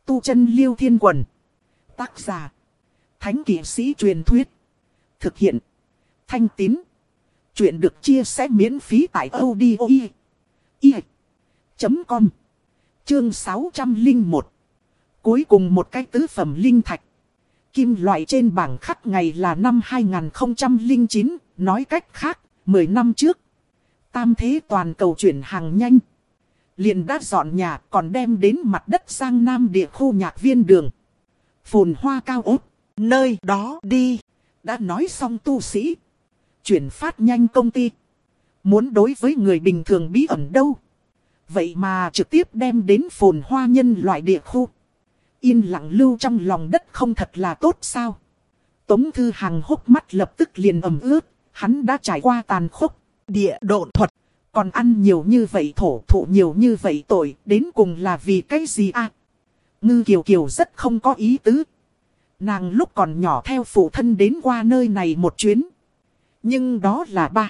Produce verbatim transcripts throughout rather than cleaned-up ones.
Tu chân Liêu Thiên Quần. Tác giả. Thánh kỵ sĩ truyền thuyết. Thực hiện. Thanh Tín. Chuyện được chia sẻ miễn phí tại audio chấm com. Chương sáu trăm lẻ một. Cuối cùng một cái tứ phẩm linh thạch. Kim loại trên bảng khắc ngày là năm hai nghìn không trăm lẻ chín, nói cách khác, mười năm trước. Tam thế toàn cầu chuyển hàng nhanh. Liền đã dọn nhà còn đem đến mặt đất Giang Nam địa khu nhạc viên đường. Phồn hoa cao ốt, nơi đó đi. Đã nói xong tu sĩ. Chuyển phát nhanh công ty. Muốn đối với người bình thường bí ẩn đâu. Vậy mà trực tiếp đem đến phồn hoa nhân loại địa khu. Yên lặng lưu trong lòng đất không thật là tốt sao. Tống Thư Hằng hốc mắt lập tức liền ẩm ướt. Hắn đã trải qua tàn khốc, địa độn thuật. Còn ăn nhiều như vậy thổ thụ nhiều như vậy tội. Đến cùng là vì cái gì à? Ngư Kiều Kiều rất không có ý tứ. Nàng lúc còn nhỏ theo phụ thân đến qua nơi này một chuyến. Nhưng đó là ba,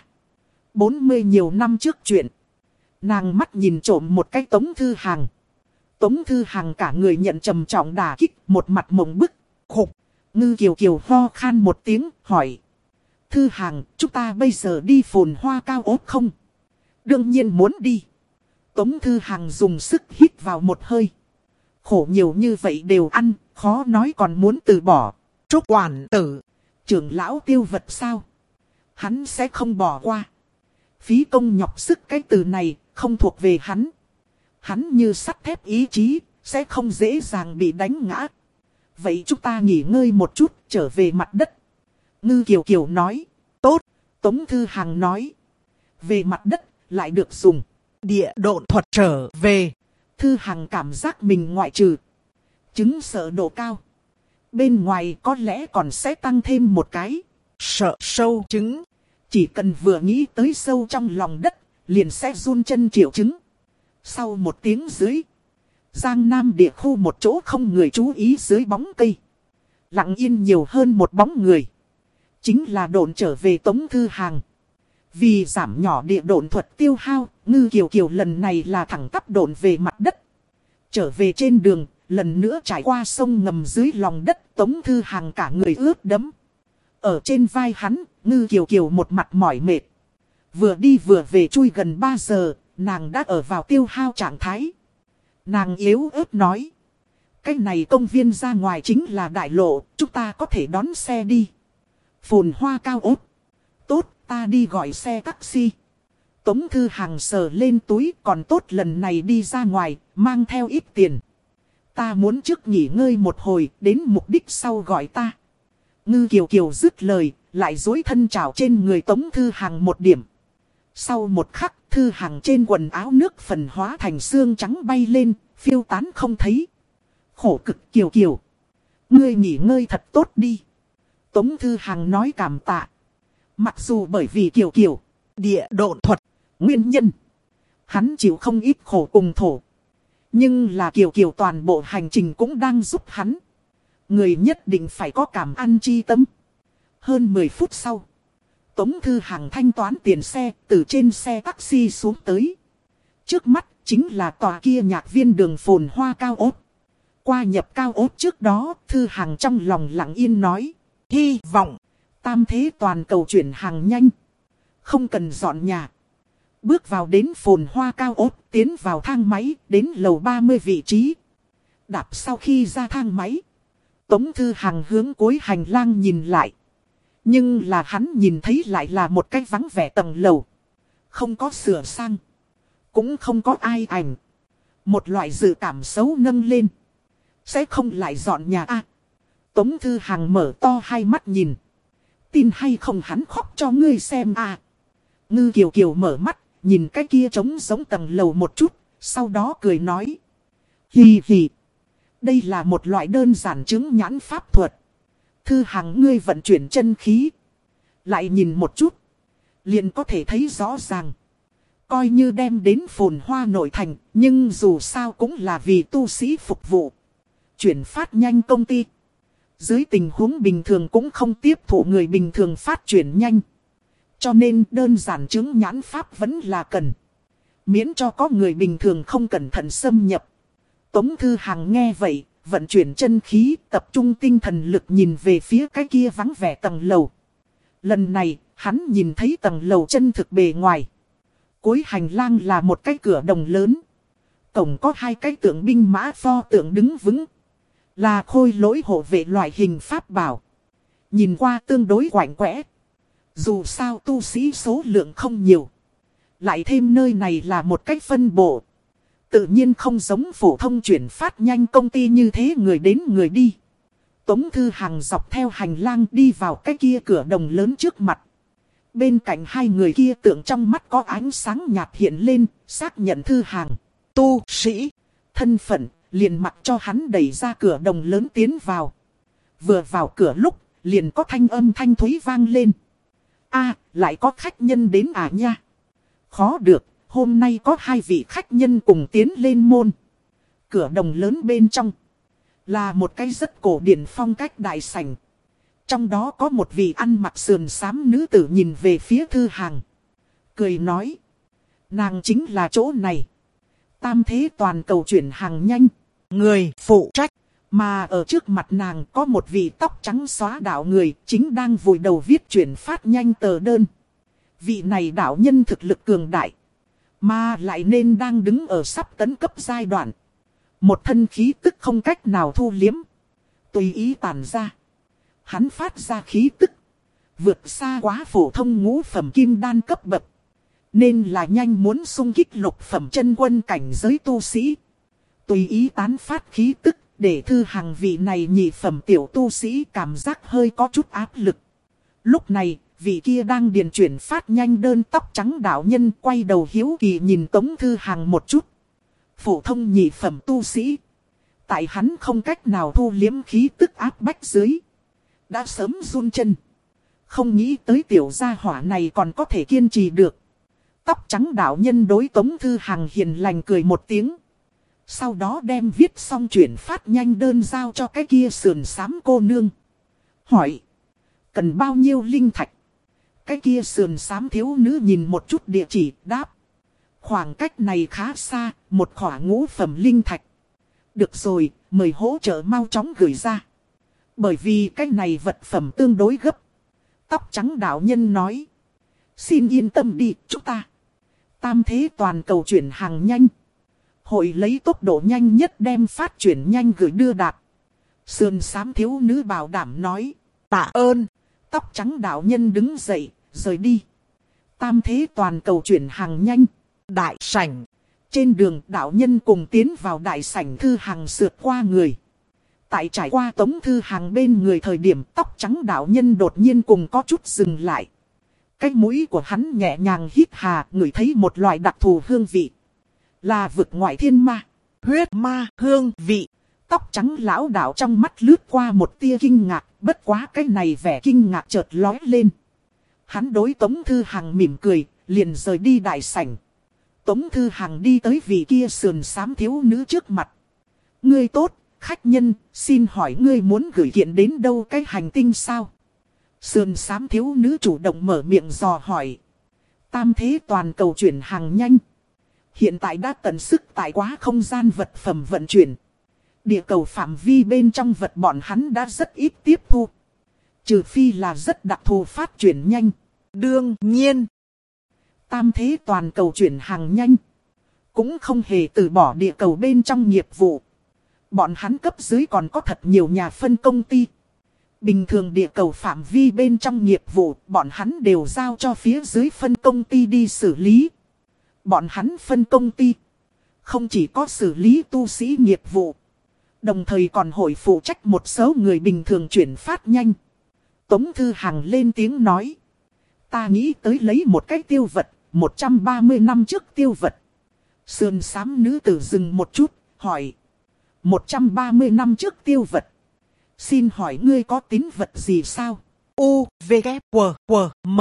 bốn mươi nhiều năm trước chuyện. Nàng mắt nhìn trộm một cái Tống Thư Hằng. Tống Thư Hằng cả người nhận trầm trọng đả kích, một mặt mộng bức, khục. Ngư Kiều Kiều ho khan một tiếng, hỏi. Thư Hằng, chúng ta bây giờ đi phồn hoa cao ốt không? Đương nhiên muốn đi. Tống Thư Hằng dùng sức hít vào một hơi. Khổ nhiều như vậy đều ăn, khó nói còn muốn từ bỏ. Trúc quản tử, trưởng lão tiêu vật sao? Hắn sẽ không bỏ qua. Phí công nhọc sức cái từ này, không thuộc về hắn. Hắn như sắt thép ý chí, sẽ không dễ dàng bị đánh ngã. Vậy chúng ta nghỉ ngơi một chút, trở về mặt đất. Ngư Kiều Kiều nói. Tốt, Tống Thư Hằng nói. Về mặt đất, lại được dùng địa độn thuật trở về. Thư Hằng cảm giác mình ngoại trừ chứng sợ độ cao. Bên ngoài có lẽ còn sẽ tăng thêm một cái sợ sâu chứng. Chỉ cần vừa nghĩ tới sâu trong lòng đất, liền sẽ run chân triệu chứng. Sau một tiếng dưới, Giang Nam địa khu một chỗ không người chú ý dưới bóng cây. Lặng yên nhiều hơn một bóng người. Chính là độn trở về Tống Thư Hằng. Vì giảm nhỏ địa độn thuật tiêu hao, Ngư Kiều Kiều lần này là thẳng tắp độn về mặt đất. Trở về trên đường, lần nữa trải qua sông ngầm dưới lòng đất, Tống Thư Hằng cả người ướt đẫm. Ở trên vai hắn, Ngư Kiều Kiều một mặt mỏi mệt. Vừa đi vừa về chui gần ba giờ, nàng đã ở vào tiêu hao trạng thái. Nàng yếu ớt nói. Cái này công viên ra ngoài chính là đại lộ, chúng ta có thể đón xe đi. Phồn hoa cao ốt. Tốt, ta đi gọi xe taxi. Tống Thư Hằng sờ lên túi, còn tốt lần này đi ra ngoài, mang theo ít tiền. Ta muốn trước nghỉ ngơi một hồi, đến mục đích sau gọi ta. Ngư Kiều Kiều dứt lời, lại dối thân trào trên người Tống Thư Hằng một điểm. Sau một khắc, Thư Hằng trên quần áo nước phần hóa thành xương trắng bay lên, phiêu tán không thấy. Khổ cực Kiều Kiều. Ngươi nghỉ ngơi thật tốt đi. Tống Thư Hằng nói cảm tạ. Mặc dù bởi vì Kiều Kiều, địa độn thuật, nguyên nhân, hắn chịu không ít khổ cùng thổ. Nhưng là Kiều Kiều toàn bộ hành trình cũng đang giúp hắn. Người nhất định phải có cảm ăn chi tâm. Hơn mười phút sau, Tống Thư Hằng thanh toán tiền xe, từ trên xe taxi xuống tới. Trước mắt chính là tòa kia nhạc viên đường phồn hoa cao ốt. Qua nhập cao ốt trước đó, Thư Hằng trong lòng lặng yên nói. Hy vọng, tam thế toàn cầu chuyển hàng nhanh. Không cần dọn nhà. Bước vào đến phồn hoa cao ốt, tiến vào thang máy, đến lầu ba mươi vị trí. Đạp sau khi ra thang máy, Tống Thư Hằng hướng cuối hành lang nhìn lại. Nhưng là hắn nhìn thấy lại là một cái vắng vẻ tầng lầu. Không có sửa sang. Cũng không có ai ảnh. Một loại dự cảm xấu nâng lên. Sẽ không lại dọn nhà à. Tống Thư Hằng mở to hai mắt nhìn. Tin hay không hắn khóc cho ngươi xem à. Ngư Kiều Kiều mở mắt, nhìn cái kia trống giống tầng lầu một chút. Sau đó cười nói. Hì hì. Đây là một loại đơn giản chứng nhãn pháp thuật. Thư Hằng ngươi vận chuyển chân khí. Lại nhìn một chút. Liền có thể thấy rõ ràng. Coi như đem đến phồn hoa nội thành. Nhưng dù sao cũng là vì tu sĩ phục vụ. Chuyển phát nhanh công ty. Dưới tình huống bình thường cũng không tiếp thụ người bình thường phát chuyển nhanh. Cho nên đơn giản chứng nhãn pháp vẫn là cần. Miễn cho có người bình thường không cẩn thận xâm nhập. Tống Thư Hằng nghe vậy, vận chuyển chân khí, tập trung tinh thần lực nhìn về phía cái kia vắng vẻ tầng lầu. Lần này, hắn nhìn thấy tầng lầu chân thực bề ngoài. Cuối hành lang là một cái cửa đồng lớn. Cổng có hai cái tượng binh mã pho tượng đứng vững. Là khôi lỗi hộ vệ loại hình pháp bảo. Nhìn qua tương đối quạnh quẽ. Dù sao tu sĩ số lượng không nhiều. Lại thêm nơi này là một cách phân bộ. Tự nhiên không giống phổ thông chuyển phát nhanh công ty như thế người đến người đi. Tống Thư Hằng dọc theo hành lang đi vào cái kia cửa đồng lớn trước mặt. Bên cạnh hai người kia tượng trong mắt có ánh sáng nhạt hiện lên, xác nhận Thư Hằng. Tu sĩ, thân phận, liền mặc cho hắn đẩy ra cửa đồng lớn tiến vào. Vừa vào cửa lúc, liền có thanh âm thanh thúy vang lên. A, lại có khách nhân đến à nha. Khó được, hôm nay có hai vị khách nhân cùng tiến lên môn. Cửa đồng lớn bên trong là một cái rất cổ điển phong cách đại sảnh. Trong đó có một vị ăn mặc sườn xám nữ tử nhìn về phía Thư Hằng. Cười nói. Nàng chính là chỗ này. Tam thế toàn cầu chuyển hàng nhanh. Người phụ trách. Mà ở trước mặt nàng có một vị tóc trắng xóa đạo người chính đang vùi đầu viết chuyển phát nhanh tờ đơn. Vị này đạo nhân thực lực cường đại. Mà lại nên đang đứng ở sắp tấn cấp giai đoạn. Một thân khí tức không cách nào thu liếm. Tùy ý tàn ra. Hắn phát ra khí tức. Vượt xa quá phổ thông ngũ phẩm kim đan cấp bậc. Nên là nhanh muốn xung kích lục phẩm chân quân cảnh giới tu sĩ. Tùy ý tán phát khí tức. Để Thư Hằng vị này nhị phẩm tiểu tu sĩ cảm giác hơi có chút áp lực. Lúc này, vị kia đang điền chuyển phát nhanh đơn tóc trắng đạo nhân quay đầu hiếu kỳ nhìn Tống Thư Hằng một chút. Phổ thông nhị phẩm tu sĩ. Tại hắn không cách nào thu liếm khí tức áp bách dưới. Đã sớm run chân. Không nghĩ tới tiểu gia hỏa này còn có thể kiên trì được. Tóc trắng đạo nhân đối Tống Thư Hằng hiền lành cười một tiếng. Sau đó đem viết xong chuyển phát nhanh đơn giao cho cái kia sườn xám cô nương. Hỏi. Cần bao nhiêu linh thạch? Cái kia sườn xám thiếu nữ nhìn một chút địa chỉ đáp. Khoảng cách này khá xa, một khỏa ngũ phẩm linh thạch. Được rồi, mời hỗ trợ mau chóng gửi ra. Bởi vì cái này vật phẩm tương đối gấp. Tóc trắng đạo nhân nói. Xin yên tâm đi, chúng ta. Tam thế toàn cầu chuyển hàng nhanh. Hội lấy tốc độ nhanh nhất đem phát chuyển nhanh gửi đưa đạt. Sườn xám thiếu nữ bảo đảm nói. Tạ ơn. Tóc trắng đạo nhân đứng dậy, rời đi. Tam thế toàn cầu chuyển hàng nhanh. Đại sảnh. Trên đường đạo nhân cùng tiến vào đại sảnh Thư Hằng sượt qua người. Tại trải qua Tống Thư Hằng bên người thời điểm tóc trắng đạo nhân đột nhiên cùng có chút dừng lại. Cái mũi của hắn nhẹ nhàng hít hà, ngửi thấy một loại đặc thù hương vị. Là vực ngoại thiên ma, huyết ma hương vị. Tóc trắng lão đạo trong mắt lướt qua một tia kinh ngạc, bất quá cái này vẻ kinh ngạc chợt lói lên. Hắn đối Tống Thư Hằng mỉm cười, liền rời đi đại sảnh. Tống Thư Hằng đi tới vị kia sườn xám thiếu nữ trước mặt. Ngươi tốt, khách nhân, xin hỏi ngươi muốn gửi kiện đến đâu cái hành tinh sao? Sườn xám thiếu nữ chủ động mở miệng dò hỏi. Tam thế toàn cầu chuyển hàng nhanh. Hiện tại đã tận sức tại quá không gian vật phẩm vận chuyển. Địa cầu phạm vi bên trong vật bọn hắn đã rất ít tiếp thu. Trừ phi là rất đặc thù phát chuyển nhanh. Đương nhiên, tam thế toàn cầu chuyển hàng nhanh cũng không hề từ bỏ địa cầu bên trong nghiệp vụ. Bọn hắn cấp dưới còn có thật nhiều nhà phân công ty. Bình thường địa cầu phạm vi bên trong nghiệp vụ, bọn hắn đều giao cho phía dưới phân công ty đi xử lý. Bọn hắn phân công ty không chỉ có xử lý tu sĩ nghiệp vụ, đồng thời còn hội phụ trách một số người bình thường chuyển phát nhanh. Tống Thư Hằng lên tiếng nói. Ta nghĩ tới lấy một cái tiêu vật, một trăm ba mươi năm trước tiêu vật. Sườn xám nữ tử dừng một chút, hỏi. một trăm ba mươi năm trước tiêu vật. Xin hỏi ngươi có tín vật gì sao? U, V, K, W, W, M.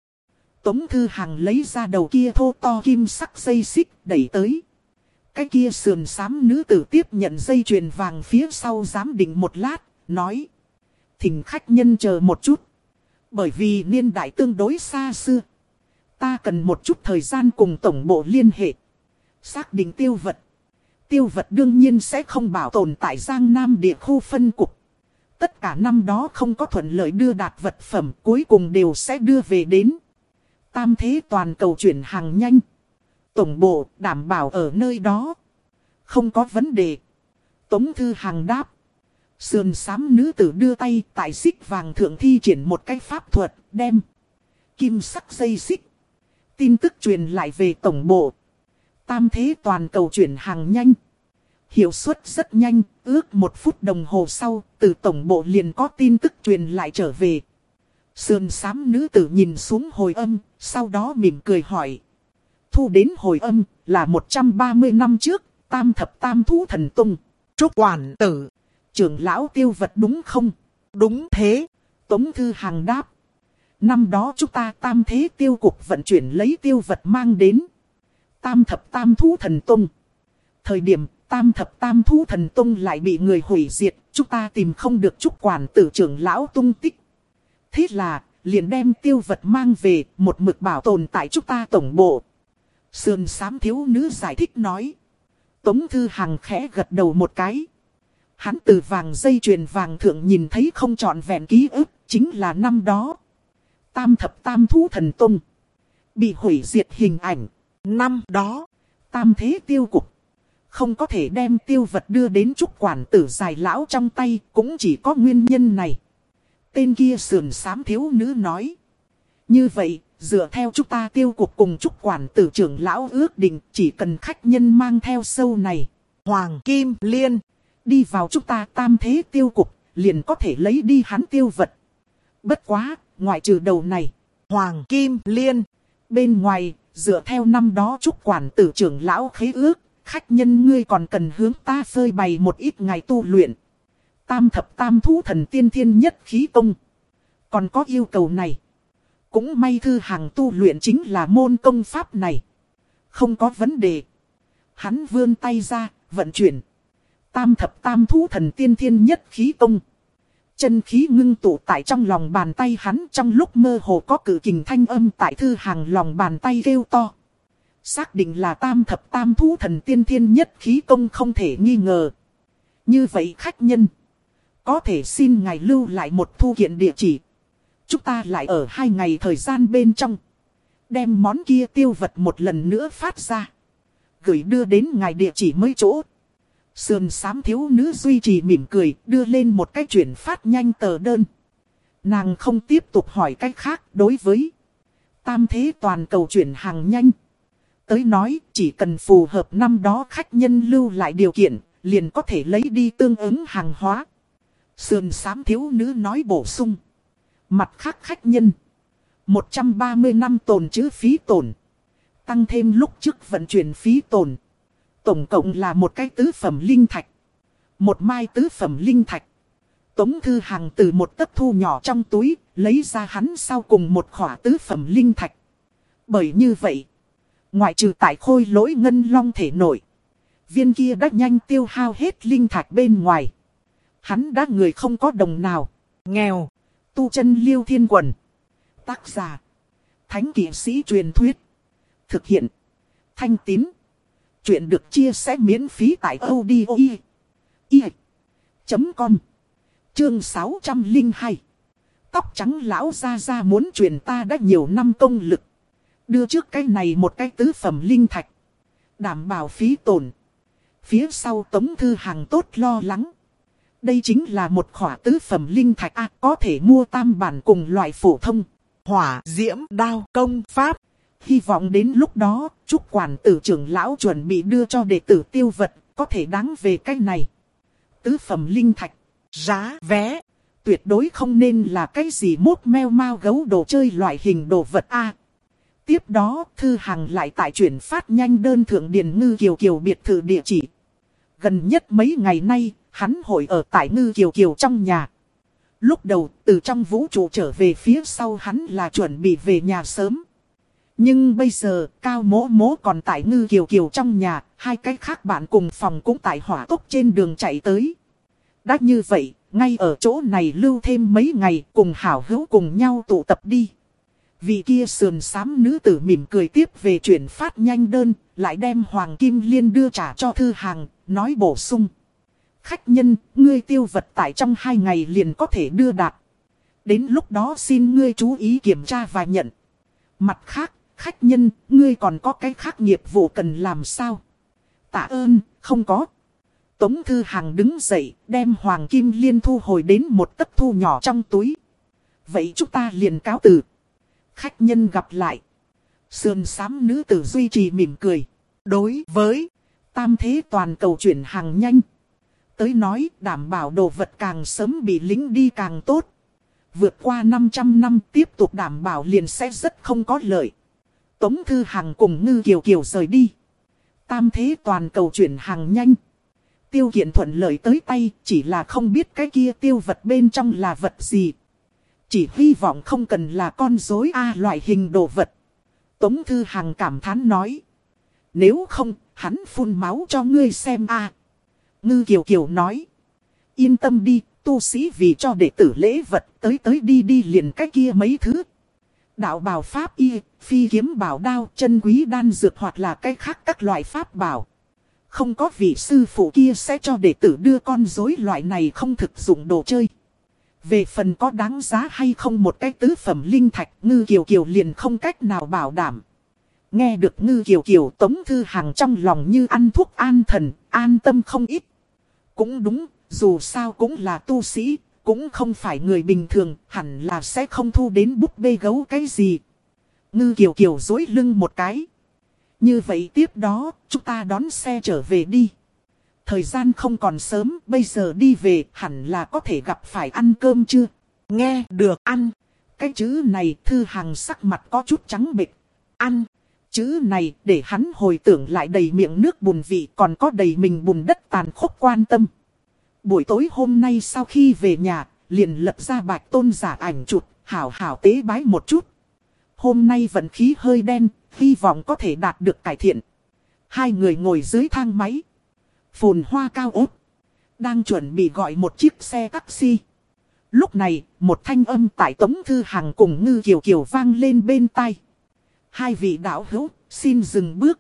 Tống Thư Hằng lấy ra đầu kia thô to kim sắc dây xích đẩy tới. Cái kia sườn xám nữ tử tiếp nhận dây chuyền vàng phía sau giám định một lát, nói. Thỉnh khách nhân chờ một chút. Bởi vì niên đại tương đối xa xưa. Ta cần một chút thời gian cùng tổng bộ liên hệ. Xác định tiêu vật. tiêu vật đương nhiên sẽ không bảo tồn tại Giang Nam địa khu phân cục. Tất cả năm đó không có thuận lợi đưa đạt vật phẩm cuối cùng đều sẽ đưa về đến. Tam thế toàn cầu chuyển hàng nhanh. Tổng bộ đảm bảo ở nơi đó. Không có vấn đề. Tống Thư Hằng đáp. Sườn xám nữ tử đưa tay tại xích vàng thượng thi triển một cái pháp thuật đem. Kim sắc dây xích. Tin tức truyền lại về tổng bộ. Tam thế toàn cầu chuyển hàng nhanh. Hiệu suất rất nhanh, ước một phút đồng hồ sau, từ tổng bộ liền có tin tức truyền lại trở về. Sườn xám nữ tử nhìn xuống hồi âm, sau đó mỉm cười hỏi. Thu đến hồi âm, là một trăm ba mươi năm trước, tam thập tam thú thần tung. Trúc quản tử, trưởng lão tiêu vật đúng không? Đúng thế, Tống Thư Hằng đáp. Năm đó chúng ta tam thế tiêu cục vận chuyển lấy tiêu vật mang đến. Tam thập tam thú thần tung. Thời điểm tam thập tam thú thần tung lại bị người hủy diệt, chúng ta tìm không được Trúc quản tử trưởng lão tung tích. Thế là, liền đem tiêu vật mang về, một mực bảo tồn tại chúng ta tổng bộ. Sườn xám thiếu nữ giải thích nói. Tống Thư Hằng khẽ gật đầu một cái. Hắn từ vàng dây chuyền vàng thượng nhìn thấy không trọn vẹn ký ức, chính là năm đó. Tam thập tam thú thần tung. Bị hủy diệt hình ảnh. Năm đó, tam thế tiêu cục. Không có thể đem tiêu vật đưa đến Trúc quản tử dài lão trong tay, cũng chỉ có nguyên nhân này. Tên kia sườn xám thiếu nữ nói. Như vậy, dựa theo chúng ta tiêu cục cùng Trúc quản tử trưởng lão ước định, chỉ cần khách nhân mang theo sâu này. Hoàng Kim Liên. Đi vào chúng ta tam thế tiêu cục, liền có thể lấy đi hắn tiêu vật. Bất quá, ngoại trừ đầu này. Hoàng Kim Liên. Bên ngoài, dựa theo năm đó Trúc quản tử trưởng lão khế ước. Khách nhân ngươi còn cần hướng ta phơi bày một ít ngày tu luyện. Tam thập tam thú thần tiên thiên nhất khí công. Còn có yêu cầu này. Cũng may Thư Hằng tu luyện chính là môn công pháp này. Không có vấn đề. Hắn vươn tay ra, vận chuyển. Tam thập tam thú thần tiên thiên nhất khí công. Chân khí ngưng tụ tại trong lòng bàn tay hắn, trong lúc mơ hồ có cử kình thanh âm tại Thư Hằng lòng bàn tay kêu to. Xác định là tam thập tam thú thần tiên thiên nhất khí công không thể nghi ngờ. Như vậy khách nhân, có thể xin ngài lưu lại một thu kiện địa chỉ. Chúng ta lại ở hai ngày thời gian bên trong. Đem món kia tiêu vật một lần nữa phát ra. Gửi đưa đến ngài địa chỉ mới chỗ. Sườn xám thiếu nữ duy trì mỉm cười, đưa lên một cái chuyển phát nhanh tờ đơn. Nàng không tiếp tục hỏi cách khác đối với tam thế toàn cầu chuyển hàng nhanh. Tới nói chỉ cần phù hợp năm đó khách nhân lưu lại điều kiện, liền có thể lấy đi tương ứng hàng hóa. Sườn xám thiếu nữ nói bổ sung. Mặt khác khách nhân. một trăm ba mươi năm tồn chữ phí tồn. Tăng thêm lúc trước vận chuyển phí tồn. Tổng cộng là một cái tứ phẩm linh thạch. Một mai tứ phẩm linh thạch. Tống Thư Hằng từ một tấc thu nhỏ trong túi, lấy ra hắn sau cùng một khỏa tứ phẩm linh thạch. Bởi như vậy, ngoại trừ tại khôi lỗi ngân long thể nổi, viên kia đã nhanh tiêu hao hết linh thạch bên ngoài. Hắn đã người không có đồng nào. Nghèo. Tu chân Liêu Thiên Quần. Tác giả. Thánh kỵ sĩ truyền thuyết. Thực hiện. Thanh Tín. Chuyện được chia sẻ miễn phí tại audio chấm com. Chương sáu trăm lẻ hai. Tóc trắng lão ra ra muốn truyền ta đã nhiều năm công lực. Đưa trước cái này một cái tứ phẩm linh thạch. Đảm bảo phí tổn. Phía sau Tống Thư Hằng tốt lo lắng. Đây chính là một khỏa tứ phẩm linh thạch A, có thể mua tam bản cùng loại phổ thông. Hỏa diễm đao công pháp. Hy vọng đến lúc đó, Trúc quản tử trưởng lão chuẩn bị đưa cho đệ tử tiêu vật, có thể đáng về cái này. Tứ phẩm linh thạch. Giá vé. Tuyệt đối không nên là cái gì mốt meo mao gấu đồ chơi loại hình đồ vật A. Tiếp đó, Thư Hằng lại tại chuyển phát nhanh đơn thượng Điền Ngư Kiều Kiều biệt thự địa chỉ. Gần nhất mấy ngày nay, hắn hội ở tại Ngư Kiều Kiều trong nhà. Lúc đầu, từ trong vũ trụ trở về phía sau hắn là chuẩn bị về nhà sớm. Nhưng bây giờ, Cao Mỗ Mỗ còn tại Ngư Kiều Kiều trong nhà, hai cái khác bạn cùng phòng cũng tại hỏa tốc trên đường chạy tới. Đã như vậy, ngay ở chỗ này lưu thêm mấy ngày cùng hảo hữu cùng nhau tụ tập đi. Vị kia sườn xám nữ tử mỉm cười tiếp về chuyển phát nhanh đơn, lại đem hoàng kim liên đưa trả cho Thư Hàng, nói bổ sung. Khách nhân, ngươi tiêu vật tại trong hai ngày liền có thể đưa đạt. Đến lúc đó xin ngươi chú ý kiểm tra và nhận. Mặt khác, khách nhân, ngươi còn có cái khác nghiệp vụ cần làm sao? Tạ ơn, không có. Tống Thư Hàng đứng dậy, đem hoàng kim liên thu hồi đến một tấc thu nhỏ trong túi. Vậy chúng ta liền cáo từ. Khách nhân gặp lại. Sườn xám nữ tử duy trì mỉm cười. Đối với tam thế toàn cầu chuyển hàng nhanh. Tới nói đảm bảo đồ vật càng sớm bị lính đi càng tốt. Vượt qua năm trăm năm tiếp tục đảm bảo liền sẽ rất không có lợi. Tống Thư Hàng cùng Ngư Kiều Kiều rời đi. Tam thế toàn cầu chuyển hàng nhanh. Tiêu kiện thuận lợi tới tay, chỉ là không biết cái kia tiêu vật bên trong là vật gì. Chỉ hy vọng không cần là con rối A loại hình đồ vật. Tống Thư Hàng cảm thán nói. Nếu không, hắn phun máu cho ngươi xem A. Ngư Kiều Kiều nói. Yên tâm đi, tu sĩ vì cho đệ tử lễ vật tới tới đi đi liền cái kia mấy thứ. Đạo bào pháp y, phi kiếm bảo đao, chân quý đan dược hoặc là cái khác các loại pháp bảo. Không có vị sư phụ kia sẽ cho đệ tử đưa con rối loại này không thực dụng đồ chơi. Về phần có đáng giá hay không một cái tứ phẩm linh thạch, Ngư Kiều Kiều liền không cách nào bảo đảm. Nghe được Ngư Kiều Kiều, Tống Thư Hàng trong lòng như ăn thuốc an thần, an tâm không ít. Cũng đúng, dù sao cũng là tu sĩ, cũng không phải người bình thường, hẳn là sẽ không thu đến búp bê gấu cái gì. Ngư Kiều Kiều dối lưng một cái. Như vậy tiếp đó, chúng ta đón xe trở về đi. Thời gian không còn sớm, bây giờ đi về hẳn là có thể gặp phải ăn cơm chưa? Nghe được ăn. Cái chữ này Thư Hàng sắc mặt có chút trắng bệch. Ăn. Chữ này để hắn hồi tưởng lại đầy miệng nước bùn vị còn có đầy mình bùn đất tàn khốc quan tâm. Buổi tối hôm nay sau khi về nhà, liền lập ra Bạch Tôn giả ảnh chụp, hảo hảo tế bái một chút. Hôm nay vận khí hơi đen, hy vọng có thể đạt được cải thiện. Hai người ngồi dưới thang máy. Phồn Hoa cao ốt. Đang chuẩn bị gọi một chiếc xe taxi. Lúc này, một thanh âm tại Tống Thư Hàng cùng Ngư Kiều Kiều vang lên bên tai. Hai vị đạo hữu, xin dừng bước.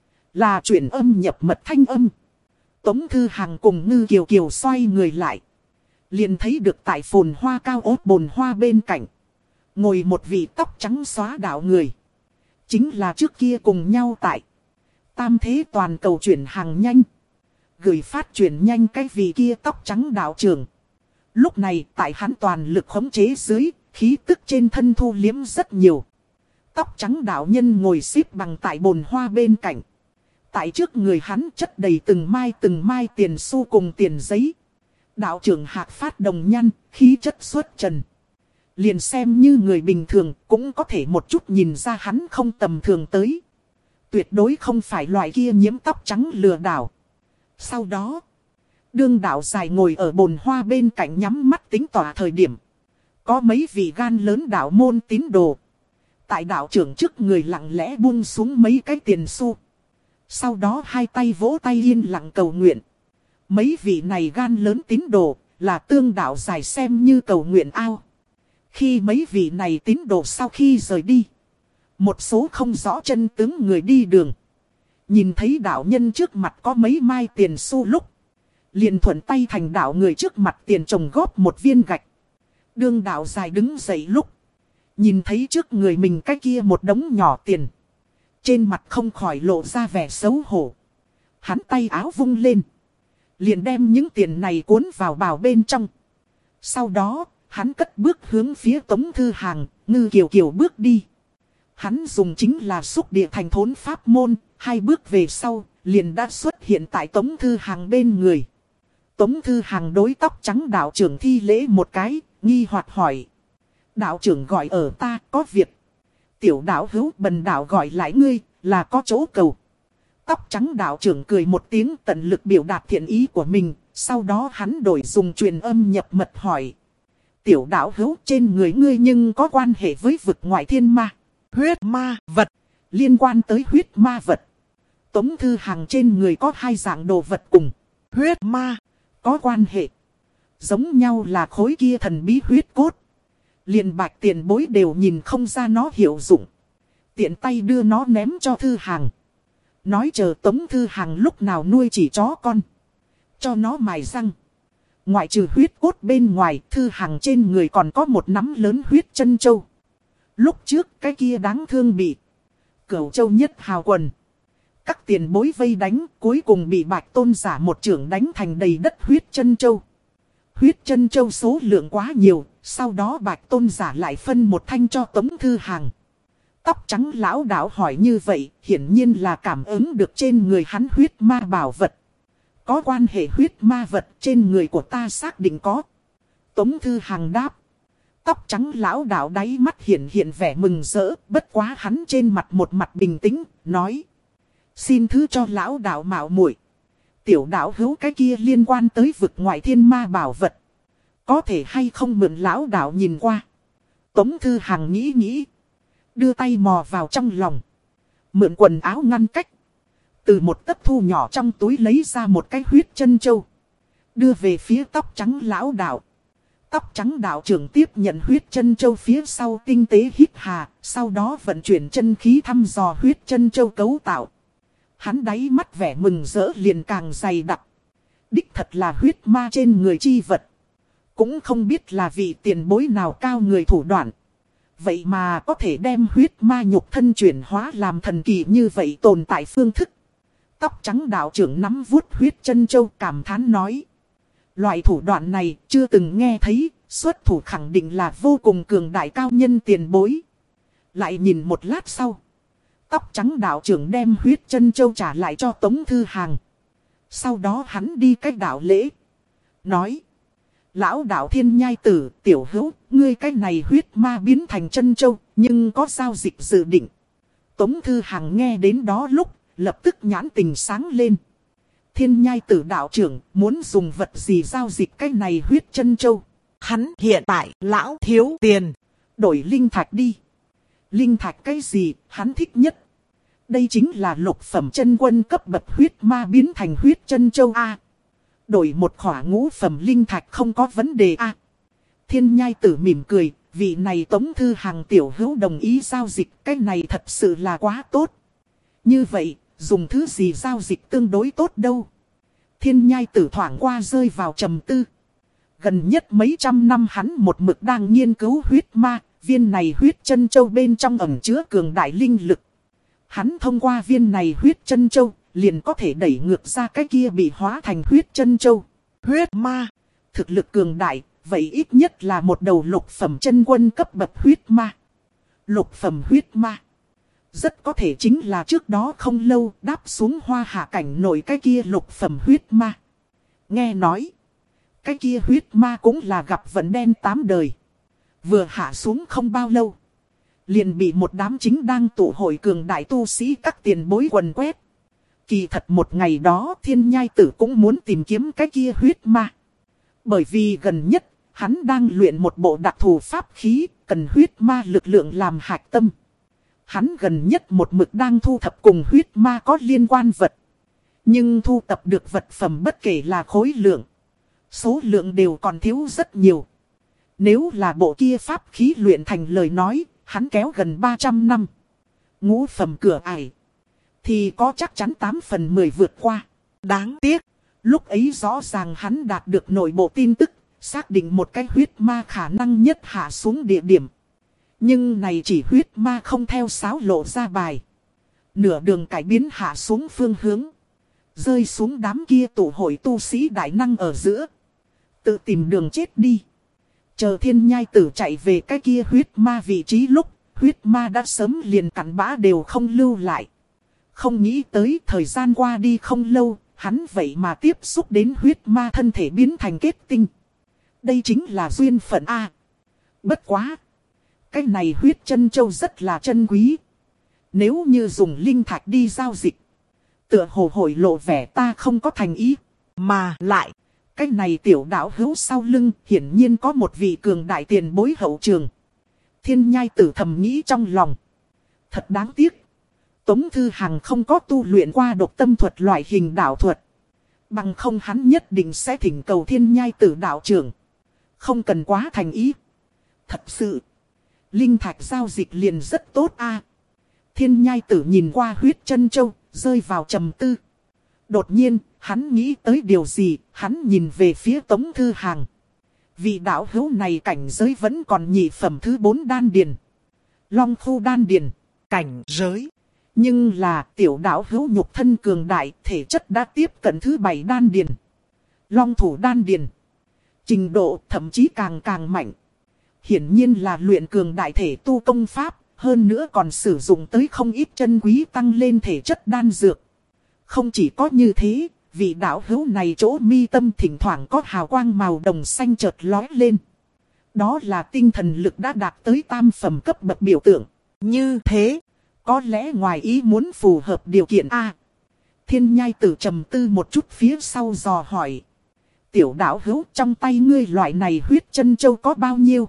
Là chuyển âm nhập mật thanh âm. Tống Thư Hàng cùng Ngư Kiều Kiều xoay người lại. Liền thấy được tại Phồn Hoa cao ốt bồn hoa bên cạnh. Ngồi một vị tóc trắng xóa đạo người. Chính là trước kia cùng nhau tại Tam thế toàn cầu chuyển hàng nhanh. Gửi phát chuyển nhanh cái vị kia tóc trắng đạo trưởng. Lúc này tại hắn toàn lực khống chế dưới, khí tức trên thân thu liếm rất nhiều. Tóc trắng đạo nhân ngồi xếp bằng tại bồn hoa bên cạnh. Tại trước người hắn chất đầy từng mai từng mai tiền xu cùng tiền giấy. Đạo trưởng hạc phát đồng nhăn, khí chất xuất trần. Liền xem như người bình thường cũng có thể một chút nhìn ra hắn không tầm thường tới. Tuyệt đối không phải loại kia nhiễm tóc trắng lừa đảo. Sau đó, đương đạo dài ngồi ở bồn hoa bên cạnh nhắm mắt tính tỏa thời điểm. Có mấy vị gan lớn đạo môn tín đồ. Tại đạo trưởng trước người lặng lẽ buông xuống mấy cái tiền xu. Sau đó hai tay vỗ tay yên lặng cầu nguyện. Mấy vị này gan lớn tín đồ là tương đạo dài xem như cầu nguyện ao. Khi mấy vị này tín đồ sau khi rời đi. Một số không rõ chân tướng người đi đường. Nhìn thấy đạo nhân trước mặt có mấy mai tiền xu lúc. Liền thuận tay thành đạo người trước mặt tiền trồng góp một viên gạch. Đương đạo dài đứng dậy lúc. Nhìn thấy trước người mình cái kia một đống nhỏ tiền. Trên mặt không khỏi lộ ra vẻ xấu hổ. Hắn tay áo vung lên. Liền đem những tiền này cuốn vào bào bên trong. Sau đó, hắn cất bước hướng phía Tống Thư Hàng, Ngư Kiều Kiều bước đi. Hắn dùng chính là xúc địa thành thốn pháp môn, hai bước về sau, liền đã xuất hiện tại Tống Thư Hàng bên người. Tống Thư Hàng đối tóc trắng đạo trưởng thi lễ một cái, nghi hoặc hỏi. Đạo trưởng gọi ở ta, có việc. Tiểu đạo hữu bần đạo gọi lại ngươi, là có chỗ cầu. Tóc trắng đạo trưởng cười một tiếng tận lực biểu đạt thiện ý của mình, sau đó hắn đổi dùng truyền âm nhập mật hỏi. Tiểu đạo hữu trên người ngươi nhưng có quan hệ với vực ngoại thiên ma, huyết ma vật, liên quan tới huyết ma vật. Tống Thư Hàng trên người có hai dạng đồ vật cùng huyết ma có quan hệ. Giống nhau là khối kia thần bí huyết cốt. Liền Bạch tiền bối đều nhìn không ra nó hiệu dụng. Tiện tay đưa nó ném cho Thư Hàng. Nói chờ Tống Thư Hằng lúc nào nuôi chỉ chó con. Cho nó mài răng. Ngoại trừ huyết cốt bên ngoài, Thư Hằng trên người còn có một nắm lớn huyết chân châu. Lúc trước cái kia đáng thương bị Cửu Châu Nhất Hào quần. Các tiền bối vây đánh, cuối cùng bị Bạch Tôn giả một trưởng đánh thành đầy đất huyết chân châu. Huyết chân châu số lượng quá nhiều, sau đó Bạch Tôn giả lại phân một thanh cho Tống Thư Hằng. Tóc trắng lão đạo hỏi như vậy, hiển nhiên là cảm ứng được trên người hắn huyết ma bảo vật. Có quan hệ huyết ma vật trên người của ta xác định có. Tống Thư Hằng đáp. Tóc trắng lão đạo đáy mắt hiện hiện vẻ mừng rỡ, bất quá hắn trên mặt một mặt bình tĩnh, nói. Xin thứ cho lão đạo mạo muội. Tiểu đạo hữu cái kia liên quan tới vực ngoại thiên ma bảo vật. Có thể hay không mượn lão đạo nhìn qua. Tống Thư Hằng nghĩ nghĩ. Đưa tay mò vào trong lòng. Mượn quần áo ngăn cách. Từ một tấc thu nhỏ trong túi lấy ra một cái huyết chân châu. Đưa về phía tóc trắng lão đạo. Tóc trắng đạo trưởng tiếp nhận huyết chân châu phía sau tinh tế hít hà. Sau đó vận chuyển chân khí thăm dò huyết chân châu cấu tạo. Hắn đáy mắt vẻ mừng rỡ liền càng dày đặc. Đích thật là huyết ma trên người chi vật. Cũng không biết là vị tiền bối nào cao người thủ đoạn. Vậy mà có thể đem huyết ma nhục thân chuyển hóa làm thần kỳ như vậy tồn tại phương thức. Tóc trắng đạo trưởng nắm vuốt huyết chân châu cảm thán nói. Loại thủ đoạn này chưa từng nghe thấy, xuất thủ khẳng định là vô cùng cường đại cao nhân tiền bối. Lại nhìn một lát sau. Tóc trắng đạo trưởng đem huyết chân châu trả lại cho Tống Thư Hằng. Sau đó hắn đi cách đạo lễ. Nói. Lão đạo thiên nhai tử, tiểu hữu, ngươi cái này huyết ma biến thành chân châu, nhưng có giao dịch dự định. Tống Thư Hằng nghe đến đó lúc, lập tức nhãn tình sáng lên. Thiên nhai tử đạo trưởng, muốn dùng vật gì giao dịch cái này huyết chân châu. Hắn hiện tại, lão thiếu tiền. Đổi linh thạch đi. Linh thạch cái gì, hắn thích nhất. Đây chính là lục phẩm chân quân cấp bậc huyết ma biến thành huyết chân châu A. Đổi một khỏa ngũ phẩm linh thạch không có vấn đề A. Thiên nhai tử mỉm cười, vị này Tống Thư Hằng tiểu hữu đồng ý giao dịch, cái này thật sự là quá tốt. Như vậy, dùng thứ gì giao dịch tương đối tốt đâu. Thiên nhai tử thoảng qua rơi vào trầm tư. Gần nhất mấy trăm năm hắn một mực đang nghiên cứu huyết ma, viên này huyết chân châu bên trong ẩn chứa cường đại linh lực. Hắn thông qua viên này huyết chân châu, liền có thể đẩy ngược ra cái kia bị hóa thành huyết chân châu. Huyết ma, thực lực cường đại, vậy ít nhất là một đầu lục phẩm chân quân cấp bậc huyết ma. Lục phẩm huyết ma. Rất có thể chính là trước đó không lâu đáp xuống hoa hạ cảnh nổi cái kia lục phẩm huyết ma. Nghe nói, cái kia huyết ma cũng là gặp vận đen tám đời. Vừa hạ xuống không bao lâu. Liền bị một đám chính đang tụ hội cường đại tu sĩ các tiền bối quần quét. Kỳ thật một ngày đó thiên nhai tử cũng muốn tìm kiếm cái kia huyết ma. Bởi vì gần nhất, hắn đang luyện một bộ đặc thù pháp khí, cần huyết ma lực lượng làm hạch tâm. Hắn gần nhất một mực đang thu thập cùng huyết ma có liên quan vật. Nhưng thu thập được vật phẩm bất kể là khối lượng, số lượng đều còn thiếu rất nhiều. Nếu là bộ kia pháp khí luyện thành lời nói, hắn kéo gần ba trăm năm. Ngũ phẩm cửa ải thì có chắc chắn tám phần mười vượt qua. Đáng tiếc, lúc ấy rõ ràng hắn đạt được nội bộ tin tức, xác định một cái huyết ma khả năng nhất hạ xuống địa điểm. Nhưng này chỉ huyết ma không theo sáo lộ ra bài. Nửa đường cải biến hạ xuống phương hướng. Rơi xuống đám kia tụ hội tu sĩ đại năng ở giữa. Tự tìm đường chết đi. Chờ thiên nhai tử chạy về cái kia huyết ma vị trí lúc, huyết ma đã sớm liền cắn bã đều không lưu lại. Không nghĩ tới thời gian qua đi không lâu, hắn vậy mà tiếp xúc đến huyết ma thân thể biến thành kết tinh. Đây chính là duyên phận A. Bất quá. Cái này huyết chân châu rất là chân quý. Nếu như dùng linh thạch đi giao dịch, tựa hồ hội lộ vẻ ta không có thành ý. Mà lại, cái này tiểu đạo hữu sau lưng hiển nhiên có một vị cường đại tiền bối hậu trường. Thiên nhai tử thầm nghĩ trong lòng. Thật đáng tiếc. Tống Thư Hằng không có tu luyện qua độc tâm thuật loại hình đạo thuật. Bằng không hắn nhất định sẽ thỉnh cầu thiên nhai tử đạo trưởng. Không cần quá thành ý. Thật sự. Linh thạch giao dịch liền rất tốt a. Thiên nhai tử nhìn qua huyết chân châu, rơi vào trầm tư. Đột nhiên, hắn nghĩ tới điều gì, hắn nhìn về phía Tống Thư Hàng. Vị đạo hữu này cảnh giới vẫn còn nhị phẩm thứ bốn đan điền. Long khu đan điền, cảnh giới. Nhưng là tiểu đạo hữu nhục thân cường đại, thể chất đã tiếp cận thứ bảy đan điền. Long thủ đan điền. Trình độ thậm chí càng càng mạnh. Hiển nhiên là luyện cường đại thể tu công pháp, hơn nữa còn sử dụng tới không ít chân quý tăng lên thể chất đan dược. Không chỉ có như thế, vị đạo hữu này chỗ mi tâm thỉnh thoảng có hào quang màu đồng xanh chợt lói lên. Đó là tinh thần lực đã đạt tới tam phẩm cấp bậc biểu tượng. Như thế, có lẽ ngoài ý muốn phù hợp điều kiện A. Thiên Nhai Tử trầm tư một chút phía sau dò hỏi. Tiểu đạo hữu, trong tay ngươi loại này huyết chân châu có bao nhiêu?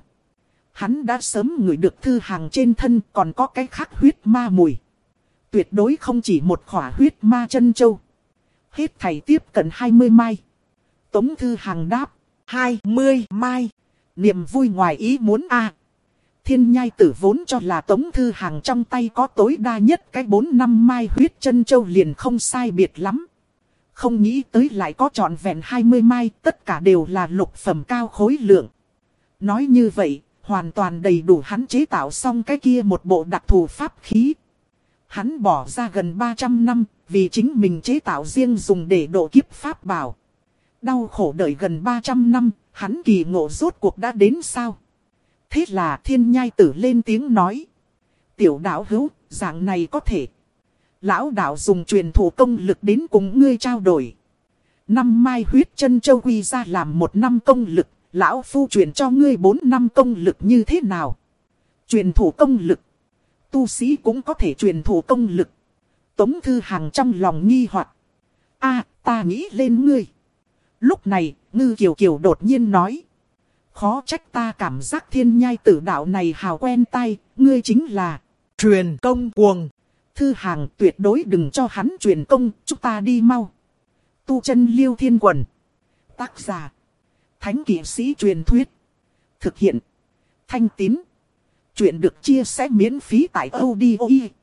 Hắn đã sớm ngửi được Thư Hàng trên thân, còn có cái khác huyết ma mùi. Tuyệt đối không chỉ một khỏa huyết ma chân châu. Hết thảy tiếp cận hai mươi mai. Tống Thư Hàng đáp. hai mươi mai. Niềm vui ngoài ý muốn a. Thiên Nhai Tử vốn cho là Tống Thư Hàng trong tay có tối đa nhất cái bốn năm mai huyết chân châu liền không sai biệt lắm. Không nghĩ tới lại có trọn vẹn hai mươi mai, tất cả đều là lục phẩm cao khối lượng. Nói như vậy, hoàn toàn đầy đủ hắn chế tạo xong cái kia một bộ đặc thù pháp khí. Hắn bỏ ra gần ba trăm năm, vì chính mình chế tạo riêng dùng để độ kiếp pháp bảo. Đau khổ đợi gần ba trăm năm, hắn kỳ ngộ rốt cuộc đã đến sao? Thế là Thiên Nhai Tử lên tiếng nói. Tiểu đạo hữu, dạng này có thể. Lão đạo dùng truyền thủ công lực đến cùng ngươi trao đổi. Năm mai huyết chân châu quy ra làm một năm công lực. Lão phu truyền cho ngươi bốn năm công lực như thế nào? Truyền thủ công lực. Tu sĩ cũng có thể truyền thủ công lực. Tống Thư Hàng trong lòng nghi hoặc. A, ta nghĩ lên ngươi. Lúc này, Ngư Kiều Kiều đột nhiên nói. Khó trách ta cảm giác Thiên Nhai Tử đạo này hào quen tay, ngươi chính là truyền công cuồng. Thư Hàng tuyệt đối đừng cho hắn truyền công, chúng ta đi mau. Tu chân Liêu Thiên Quần. Tác giả. Thánh kỵ sĩ truyền thuyết. Thực hiện. Thanh Tín. Chuyện được chia sẻ miễn phí tại audio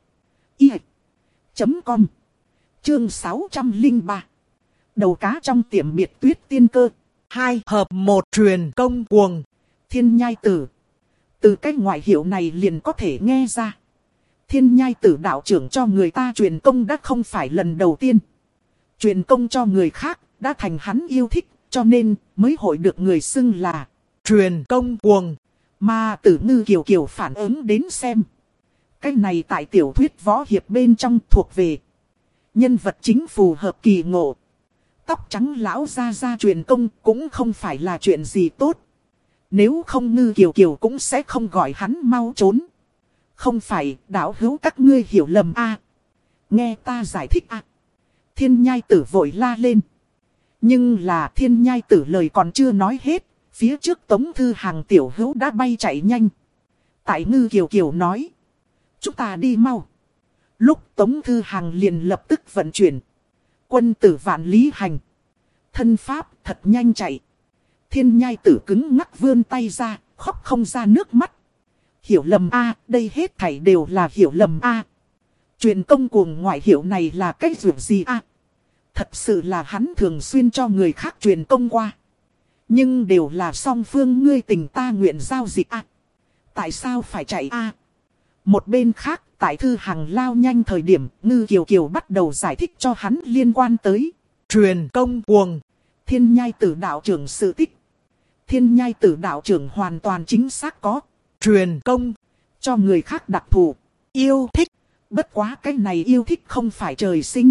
chấm com. Chương sáu trăm lẻ ba. Đầu cá trong tiệm biệt tuyết tiên cơ. Hai hợp một truyền công cuồng. Thiên Nhai Tử. Từ cái ngoại hiệu này liền có thể nghe ra. Thiên Nhai Tử đạo trưởng cho người ta truyền công đã không phải lần đầu tiên. Truyền công cho người khác đã thành hắn yêu thích, cho nên mới hội được người xưng là truyền công cuồng. Mà Tử Ngư Kiều Kiều phản ứng đến xem. Cái này tại tiểu thuyết võ hiệp bên trong thuộc về nhân vật chính phù hợp kỳ ngộ. Tóc trắng lão ra ra truyền công cũng không phải là chuyện gì tốt. Nếu không Ngư Kiều Kiều cũng sẽ không gọi hắn mau trốn. Không phải đạo hữu các ngươi hiểu lầm a. Nghe ta giải thích a. Thiên Nhai Tử vội la lên. Nhưng là Thiên Nhai Tử lời còn chưa nói hết. Phía trước Tống Thư Hàng tiểu hữu đã bay chạy nhanh. Tại Ngư Kiều Kiều nói. Chúng ta đi mau. Lúc Tống Thư Hàng liền lập tức vận chuyển. Quân tử vạn lý hành. Thân pháp thật nhanh chạy. Thiên Nhai Tử cứng ngắc vươn tay ra, khóc không ra nước mắt. Hiểu lầm a, đây hết thảy đều là hiểu lầm a. Truyền công cuồng ngoại hiệu này là cái dụng gì a? Thật sự là hắn thường xuyên cho người khác truyền công qua. Nhưng đều là song phương ngươi tình ta nguyện giao dịch a. Tại sao phải chạy a? Một bên khác, tại Thư Hàng lao nhanh thời điểm, Ngư Kiều Kiều bắt đầu giải thích cho hắn liên quan tới truyền công cuồng. Thiên Nhai Tử đạo trưởng sự tích. Thiên Nhai Tử đạo trưởng hoàn toàn chính xác có truyền công cho người khác đặc thù, yêu thích. Bất quá cái này yêu thích không phải trời sinh,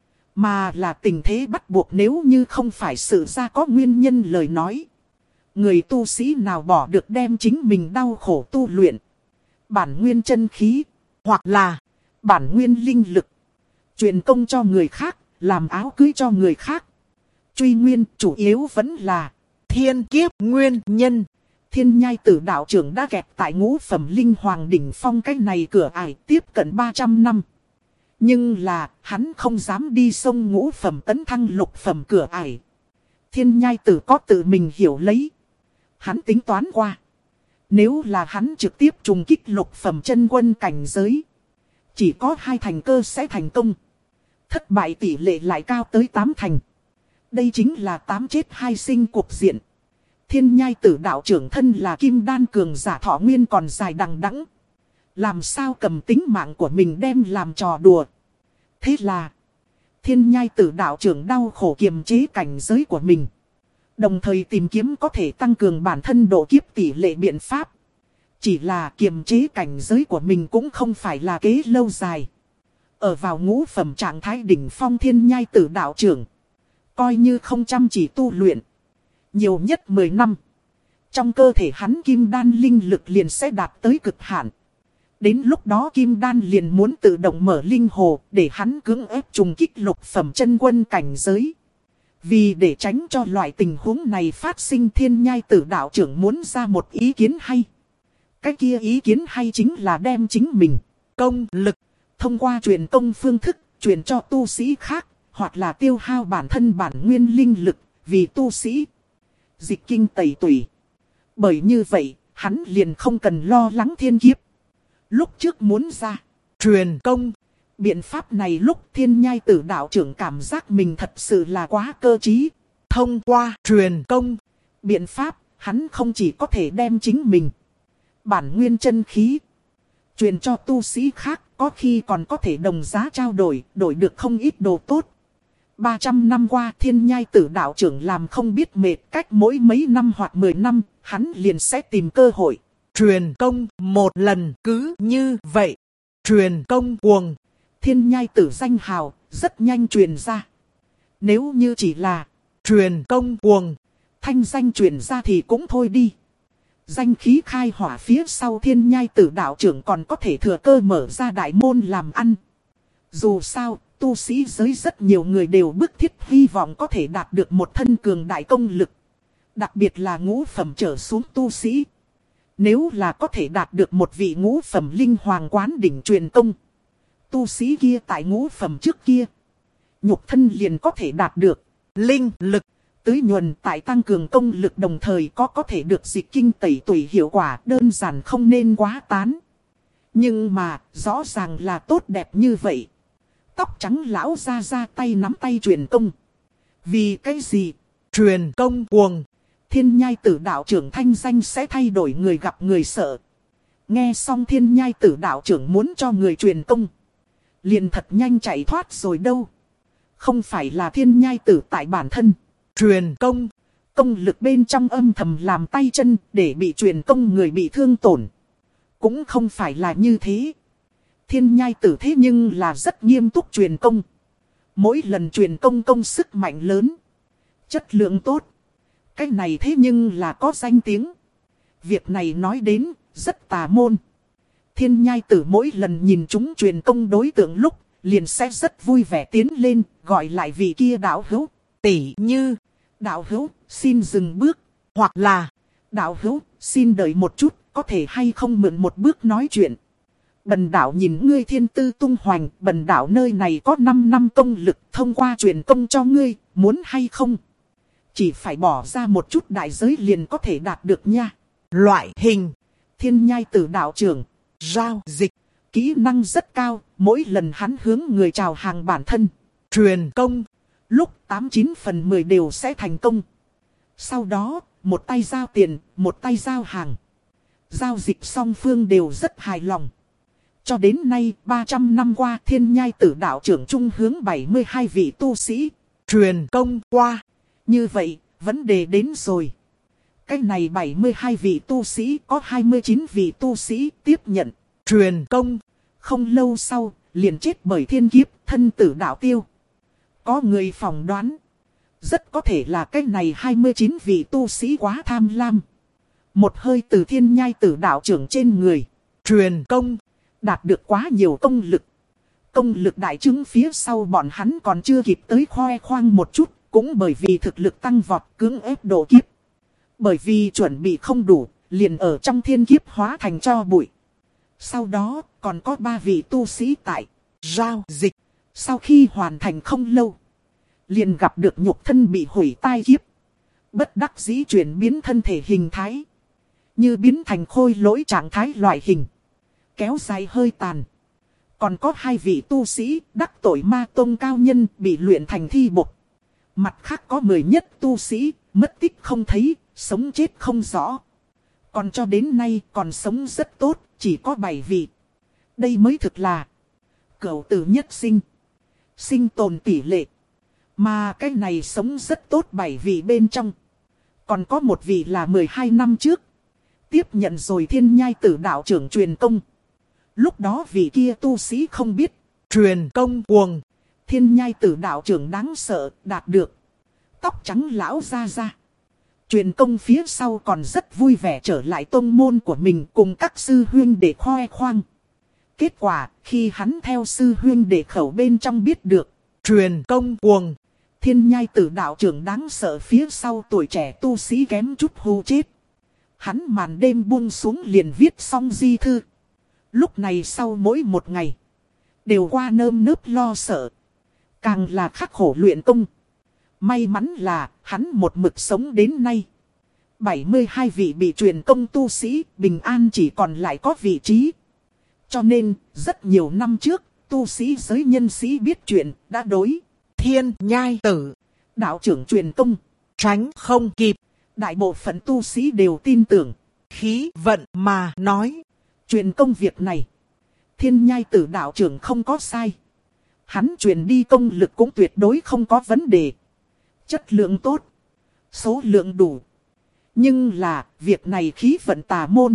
mà là tình thế bắt buộc. Nếu như không phải sự ra có nguyên nhân lời nói, người tu sĩ nào bỏ được đem chính mình đau khổ tu luyện bản nguyên chân khí, hoặc là bản nguyên linh lực, truyền công cho người khác, làm áo cưới cho người khác. Truy nguyên chủ yếu vẫn là thiên kiếp nguyên nhân. Thiên Nhai Tử đạo trưởng đã kẹt tại ngũ phẩm linh hoàng đỉnh phong cái này cửa ải tiếp cận ba trăm năm. Nhưng là hắn không dám đi sông ngũ phẩm tấn thăng lục phẩm cửa ải. Thiên Nhai Tử có tự mình hiểu lấy. Hắn tính toán qua. Nếu là hắn trực tiếp trùng kích lục phẩm chân quân cảnh giới, chỉ có hai thành cơ sẽ thành công. Thất bại tỷ lệ lại cao tới tám thành. Đây chính là tám chết hai sinh cuộc diện. Thiên nhai tử đạo trưởng thân là kim đan cường giả thọ nguyên còn dài đằng đẵng, làm sao cầm tính mạng của mình đem làm trò đùa. Thế là thiên nhai tử đạo trưởng đau khổ kiềm chế cảnh giới của mình, đồng thời tìm kiếm có thể tăng cường bản thân độ kiếp tỷ lệ biện pháp. Chỉ là kiềm chế cảnh giới của mình cũng không phải là kế lâu dài. Ở vào ngũ phẩm trạng thái đỉnh phong thiên nhai tử đạo trưởng, coi như không chăm chỉ tu luyện, nhiều nhất mười năm, trong cơ thể hắn kim đan linh lực liền sẽ đạt tới cực hạn. Đến lúc đó kim đan liền muốn tự động mở linh hồ để hắn cưỡng ép trùng kích lục phẩm chân quân cảnh giới. Vì để tránh cho loại tình huống này phát sinh, thiên nhai tử đạo trưởng muốn ra một ý kiến hay. Cái kia ý kiến hay chính là đem chính mình công lực thông qua truyền công phương thức truyền cho tu sĩ khác, hoặc là tiêu hao bản thân bản nguyên linh lực vì tu sĩ dịch kinh tẩy tủy. Bởi như vậy, hắn liền không cần lo lắng thiên kiếp. Lúc trước muốn ra truyền công biện pháp này, lúc thiên nhai tử đạo trưởng cảm giác mình thật sự là quá cơ trí. Thông qua truyền công biện pháp, hắn không chỉ có thể đem chính mình bản nguyên chân khí truyền cho tu sĩ khác, có khi còn có thể đồng giá trao đổi, đổi được không ít đồ tốt. ba trăm năm qua thiên nhai tử đạo trưởng làm không biết mệt, cách mỗi mấy năm hoặc mười năm, hắn liền sẽ tìm cơ hội truyền công một lần. Cứ như vậy, truyền công cuồng, thiên nhai tử danh hào rất nhanh truyền ra. Nếu như chỉ là truyền công cuồng, thanh danh truyền ra thì cũng thôi đi. Danh khí khai hỏa phía sau, thiên nhai tử đạo trưởng còn có thể thừa cơ mở ra đại môn làm ăn. Dù sao, tu sĩ giới rất nhiều người đều bức thiết hy vọng có thể đạt được một thân cường đại công lực. Đặc biệt là ngũ phẩm trở xuống tu sĩ. Nếu là có thể đạt được một vị ngũ phẩm linh hoàng quán đỉnh truyền công, tu sĩ kia tại ngũ phẩm trước kia, nhục thân liền có thể đạt được linh lực tưới nhuần, tại tăng cường công lực đồng thời có có thể được dịch kinh tẩy tủy hiệu quả, đơn giản không nên quá tán. Nhưng mà, rõ ràng là tốt đẹp như vậy. Tóc trắng lão ra ra tay nắm tay truyền công. Vì cái gì? Truyền công cuồng, thiên nhai tử đạo trưởng thanh danh sẽ thay đổi, người gặp người sợ. Nghe xong thiên nhai tử đạo trưởng muốn cho người truyền công, liền thật nhanh chạy thoát rồi đâu. Không phải là thiên nhai tử tại bản thân truyền công, công lực bên trong âm thầm làm tay chân để bị truyền công người bị thương tổn. Cũng không phải là như thế. Thiên nhai tử thế nhưng là rất nghiêm túc truyền công. Mỗi lần truyền công công sức mạnh lớn, chất lượng tốt. Cái này thế nhưng là có danh tiếng. Việc này nói đến rất tà môn. Thiên nhai tử mỗi lần nhìn chúng truyền công đối tượng lúc, liền sẽ rất vui vẻ tiến lên, gọi lại vị kia đạo hữu. Tỷ như, đạo hữu, xin dừng bước. Hoặc là, đạo hữu, xin đợi một chút, có thể hay không mượn một bước nói chuyện. Bần đạo nhìn ngươi thiên tư tung hoành, bần đạo nơi này có năm năm công lực, thông qua truyền công cho ngươi, muốn hay không? Chỉ phải bỏ ra một chút đại giới liền có thể đạt được nha. Loại hình thiên nhai tử đạo trưởng, giao dịch, kỹ năng rất cao, mỗi lần hắn hướng người chào hàng bản thân truyền công, lúc tám chín phần mười đều sẽ thành công. Sau đó, một tay giao tiền, một tay giao hàng. Giao dịch song phương đều rất hài lòng. Cho đến nay, ba trăm năm qua, thiên nhai tử đạo trưởng trung hướng bảy mươi hai vị tu sĩ truyền công qua. Như vậy, vấn đề đến rồi. Cái này bảy mươi hai vị tu sĩ có hai mươi chín vị tu sĩ tiếp nhận truyền công. Không lâu sau, liền chết bởi thiên kiếp, thân tử đạo tiêu. Có người phỏng đoán, rất có thể là cái này hai mươi chín vị tu sĩ quá tham lam. Một hơi từ thiên nhai tử đạo trưởng trên người truyền công, đạt được quá nhiều công lực. Công lực đại chứng phía sau bọn hắn còn chưa kịp tới khoe khoang một chút, cũng bởi vì thực lực tăng vọt cưỡng ép độ kiếp. Bởi vì chuẩn bị không đủ, liền ở trong thiên kiếp hóa thành tro bụi. Sau đó, còn có ba vị tu sĩ tại giao dịch. Sau khi hoàn thành không lâu, liền gặp được nhục thân bị hủy tai kiếp. Bất đắc dĩ chuyển biến thân thể hình thái, như biến thành khôi lỗi trạng thái loại hình. Kéo dài hơi tàn. Còn có hai vị tu sĩ đắc tội ma tông cao nhân bị luyện thành thi bột. Mặt khác có mười nhất tu sĩ mất tích không thấy, sống chết không rõ. Còn cho đến nay còn sống rất tốt, chỉ có bảy vị. Đây mới thực là cửu tử nhất sinh, sinh tồn tỷ lệ. Mà cái này sống rất tốt bảy vị bên trong. Còn có một vị là mười hai năm trước tiếp nhận rồi thiên nhai tử đạo trưởng truyền công. Lúc đó vị kia tu sĩ không biết truyền công cuồng. Thiên nhai tử đạo trưởng đáng sợ đạt được tóc trắng lão ra ra. Truyền công phía sau còn rất vui vẻ trở lại tông môn của mình cùng các sư huynh để khoe khoang. Kết quả khi hắn theo sư huynh để khẩu bên trong biết được truyền công cuồng, thiên nhai tử đạo trưởng đáng sợ phía sau tuổi trẻ tu sĩ kém chút hù chết. Hắn màn đêm buông xuống liền viết xong di thư. Lúc này sau mỗi một ngày đều qua nơm nớp lo sợ, càng là khắc khổ luyện công. May mắn là hắn một mực sống đến nay. bảy mươi hai vị bị truyền công tu sĩ bình an chỉ còn lại có vị trí. Cho nên rất nhiều năm trước tu sĩ giới nhân sĩ biết chuyện đã đối thiên nhai tử đạo trưởng truyền công tránh không kịp. Đại bộ phận tu sĩ đều tin tưởng khí vận mà nói. Truyền công việc này thiên nhai tử đạo trưởng không có sai. Hắn truyền đi công lực cũng tuyệt đối không có vấn đề. Chất lượng tốt, số lượng đủ. Nhưng là việc này khí vận tà môn.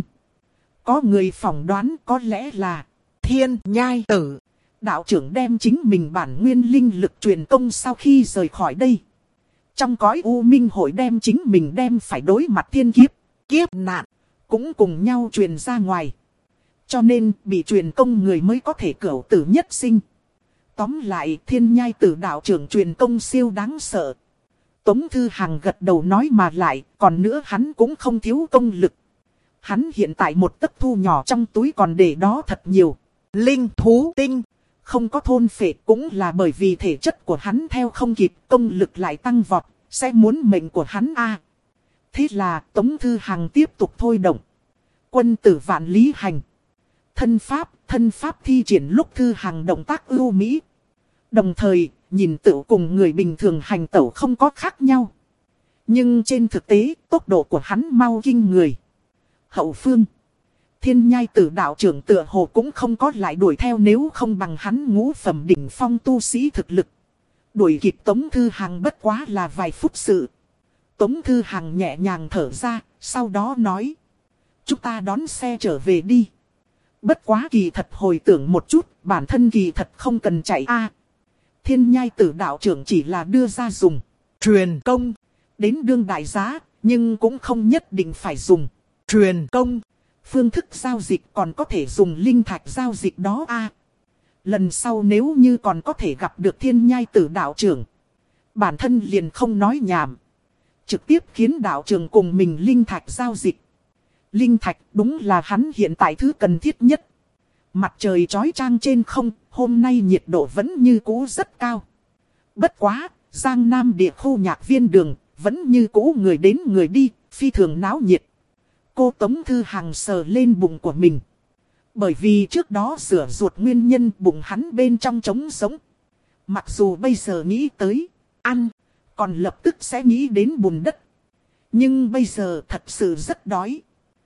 Có người phỏng đoán có lẽ là thiên nhai tử đạo trưởng đem chính mình bản nguyên linh lực truyền công sau khi rời khỏi đây. Trong cõi u minh hội đem chính mình đem phải đối mặt thiên kiếp, kiếp nạn, cũng cùng nhau truyền ra ngoài. Cho nên bị truyền công người mới có thể cửu tử nhất sinh. Tóm lại thiên nhai tử đạo trưởng truyền công siêu đáng sợ. Tống Thư Hằng gật đầu nói mà lại, còn nữa hắn cũng không thiếu công lực. Hắn hiện tại một tấc thu nhỏ trong túi còn để đó thật nhiều linh thú tinh. Không có thôn phệ cũng là bởi vì thể chất của hắn theo không kịp, công lực lại tăng vọt, sẽ muốn mệnh của hắn a. À, thế là Tống Thư Hằng tiếp tục thôi động quân tử vạn lý hành. Thân pháp, thân pháp thi triển lúc Thư Hằng động tác ưu mỹ. Đồng thời, nhìn tựu cùng người bình thường hành tẩu không có khác nhau. Nhưng trên thực tế, tốc độ của hắn mau kinh người. Hậu phương, thiên nhai tử đạo trưởng tựa hồ cũng không có lại đuổi theo, nếu không bằng hắn ngũ phẩm đỉnh phong tu sĩ thực lực. Đuổi kịp Tống Thư Hằng bất quá là vài phút sự. Tống Thư Hằng nhẹ nhàng thở ra, sau đó nói: chúng ta đón xe trở về đi. Bất quá kỳ thật hồi tưởng một chút, bản thân kỳ thật không cần chạy a. À, thiên nhai tử đạo trưởng chỉ là đưa ra dùng truyền công đến đương đại giá, nhưng cũng không nhất định phải dùng truyền công. Phương thức giao dịch còn có thể dùng linh thạch giao dịch đó a. À, lần sau nếu như còn có thể gặp được thiên nhai tử đạo trưởng, bản thân liền không nói nhảm, trực tiếp khiến đạo trưởng cùng mình linh thạch giao dịch. Linh thạch đúng là hắn hiện tại thứ cần thiết nhất. Mặt trời chói chang trên không, hôm nay nhiệt độ vẫn như cũ rất cao. Bất quá, Giang Nam địa khu nhạc viên đường, vẫn như cũ người đến người đi, phi thường náo nhiệt. Cô Tống Thư Hằng sờ lên bụng của mình. Bởi vì trước đó rửa ruột nguyên nhân bụng hắn bên trong trống sống. Mặc dù bây giờ nghĩ tới ăn, còn lập tức sẽ nghĩ đến bùn đất. Nhưng bây giờ thật sự rất đói.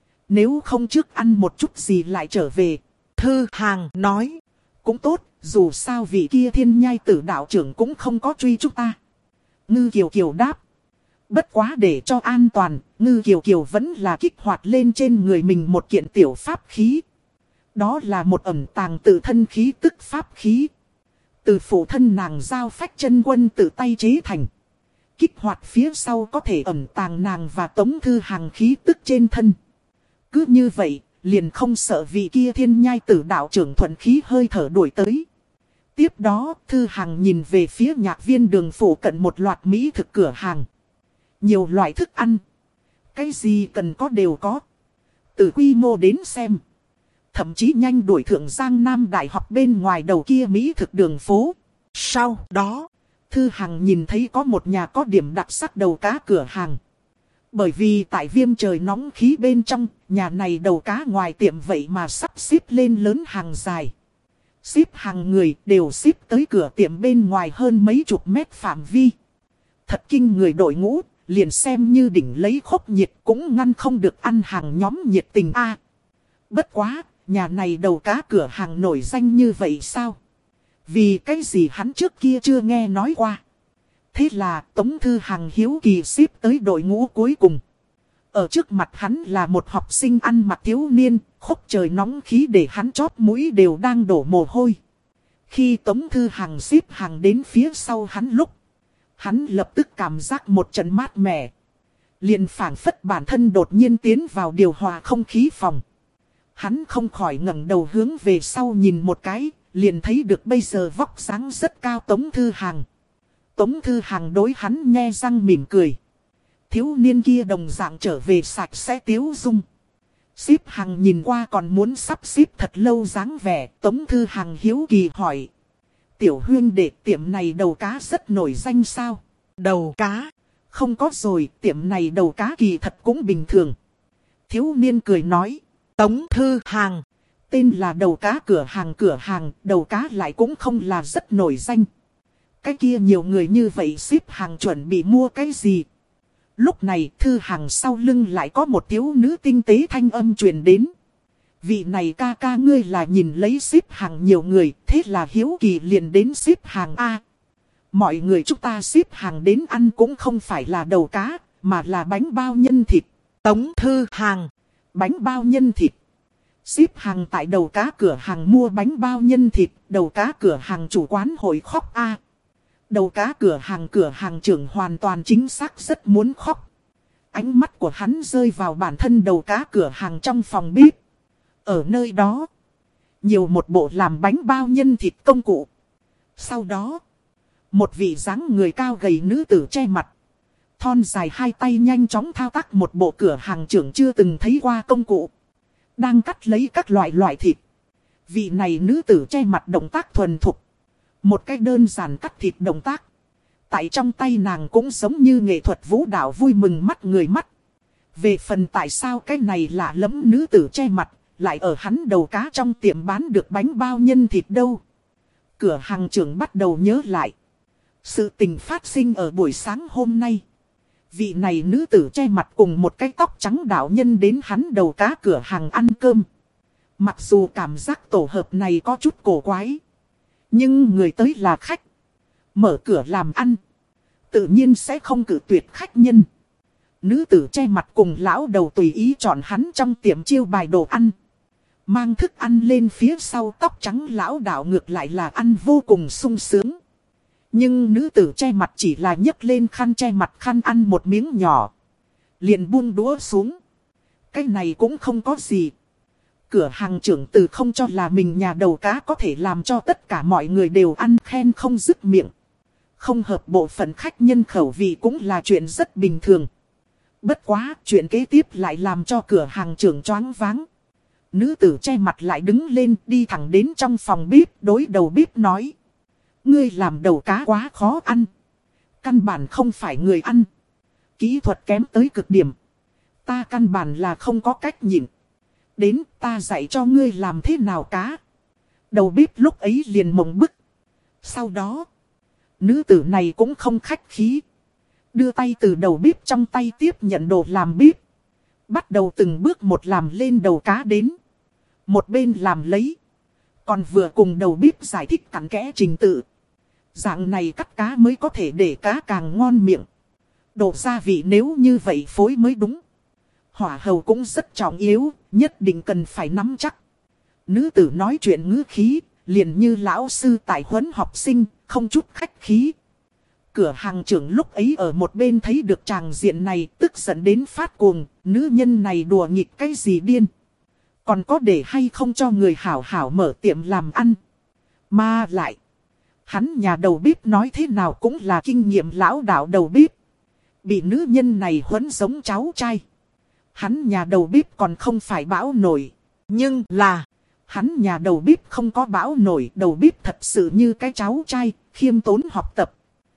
Nếu không trước ăn một chút gì lại trở về. Thư Hằng nói: cũng tốt, dù sao vị kia thiên nhai tử đạo trưởng cũng không có truy chúng ta. Ngư Kiều Kiều đáp: bất quá để cho an toàn, Ngư Kiều Kiều vẫn là kích hoạt lên trên người mình một kiện tiểu pháp khí. Đó là một ẩn tàng tự thân khí tức pháp khí. Từ phụ thân nàng giao phách chân quân tự tay chế thành. Kích hoạt phía sau có thể ẩn tàng nàng và Tống Thư Hằng khí tức trên thân. Cứ như vậy, liền không sợ vị kia thiên nhai tử đạo trưởng thuận khí hơi thở đuổi tới. Tiếp đó, Thư Hằng nhìn về phía nhạc viên đường phủ cận một loạt mỹ thực cửa hàng. Nhiều loại thức ăn. Cái gì cần có đều có. Từ quy mô đến xem. Thậm chí nhanh đuổi thượng Giang Nam Đại học bên ngoài đầu kia mỹ thực đường phố. Sau đó, Thư Hằng nhìn thấy có một nhà có điểm đặc sắc đầu cá cửa hàng. Bởi vì tại viêm trời nóng khí bên trong, nhà này đầu cá ngoài tiệm vậy mà sắp xếp lên lớn hàng dài. Xếp hàng người đều xếp tới cửa tiệm bên ngoài hơn mấy chục mét phạm vi. Thật kinh người đội ngũ, liền xem như đỉnh lấy khốc nhiệt cũng ngăn không được ăn hàng nhóm nhiệt tình a. Bất quá, nhà này đầu cá cửa hàng nổi danh như vậy sao? Vì cái gì hắn trước kia chưa nghe nói qua. Thế là Tống Thư Hằng hiếu kỳ xếp tới đội ngũ cuối cùng. Ở trước mặt hắn là một học sinh ăn mặc thiếu niên, khúc trời nóng khí để hắn chóp mũi đều đang đổ mồ hôi. Khi Tống Thư Hằng xếp hàng đến phía sau hắn lúc, hắn lập tức cảm giác một trận mát mẻ. Liền phảng phất bản thân đột nhiên tiến vào điều hòa không khí phòng. Hắn không khỏi ngẩng đầu hướng về sau nhìn một cái, liền thấy được bây giờ vóc dáng rất cao Tống Thư Hằng. Tống Thư Hằng đối hắn nhe răng mỉm cười. Thiếu niên kia đồng dạng trở về sạch sẽ tiếu dung. Xếp Hằng nhìn qua còn muốn sắp xếp thật lâu dáng vẻ. Tống Thư Hằng hiếu kỳ hỏi. Tiểu huyên đệ, tiệm này đầu cá rất nổi danh sao? Đầu cá? Không có rồi, tiệm này đầu cá kỳ thật cũng bình thường. Thiếu niên cười nói. Tống Thư Hằng, tên là đầu cá cửa hàng cửa hàng, đầu cá lại cũng không là rất nổi danh. Cái kia nhiều người như vậy xếp hàng chuẩn bị mua cái gì? Lúc này Thư Hằng sau lưng lại có một thiếu nữ tinh tế thanh âm truyền đến. Vị này ca ca ngươi là nhìn lấy xếp hàng nhiều người, thế là hiếu kỳ liền đến xếp hàng A. Mọi người chúng ta xếp hàng đến ăn cũng không phải là đầu cá, mà là bánh bao nhân thịt. Tống Thư Hằng, bánh bao nhân thịt. Xếp hàng tại đầu cá cửa hàng mua bánh bao nhân thịt, đầu cá cửa hàng chủ quán hội khóc A. Đầu cá cửa hàng cửa hàng trưởng hoàn toàn chính xác rất muốn khóc. Ánh mắt của hắn rơi vào bản thân đầu cá cửa hàng trong phòng bếp. Ở nơi đó, nhiều một bộ làm bánh bao nhân thịt công cụ. Sau đó, một vị dáng người cao gầy nữ tử che mặt. Thon dài hai tay nhanh chóng thao tác một bộ cửa hàng trưởng chưa từng thấy qua công cụ. Đang cắt lấy các loại loại thịt. Vị này nữ tử che mặt động tác thuần thục. Một cách đơn giản cắt thịt động tác. Tại trong tay nàng cũng giống như nghệ thuật vũ đạo vui mừng mắt người mắt. Về phần tại sao cái này lạ lẫm nữ tử che mặt, lại ở hắn đầu cá trong tiệm bán được bánh bao nhân thịt đâu. Cửa hàng trưởng bắt đầu nhớ lại. Sự tình phát sinh ở buổi sáng hôm nay. Vị này nữ tử che mặt cùng một cái tóc trắng đạo nhân đến hắn đầu cá cửa hàng ăn cơm. Mặc dù cảm giác tổ hợp này có chút cổ quái. Nhưng người tới là khách. Mở cửa làm ăn. Tự nhiên sẽ không cử tuyệt khách nhân. Nữ tử che mặt cùng lão đầu tùy ý chọn hắn trong tiệm chiêu bài đồ ăn. Mang thức ăn lên phía sau tóc trắng lão đạo ngược lại là ăn vô cùng sung sướng. Nhưng nữ tử che mặt chỉ là nhấc lên khăn che mặt khăn ăn một miếng nhỏ. Liền buông đũa xuống. Cái này cũng không có gì. Cửa hàng trưởng từ không cho là mình nhà đầu cá có thể làm cho tất cả mọi người đều ăn khen không dứt miệng. Không hợp bộ phận khách nhân khẩu vị cũng là chuyện rất bình thường. Bất quá, chuyện kế tiếp lại làm cho cửa hàng trưởng choáng váng. Nữ tử che mặt lại đứng lên đi thẳng đến trong phòng bếp đối đầu bếp nói. Ngươi làm đầu cá quá khó ăn. Căn bản không phải người ăn. Kỹ thuật kém tới cực điểm. Ta căn bản là không có cách nhịn. Đến ta dạy cho ngươi làm thế nào cá. Đầu bếp lúc ấy liền mộng bức. Sau đó, nữ tử này cũng không khách khí. Đưa tay từ đầu bếp trong tay tiếp nhận đồ làm bếp. Bắt đầu từng bước một làm lên đầu cá đến. Một bên làm lấy. Còn vừa cùng đầu bếp giải thích cặn kẽ trình tự. Dạng này cắt cá mới có thể để cá càng ngon miệng. Đồ gia vị nếu như vậy phối mới đúng. Hỏa hầu cũng rất trọng yếu, nhất định cần phải nắm chắc. Nữ tử nói chuyện ngữ khí, liền như lão sư tại huấn học sinh, không chút khách khí. Cửa hàng trưởng lúc ấy ở một bên thấy được tràng diện này, tức giận đến phát cuồng, nữ nhân này đùa nghịch cái gì điên. Còn có để hay không cho người hảo hảo mở tiệm làm ăn. Mà lại, hắn nhà đầu bếp nói thế nào cũng là kinh nghiệm lão đạo đầu bếp. Bị nữ nhân này huấn giống cháu trai. Hắn nhà đầu bếp còn không phải bão nổi. Nhưng là, hắn nhà đầu bếp không có bão nổi. Đầu bếp thật sự như cái cháu trai, khiêm tốn học tập.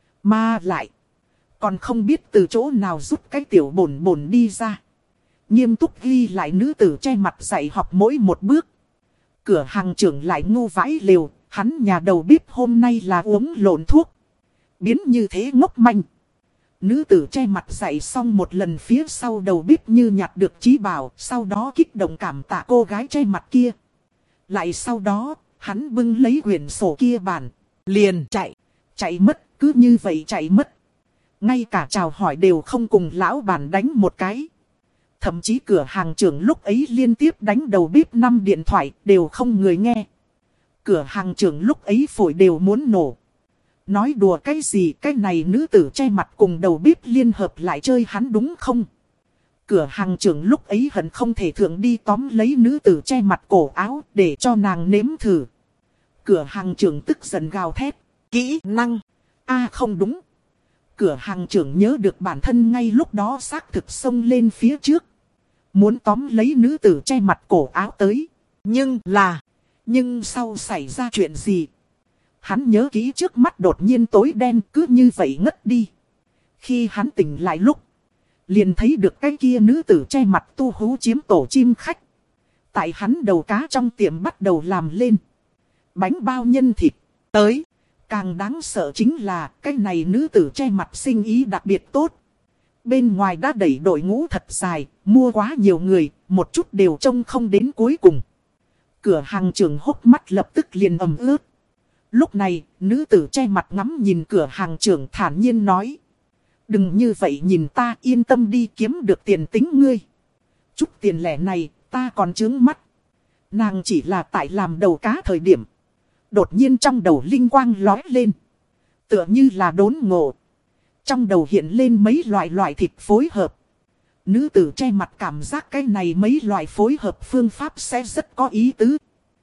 Mà lại, còn không biết từ chỗ nào rút cái tiểu bổn bổn đi ra. Nghiêm túc ghi lại nữ tử che mặt dạy học mỗi một bước. Cửa hàng trưởng lại ngu vãi lều, hắn nhà đầu bếp hôm nay là uống lộn thuốc. Biến như thế ngốc manh. Nữ tử che mặt dậy xong một lần phía sau đầu bếp như nhặt được trí bảo, sau đó kích động cảm tạ cô gái che mặt kia. Lại sau đó, hắn bưng lấy quyển sổ kia bản, liền chạy, chạy mất, cứ như vậy chạy mất. Ngay cả chào hỏi đều không cùng lão bản đánh một cái. Thậm chí cửa hàng trưởng lúc ấy liên tiếp đánh đầu bếp năm điện thoại đều không người nghe. Cửa hàng trưởng lúc ấy phổi đều muốn nổ. Nói đùa cái gì, cái này nữ tử che mặt cùng đầu bếp liên hợp lại chơi hắn đúng không? Cửa hàng trưởng lúc ấy hận không thể thượng đi tóm lấy nữ tử che mặt cổ áo để cho nàng nếm thử. Cửa hàng trưởng tức giận gào thét. Kỹ năng. A không đúng. Cửa hàng trưởng nhớ được bản thân ngay lúc đó xác thực xông lên phía trước. Muốn tóm lấy nữ tử che mặt cổ áo tới. Nhưng là. Nhưng sau xảy ra chuyện gì? Hắn nhớ kỹ trước mắt đột nhiên tối đen cứ như vậy ngất đi. Khi hắn tỉnh lại lúc. Liền thấy được cái kia nữ tử che mặt tu hú chiếm tổ chim khách. Tại hắn đầu cá trong tiệm bắt đầu làm lên. Bánh bao nhân thịt. Tới. Càng đáng sợ chính là cái này nữ tử che mặt sinh ý đặc biệt tốt. Bên ngoài đã đẩy đội ngũ thật dài, mua quá nhiều người, một chút đều trông không đến cuối cùng. Cửa hàng trưởng hốc mắt lập tức liền ẩm ướt. Lúc này, nữ tử che mặt ngắm nhìn cửa hàng trưởng thản nhiên nói. Đừng như vậy nhìn ta, yên tâm đi, kiếm được tiền tính ngươi. Chút tiền lẻ này, ta còn trướng mắt. Nàng chỉ là tại làm đầu cá thời điểm. Đột nhiên trong đầu linh quang lóe lên. Tựa như là đốn ngộ. Trong đầu hiện lên mấy loại loại thịt phối hợp. Nữ tử che mặt cảm giác cái này mấy loại phối hợp phương pháp sẽ rất có ý tứ.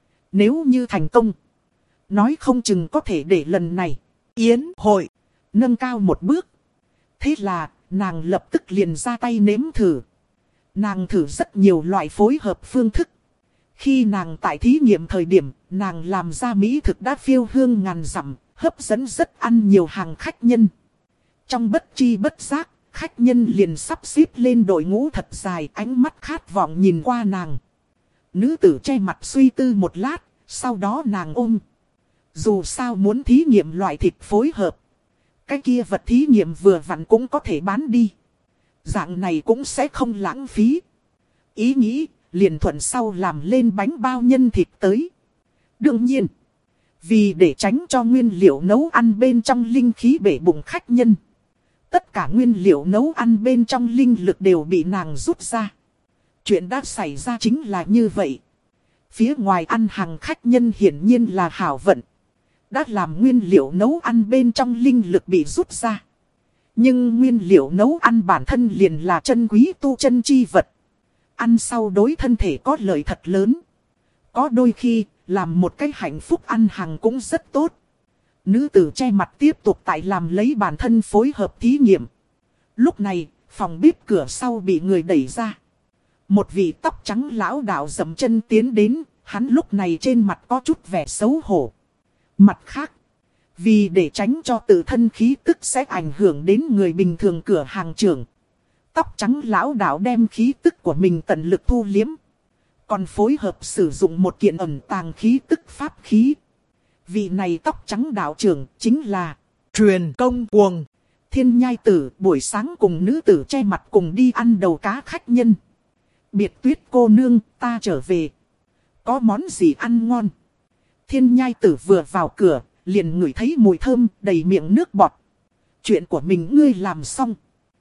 Nếu như thành công, nói không chừng có thể để lần này yến hội nâng cao một bước. Thế là nàng lập tức liền ra tay nếm thử. Nàng thử rất nhiều loại phối hợp phương thức. Khi nàng tại thí nghiệm thời điểm, nàng làm ra mỹ thực đã phiêu hương ngàn dặm, hấp dẫn rất ăn nhiều hàng khách nhân. Trong bất chi bất giác, khách nhân liền sắp xếp lên đội ngũ thật dài, ánh mắt khát vọng nhìn qua nàng. Nữ tử che mặt suy tư một lát, sau đó nàng ôm. Dù sao muốn thí nghiệm loại thịt phối hợp, cái kia vật thí nghiệm vừa vặn cũng có thể bán đi. Dạng này cũng sẽ không lãng phí. Ý nghĩ, liền thuận sau làm lên bánh bao nhân thịt tới. Đương nhiên, vì để tránh cho nguyên liệu nấu ăn bên trong linh khí bể bụng khách nhân, tất cả nguyên liệu nấu ăn bên trong linh lực đều bị nàng rút ra. Chuyện đã xảy ra chính là như vậy. Phía ngoài ăn hàng khách nhân hiển nhiên là hảo vận. Đã làm nguyên liệu nấu ăn bên trong linh lực bị rút ra. Nhưng nguyên liệu nấu ăn bản thân liền là chân quý tu chân chi vật. Ăn sau đối thân thể có lợi thật lớn. Có đôi khi, làm một cái hạnh phúc ăn hàng cũng rất tốt. Nữ tử che mặt tiếp tục tại làm lấy bản thân phối hợp thí nghiệm. Lúc này, phòng bếp cửa sau bị người đẩy ra. Một vị tóc trắng lão đạo dậm chân tiến đến, hắn lúc này trên mặt có chút vẻ xấu hổ. Mặt khác, vì để tránh cho tự thân khí tức sẽ ảnh hưởng đến người bình thường cửa hàng trưởng, tóc trắng lão đạo đem khí tức của mình tận lực thu liếm. Còn phối hợp sử dụng một kiện ẩn tàng khí tức pháp khí. Vị này tóc trắng đạo trưởng chính là Truyền Công Cuồng. Thiên Nhai Tử buổi sáng cùng nữ tử che mặt cùng đi ăn đầu cá khách nhân. Biệt Tuyết cô nương, ta trở về. Có món gì ăn ngon? Thiên Nhai Tử vừa vào cửa, liền ngửi thấy mùi thơm đầy miệng nước bọt. Chuyện của mình ngươi làm xong.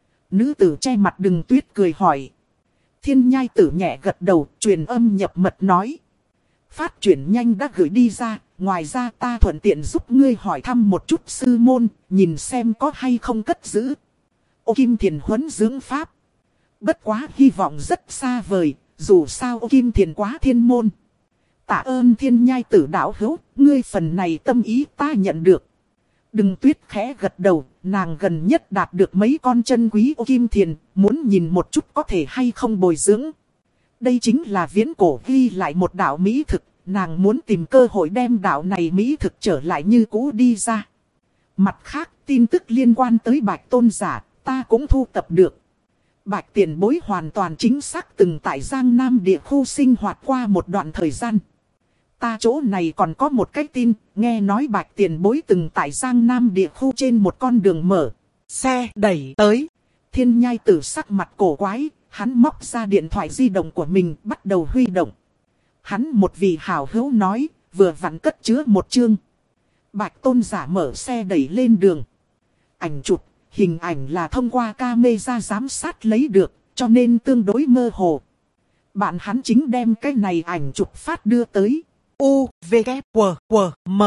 Nữ tử che mặt Đừng Tuyết cười hỏi. Thiên Nhai Tử nhẹ gật đầu, truyền âm nhập mật nói. Phát chuyển nhanh đã gửi đi ra, ngoài ra ta thuận tiện giúp ngươi hỏi thăm một chút sư môn, nhìn xem có hay không cất giữ. Ô Kim Thiền huấn dưỡng pháp. Bất quá hy vọng rất xa vời, dù sao Ô Kim Thiền quá thiên môn. Tạ ơn Thiên Nhai Tử đạo hữu, ngươi phần này tâm ý ta nhận được. Đừng Tuyết khẽ gật đầu, nàng gần nhất đạt được mấy con chân quý Ô Kim Thiền, muốn nhìn một chút có thể hay không bồi dưỡng. Đây chính là viễn cổ ghi lại một đạo mỹ thực, nàng muốn tìm cơ hội đem đạo này mỹ thực trở lại như cũ đi ra. Mặt khác, tin tức liên quan tới Bạch Tôn giả, ta cũng thu tập được. Bạch tiền bối hoàn toàn chính xác từng tại Giang Nam địa khu sinh hoạt qua một đoạn thời gian. Ta chỗ này còn có một cái tin, nghe nói Bạch tiền bối từng tại Giang Nam địa khu trên một con đường mở. Xe đẩy tới. Thiên nhai tử sắc mặt cổ quái, hắn móc ra điện thoại di động của mình bắt đầu huy động. Hắn một vị hảo hữu nói, vừa vặn cất chứa một chương. Bạch tôn giả mở xe đẩy lên đường. Ảnh chụp, hình ảnh là thông qua camera giám sát lấy được, cho nên tương đối mơ hồ. Bạn hắn chính đem cái này ảnh chụp phát đưa tới. U, V, K, W, W, M.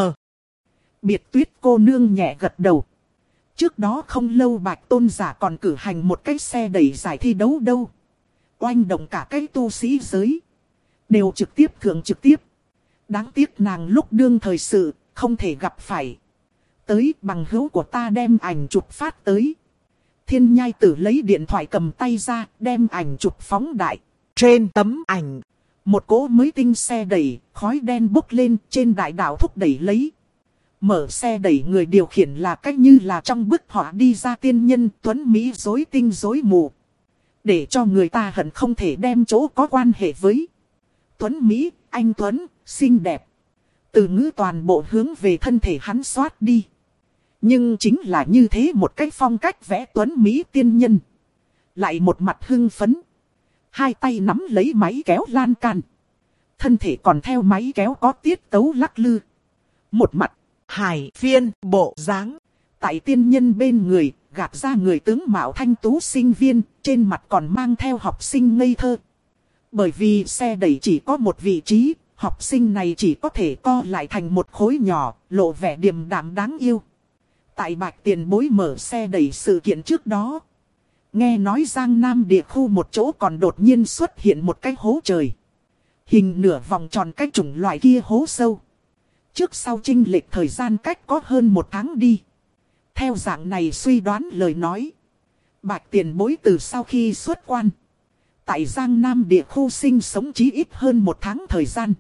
Biệt tuyết cô nương nhẹ gật đầu. Trước đó không lâu Bạch tôn giả còn cử hành một cái xe đẩy giải thi đấu đâu. Oanh động cả cái tu sĩ giới. Đều trực tiếp thượng trực tiếp. Đáng tiếc nàng lúc đương thời sự, không thể gặp phải. Tới bằng hữu của ta đem ảnh chụp phát tới. Thiên nhai tử lấy điện thoại cầm tay ra, đem ảnh chụp phóng đại. Trên tấm ảnh, một cỗ mới tinh xe đẩy, khói đen bốc lên trên đại đảo thúc đẩy lấy. Mở xe đẩy người điều khiển là cách như là trong bức họa đi ra tiên nhân tuấn Mỹ rối tinh rối mù. Để cho người ta hận không thể đem chỗ có quan hệ với. Tuấn Mỹ, anh Tuấn, xinh đẹp. Từ ngữ toàn bộ hướng về thân thể hắn xoát đi. Nhưng chính là như thế một cái phong cách vẽ Tuấn Mỹ tiên nhân. Lại một mặt hưng phấn. Hai tay nắm lấy máy kéo lan can. Thân thể còn theo máy kéo có tiết tấu lắc lư. Một mặt, hải phiên bộ dáng. Tại tiên nhân bên người, gạt ra người tướng mạo thanh tú sinh viên, trên mặt còn mang theo học sinh ngây thơ. Bởi vì xe đẩy chỉ có một vị trí, học sinh này chỉ có thể co lại thành một khối nhỏ, lộ vẻ điềm đạm đáng yêu. Tại Bạch tiền bối mở xe đẩy sự kiện trước đó. Nghe nói Giang Nam địa khu một chỗ còn đột nhiên xuất hiện một cái hố trời. Hình nửa vòng tròn cái chủng loại kia hố sâu. Trước sau chênh lệch thời gian cách có hơn một tháng đi. Theo dạng này suy đoán lời nói. Bạch tiền bối từ sau khi xuất quan. Tại Giang Nam địa khu sinh sống chí ít hơn một tháng thời gian.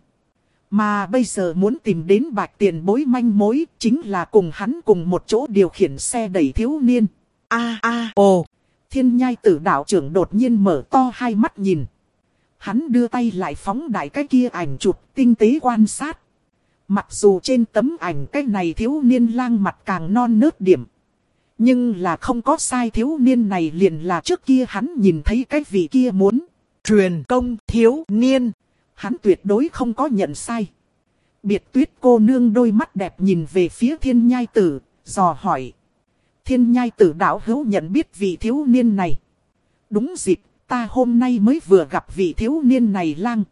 Mà bây giờ muốn tìm đến Bạch tiền bối manh mối chính là cùng hắn cùng một chỗ điều khiển xe đẩy thiếu niên. A a ồ. Thiên nhai tử đạo trưởng đột nhiên mở to hai mắt nhìn. Hắn đưa tay lại phóng đại cái kia ảnh chụp tinh tế quan sát. Mặc dù trên tấm ảnh cái này thiếu niên lang mặt càng non nớt điểm. Nhưng là không có sai, thiếu niên này liền là trước kia hắn nhìn thấy cái vị kia muốn truyền công thiếu niên. Hắn tuyệt đối không có nhận sai. Biệt tuyết cô nương đôi mắt đẹp nhìn về phía thiên nhai tử, dò hỏi. Thiên nhai tử đạo hữu nhận biết vị thiếu niên này. Đúng dịp, ta hôm nay mới vừa gặp vị thiếu niên này lang.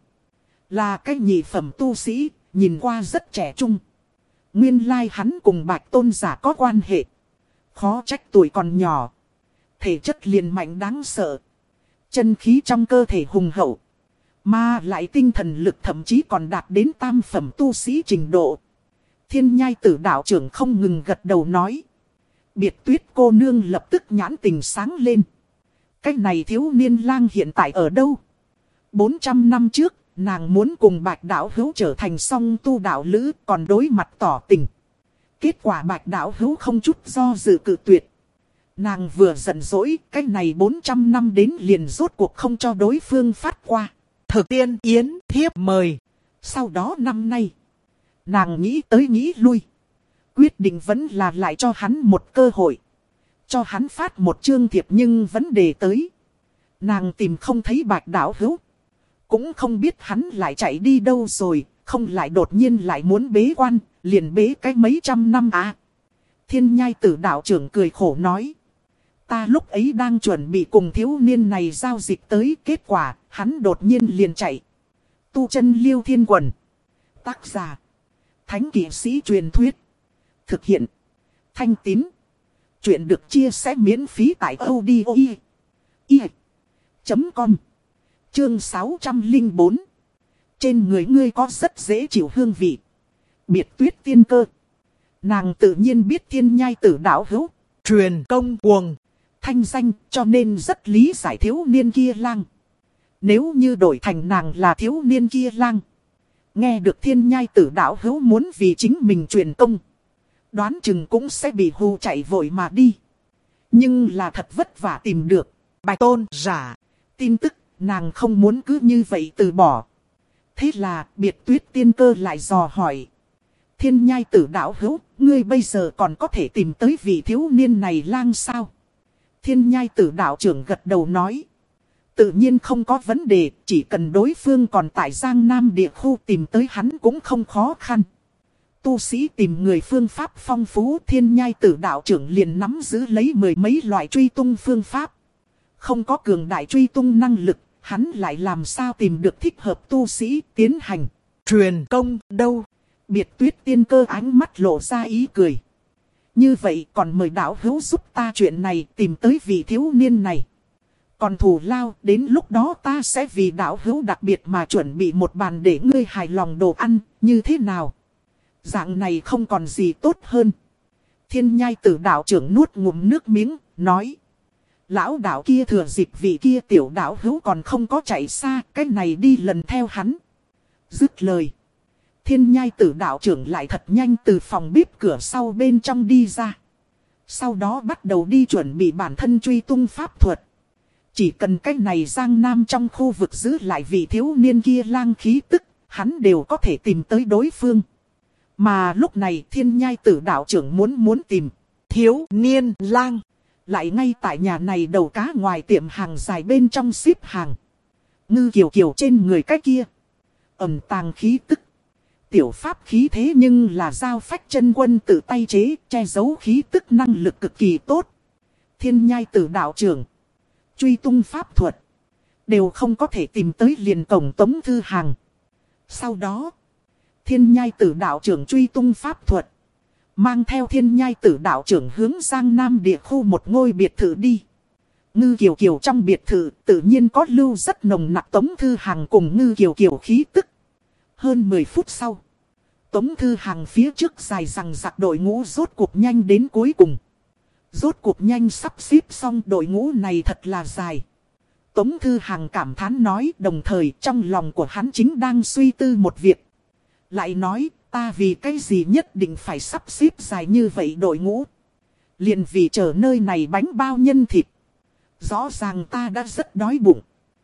Là cái nhị phẩm tu sĩ, nhìn qua rất trẻ trung. Nguyên lai hắn cùng Bạch tôn giả có quan hệ. Khó trách tuổi còn nhỏ. Thể chất liền mạnh đáng sợ. Chân khí trong cơ thể hùng hậu. Mà lại tinh thần lực thậm chí còn đạt đến tam phẩm tu sĩ trình độ. Thiên nhai tử đạo trưởng không ngừng gật đầu nói. Biệt tuyết cô nương lập tức nhãn tình sáng lên. Cái này thiếu niên lang hiện tại ở đâu? bốn trăm năm trước, nàng muốn cùng Bạch đạo hữu trở thành song tu đạo lữ, còn đối mặt tỏ tình. Kết quả Bạch đạo hữu không chút do dự cự tuyệt. Nàng vừa giận dỗi, cái này bốn trăm năm đến liền rốt cuộc không cho đối phương phát qua. Thực tiên yến thiếp mời. Sau đó năm nay, nàng nghĩ tới nghĩ lui. Quyết định vẫn là lại cho hắn một cơ hội. Cho hắn phát một chương thiệp, nhưng vấn đề tới. Nàng tìm không thấy Bạch đạo hữu. Cũng không biết hắn lại chạy đi đâu rồi. Không lại đột nhiên lại muốn bế quan. Liền bế cái mấy trăm năm à. Thiên nhai tử đạo trưởng cười khổ nói. Ta lúc ấy đang chuẩn bị cùng thiếu niên này giao dịch tới, kết quả hắn đột nhiên liền chạy. Tu chân Liêu Thiên Quần. Tác giả. Thánh kỵ sĩ truyền thuyết. Thực hiện. Thanh Tín. Chuyện được chia sẻ miễn phí tại audio chấm com. Chương sáu trăm lẻ bốn. Trên người ngươi có rất dễ chịu hương vị. Biệt tuyết tiên cơ. Nàng tự nhiên biết thiên nhai tử đạo hữu. Truyền công cuồng. Thanh danh, cho nên rất lý giải thiếu niên kia lang. Nếu như đổi thành nàng là thiếu niên kia lang. Nghe được thiên nhai tử đạo hữu muốn vì chính mình truyền công. Đoán chừng cũng sẽ bị hù chạy vội mà đi. Nhưng là thật vất vả tìm được. Bạch tôn giả. Tin tức, nàng không muốn cứ như vậy từ bỏ. Thế là Biệt Tuyết Tiên Cơ lại dò hỏi. Thiên Nhai Tử đạo hữu, ngươi bây giờ còn có thể tìm tới vị thiếu niên này lang sao? Thiên Nhai Tử đạo trưởng gật đầu nói. Tự nhiên không có vấn đề, chỉ cần đối phương còn tại Giang Nam địa khu tìm tới hắn cũng không khó khăn. Tu sĩ tìm người phương pháp phong phú, Thiên Nhai Tử đạo trưởng liền nắm giữ lấy mười mấy loại truy tung phương pháp. Không có cường đại truy tung năng lực, hắn lại làm sao tìm được thích hợp tu sĩ tiến hành truyền công đâu. Biệt Tuyết Tiên Cơ ánh mắt lộ ra ý cười. Như vậy còn mời đạo hữu giúp ta chuyện này, tìm tới vị thiếu niên này. Còn thù lao, đến lúc đó ta sẽ vì đạo hữu đặc biệt mà chuẩn bị một bàn để ngươi hài lòng đồ ăn, như thế nào? Dạng này không còn gì tốt hơn. Thiên Nhai Tử đạo trưởng nuốt ngụm nước miếng, nói. Lão đạo kia thừa dịp vị kia tiểu đạo hữu còn không có chạy xa, cái này đi lần theo hắn. Dứt lời. Thiên Nhai Tử đạo trưởng lại thật nhanh từ phòng bếp cửa sau bên trong đi ra. Sau đó bắt đầu đi chuẩn bị bản thân truy tung pháp thuật. Chỉ cần cái này Giang Nam trong khu vực giữ lại vị thiếu niên kia lang khí tức, hắn đều có thể tìm tới đối phương. Mà lúc này Thiên Nhai Tử đạo trưởng muốn muốn tìm thiếu niên lang. Lại ngay tại nhà này đầu cá ngoài tiệm hàng dài bên trong xếp hàng. Ngư kiều kiều trên người cái kia. Ẩm tàng khí tức. Tiểu pháp khí thế nhưng là giao phách chân quân tự tay chế, che giấu khí tức năng lực cực kỳ tốt. Thiên Nhai Tử đạo trưởng, truy tung pháp thuật, đều không có thể tìm tới liền cổng Tống Thư Hàng. Sau đó, Thiên Nhai Tử đạo trưởng truy tung pháp thuật, mang theo Thiên Nhai Tử đạo trưởng hướng Giang Nam địa khu một ngôi biệt thự đi. Ngư Kiều Kiều trong biệt thự tự nhiên có lưu rất nồng nặc Tống Thư Hàng cùng Ngư Kiều Kiều khí tức. Hơn mười phút sau, Tống Thư Hàng phía trước dài rằng giặc đội ngũ rốt cuộc nhanh đến cuối cùng. Rốt cuộc nhanh sắp xếp xong, đội ngũ này thật là dài. Tống Thư Hàng cảm thán nói, đồng thời trong lòng của hắn chính đang suy tư một việc. Lại nói, ta vì cái gì nhất định phải sắp xếp dài như vậy đội ngũ. Liền vì chờ nơi này bánh bao nhân thịt. Rõ ràng ta đã rất đói bụng.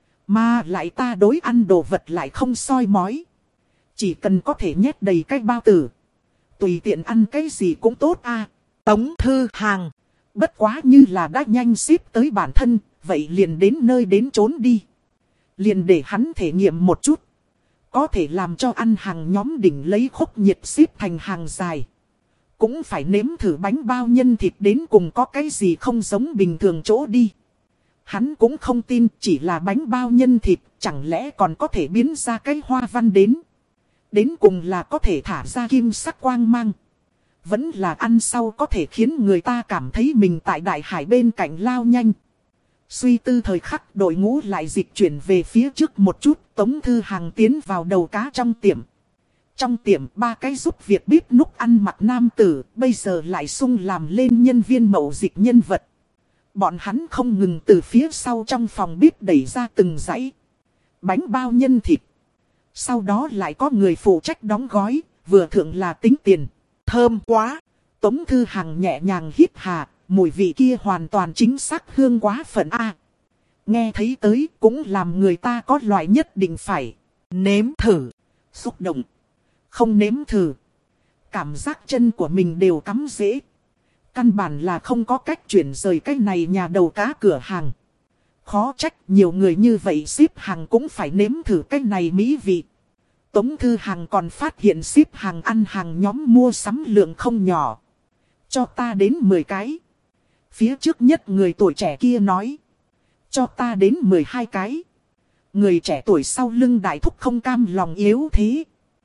Mà lại ta đối ăn đồ vật lại không soi mói. Chỉ cần có thể nhét đầy cái bao tử. Tùy tiện ăn cái gì cũng tốt a. Tống Thư Hàng. Bất quá như là đã nhanh xếp tới bản thân. Vậy liền đến nơi đến trốn đi. Liền để hắn thể nghiệm một chút. Có thể làm cho ăn hàng nhóm đỉnh lấy khúc nhiệt xếp thành hàng dài. Cũng phải nếm thử bánh bao nhân thịt đến cùng có cái gì không giống bình thường chỗ đi. Hắn cũng không tin chỉ là bánh bao nhân thịt, chẳng lẽ còn có thể biến ra cái hoa văn đến. Đến cùng là có thể thả ra kim sắc quang mang. Vẫn là ăn sau có thể khiến người ta cảm thấy mình tại đại hải bên cạnh lao nhanh. Suy tư thời khắc, đội ngũ lại dịch chuyển về phía trước một chút. Tống Thư Hàng tiến vào đầu cá trong tiệm. Trong tiệm ba cái giúp việc bếp núc ăn mặc nam tử, bây giờ lại sung làm lên nhân viên mậu dịch nhân vật. Bọn hắn không ngừng từ phía sau trong phòng bếp đẩy ra từng dãy bánh bao nhân thịt. Sau đó lại có người phụ trách đóng gói, vừa thượng là tính tiền. Thơm quá! Tống Thư Hàng nhẹ nhàng hít hà, mùi vị kia hoàn toàn chính xác hương quá phận a. Nghe thấy tới cũng làm người ta có loại nhất định phải nếm thử. Xúc động. Không nếm thử. Cảm giác chân của mình đều cắm rễ. Căn bản là không có cách chuyển rời cái này nhà đầu cá cửa hàng. Khó trách nhiều người như vậy xếp hàng cũng phải nếm thử cái này mỹ vị. Tống Thư Hàng còn phát hiện xếp hàng ăn hàng nhóm mua sắm lượng không nhỏ. Cho ta đến mười cái. Phía trước nhất người tuổi trẻ kia nói. Cho ta đến mười hai cái. Người trẻ tuổi sau lưng đại thúc không cam lòng yếu thế.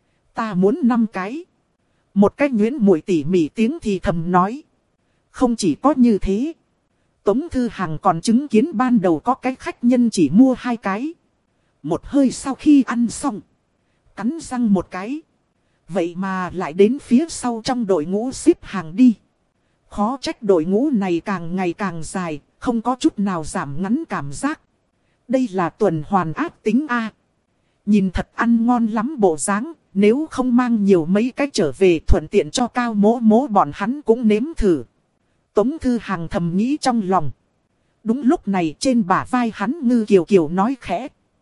Ta muốn năm cái. Một cái nhuyễn muội tỉ mỉ tiếng thì thầm nói. Không chỉ có như thế. Tống Thư Hàng còn chứng kiến ban đầu có cái khách nhân chỉ mua hai cái. Một hơi sau khi ăn xong. Cắn răng một cái. Vậy mà lại đến phía sau trong đội ngũ xếp hàng đi. Khó trách đội ngũ này càng ngày càng dài. Không có chút nào giảm ngắn cảm giác. Đây là tuần hoàn ác tính A. Nhìn thật ăn ngon lắm bộ dáng. Nếu không mang nhiều mấy cái trở về thuận tiện cho Cao Mỗ Mỗ bọn hắn cũng nếm thử. Tống Thư Hàng thầm nghĩ trong lòng. Đúng lúc này trên bả vai hắn Ngư Kiều Kiều nói khẽ.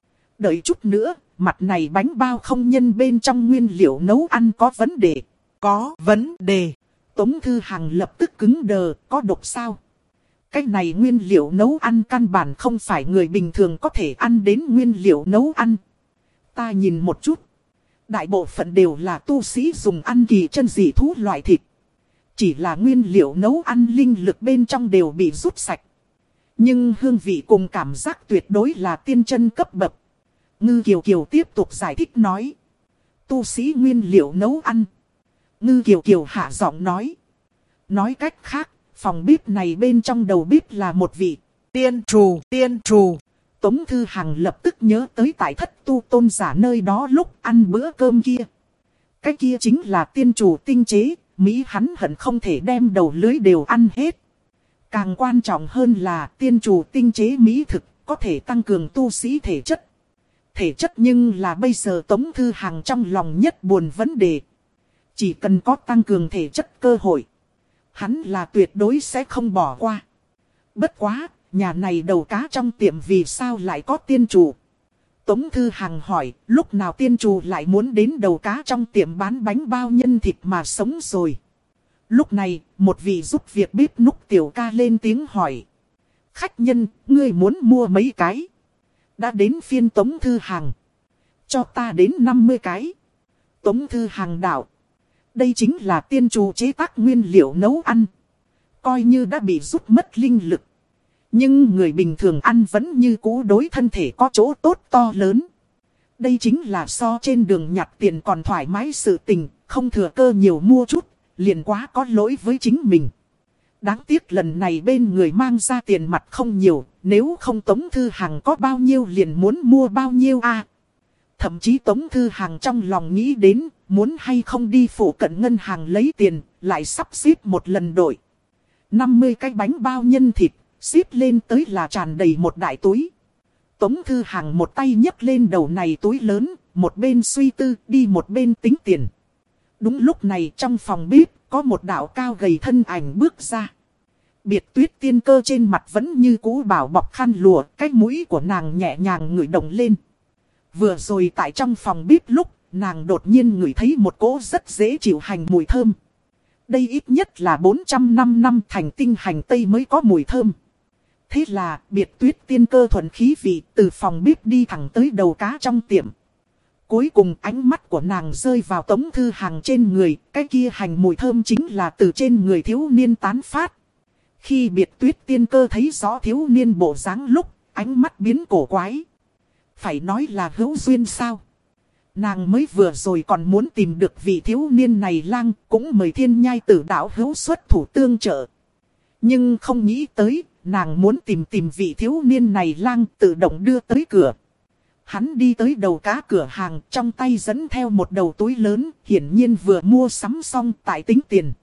Đợi chút nữa, mặt này bánh bao không nhân bên trong nguyên liệu nấu ăn có vấn đề. Có vấn đề. Tống Thư Hằng lập tức cứng đờ, có độc sao? Cái này nguyên liệu nấu ăn căn bản không phải người bình thường có thể ăn đến nguyên liệu nấu ăn. Ta nhìn một chút. Đại bộ phận đều là tu sĩ dùng ăn kỳ chân dị thú loại thịt. Chỉ là nguyên liệu nấu ăn linh lực bên trong đều bị rút sạch. Nhưng hương vị cùng cảm giác tuyệt đối là tiên chân cấp bậc. Ngư Kiều Kiều tiếp tục giải thích nói. Tu sĩ nguyên liệu nấu ăn. Ngư Kiều Kiều hạ giọng nói. Nói cách khác, phòng bếp này bên trong đầu bếp là một vị tiên trù, tiên trù. Tống Thư Hằng lập tức nhớ tới tại thất tu tôn giả nơi đó lúc ăn bữa cơm kia. Cái kia chính là tiên trù tinh chế, Mỹ hắn hận không thể đem đầu lưới đều ăn hết. Càng quan trọng hơn là tiên trù tinh chế Mỹ thực có thể tăng cường tu sĩ thể chất. Thể chất nhưng là bây giờ Tống Thư Hằng trong lòng nhất buồn vấn đề. Chỉ cần có tăng cường thể chất cơ hội, hắn là tuyệt đối sẽ không bỏ qua. Bất quá, nhà này đầu cá trong tiệm vì sao lại có tiên trù? Tống Thư Hằng hỏi, lúc nào tiên trù lại muốn đến đầu cá trong tiệm bán bánh bao nhân thịt mà sống rồi? Lúc này, một vị giúp việc bếp núc tiểu ca lên tiếng hỏi. Khách nhân, ngươi muốn mua mấy cái? Đã đến phiên Tống Thư Hằng. Cho ta đến năm mươi cái. Tống Thư Hằng đạo. Đây chính là tiên trù chế tác nguyên liệu nấu ăn. Coi như đã bị rút mất linh lực. Nhưng người bình thường ăn vẫn như cũ đối thân thể có chỗ tốt to lớn. Đây chính là so trên đường nhặt tiền còn thoải mái sự tình, không thừa cơ nhiều mua chút, liền quá có lỗi với chính mình. Đáng tiếc lần này bên người mang ra tiền mặt không nhiều, nếu không Tống Thư Hằng có bao nhiêu liền muốn mua bao nhiêu a. À, thậm chí Tống Thư Hằng trong lòng nghĩ đến, muốn hay không đi phụ cận ngân hàng lấy tiền, lại sắp xếp một lần đổi. năm mươi cái bánh bao nhân thịt, xếp lên tới là tràn đầy một đại túi. Tống Thư Hằng một tay nhấc lên đầu này túi lớn, một bên suy tư, đi một bên tính tiền. Đúng lúc này trong phòng bếp, có một đạo cao gầy thân ảnh bước ra. Biệt Tuyết Tiên Cơ trên mặt vẫn như cũ bảo bọc khăn lụa, cái mũi của nàng nhẹ nhàng ngửi động lên. Vừa rồi tại trong phòng bếp lúc, nàng đột nhiên ngửi thấy một cỗ rất dễ chịu hành mùi thơm. Đây ít nhất là bốn trăm năm năm thành tinh hành tây mới có mùi thơm. Thế là, Biệt Tuyết Tiên Cơ thuần khí vị từ phòng bếp đi thẳng tới đầu cá trong tiệm. Cuối cùng ánh mắt của nàng rơi vào Tống Thư Hằng trên người, cái kia hành mùi thơm chính là từ trên người thiếu niên tán phát. Khi Biệt Tuyết Tiên Cơ thấy rõ thiếu niên bộ dáng lúc, ánh mắt biến cổ quái. Phải nói là hữu duyên sao? Nàng mới vừa rồi còn muốn tìm được vị thiếu niên này lang, cũng mời Thiên Nhai Tử đạo hữu xuất thủ tương trợ. Nhưng không nghĩ tới, nàng muốn tìm tìm vị thiếu niên này lang tự động đưa tới cửa. Hắn đi tới đầu cá cửa hàng, trong tay dẫn theo một đầu túi lớn, hiển nhiên vừa mua sắm xong tại tính tiền.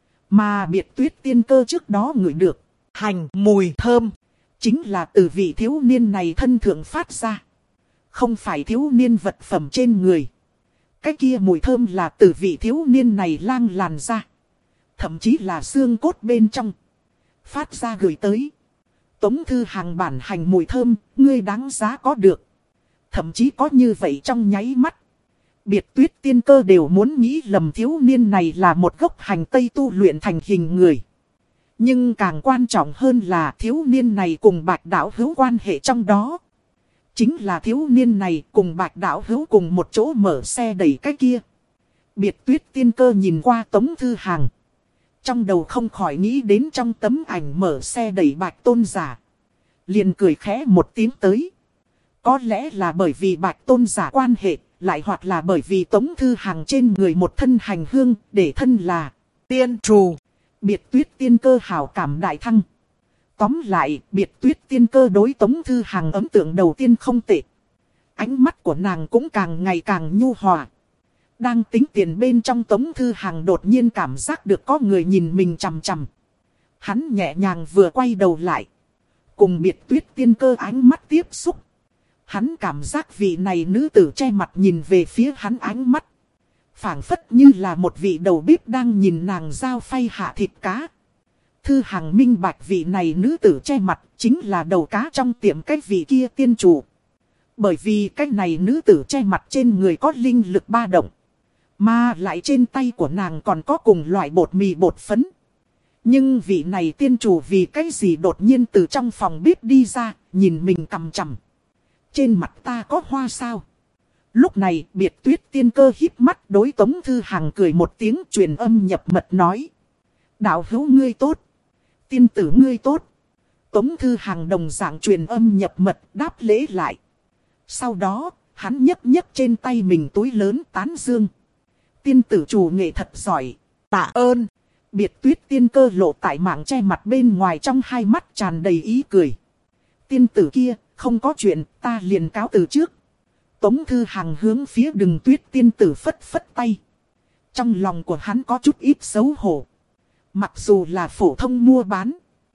Mà Biệt Tuyết Tiên Cơ trước đó ngửi được hành mùi thơm, chính là từ vị thiếu niên này thân thượng phát ra. Không phải thiếu niên vật phẩm trên người. Cái kia mùi thơm là từ vị thiếu niên này lang làn ra. Thậm chí là xương cốt bên trong. Phát ra gửi tới. Tống Thư Hằng bản hành mùi thơm, ngươi đáng giá có được. Thậm chí có như vậy trong nháy mắt. Biệt Tuyết Tiên Cơ đều muốn nghĩ lầm thiếu niên này là một gốc hành tây tu luyện thành hình người. Nhưng càng quan trọng hơn là thiếu niên này cùng Bạch Đạo Hữu quan hệ trong đó. Chính là thiếu niên này cùng Bạch Đạo Hữu cùng một chỗ mở xe đẩy cái kia. Biệt Tuyết Tiên Cơ nhìn qua Tống Thư Hằng. Trong đầu không khỏi nghĩ đến trong tấm ảnh mở xe đẩy Bạch Tôn giả. Liền cười khẽ một tiếng tới. Có lẽ là bởi vì Bạch Tôn giả quan hệ, lại hoặc là bởi vì Tống Thư Hằng trên người một thân hành hương, để thân là tiên trù. Biệt Tuyết Tiên Cơ hảo cảm đại thăng. Tóm lại, Biệt Tuyết Tiên Cơ đối Tống Thư Hằng ấn tượng đầu tiên không tệ. Ánh mắt của nàng cũng càng ngày càng nhu hòa. Đang tính tiền bên trong Tống Thư Hằng đột nhiên cảm giác được có người nhìn mình chằm chằm. Hắn nhẹ nhàng vừa quay đầu lại. Cùng Biệt Tuyết Tiên Cơ ánh mắt tiếp xúc. Hắn cảm giác vị này nữ tử che mặt nhìn về phía hắn ánh mắt. Phảng phất như là một vị đầu bếp đang nhìn nàng dao phay hạ thịt cá. Thư Hằng minh bạch vị này nữ tử che mặt chính là đầu cá trong tiệm cái vị kia tiên chủ. Bởi vì cái này nữ tử che mặt trên người có linh lực ba động. Mà lại trên tay của nàng còn có cùng loại bột mì bột phấn. Nhưng vị này tiên chủ vì cái gì đột nhiên từ trong phòng bếp đi ra, nhìn mình cằm chằm. Trên mặt ta có hoa sao? Lúc này Biệt Tuyết tiên cơ híp mắt đối Tống Thư Hằng cười một tiếng truyền âm nhập mật nói. Đạo hữu ngươi tốt. Tiên tử ngươi tốt. Tống Thư Hằng đồng dạng truyền âm nhập mật đáp lễ lại. Sau đó, hắn nhấc nhấc trên tay mình túi lớn tán dương. Tiên tử chủ nghệ thật giỏi. Tạ ơn. Biệt Tuyết tiên cơ lộ tại mạng che mặt bên ngoài trong hai mắt tràn đầy ý cười. Tiên tử kia, không có chuyện, ta liền cáo từ trước. Tống Thư Hằng hướng phía Đừng Tuyết tiên tử phất phất tay. Trong lòng của hắn có chút ít xấu hổ. Mặc dù là phổ thông mua bán.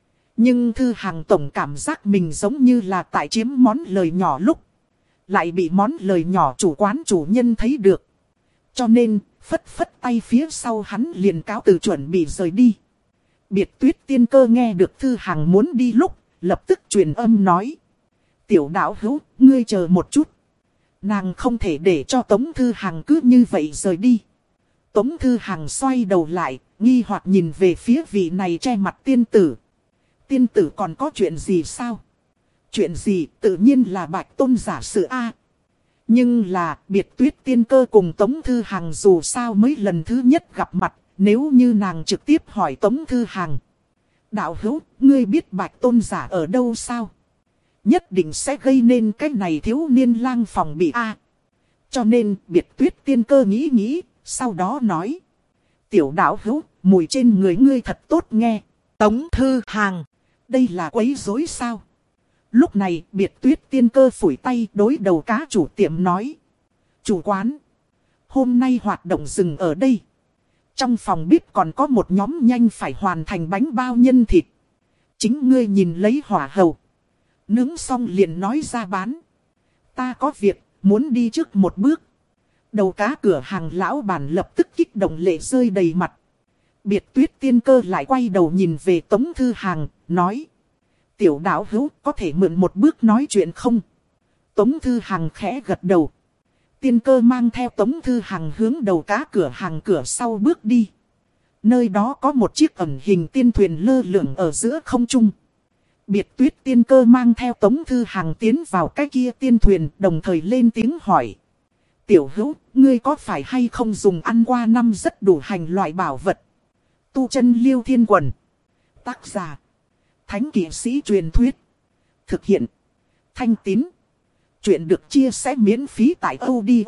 Nhưng Thư Hằng tổng cảm giác mình giống như là tại chiếm món lời nhỏ lúc. Lại bị món lời nhỏ chủ quán chủ nhân thấy được. Cho nên, phất phất tay phía sau hắn liền cáo từ chuẩn bị rời đi. Biệt Tuyết tiên cơ nghe được Thư Hằng muốn đi lúc, lập tức truyền âm nói. Tiểu đạo hữu, ngươi chờ một chút. Nàng không thể để cho Tống Thư Hằng cứ như vậy rời đi. Tống Thư Hằng xoay đầu lại, nghi hoặc nhìn về phía vị này che mặt tiên tử. Tiên tử còn có chuyện gì sao? Chuyện gì tự nhiên là Bạch Tôn giả sự A. Nhưng là Biệt Tuyết tiên cơ cùng Tống Thư Hằng dù sao mới lần thứ nhất gặp mặt. Nếu như nàng trực tiếp hỏi Tống Thư Hằng. Đạo hữu, ngươi biết Bạch Tôn giả ở đâu sao? Nhất định sẽ gây nên cái này thiếu niên lang phòng bị A. Cho nên Biệt Tuyết tiên cơ nghĩ nghĩ, sau đó nói. Tiểu đạo hữu, mùi trên người ngươi thật tốt nghe. Tống Thư Hằng, đây là quấy rối sao? Lúc này Biệt Tuyết tiên cơ phủi tay đối đầu cá chủ tiệm nói. Chủ quán, hôm nay hoạt động dừng ở đây. Trong phòng bếp còn có một nhóm nhanh phải hoàn thành bánh bao nhân thịt. Chính ngươi nhìn lấy hỏa hầu. Nướng xong liền nói ra bán. Ta có việc, muốn đi trước một bước. Đầu cá cửa hàng lão bản lập tức kích động lệ rơi đầy mặt. Biệt Tuyết tiên cơ lại quay đầu nhìn về Tống Thư Hằng, nói. Tiểu đạo hữu có thể mượn một bước nói chuyện không? Tống Thư Hằng khẽ gật đầu. Tiên cơ mang theo Tống Thư Hằng hướng đầu cá cửa hàng cửa sau bước đi. Nơi đó có một chiếc ẩn hình tiên thuyền lơ lửng ở giữa không trung. Biệt Tuyết tiên cơ mang theo Tống Thư Hằng tiến vào cái kia tiên thuyền, đồng thời lên tiếng hỏi. Tiểu hữu, ngươi có phải hay không dùng ăn qua năm rất đủ hành loại bảo vật? Tu chân Liêu Thiên Quần. Tác giả. Thánh kỵ sĩ truyền thuyết. Thực hiện. Thanh Tín. Chuyện được chia sẻ miễn phí tại audio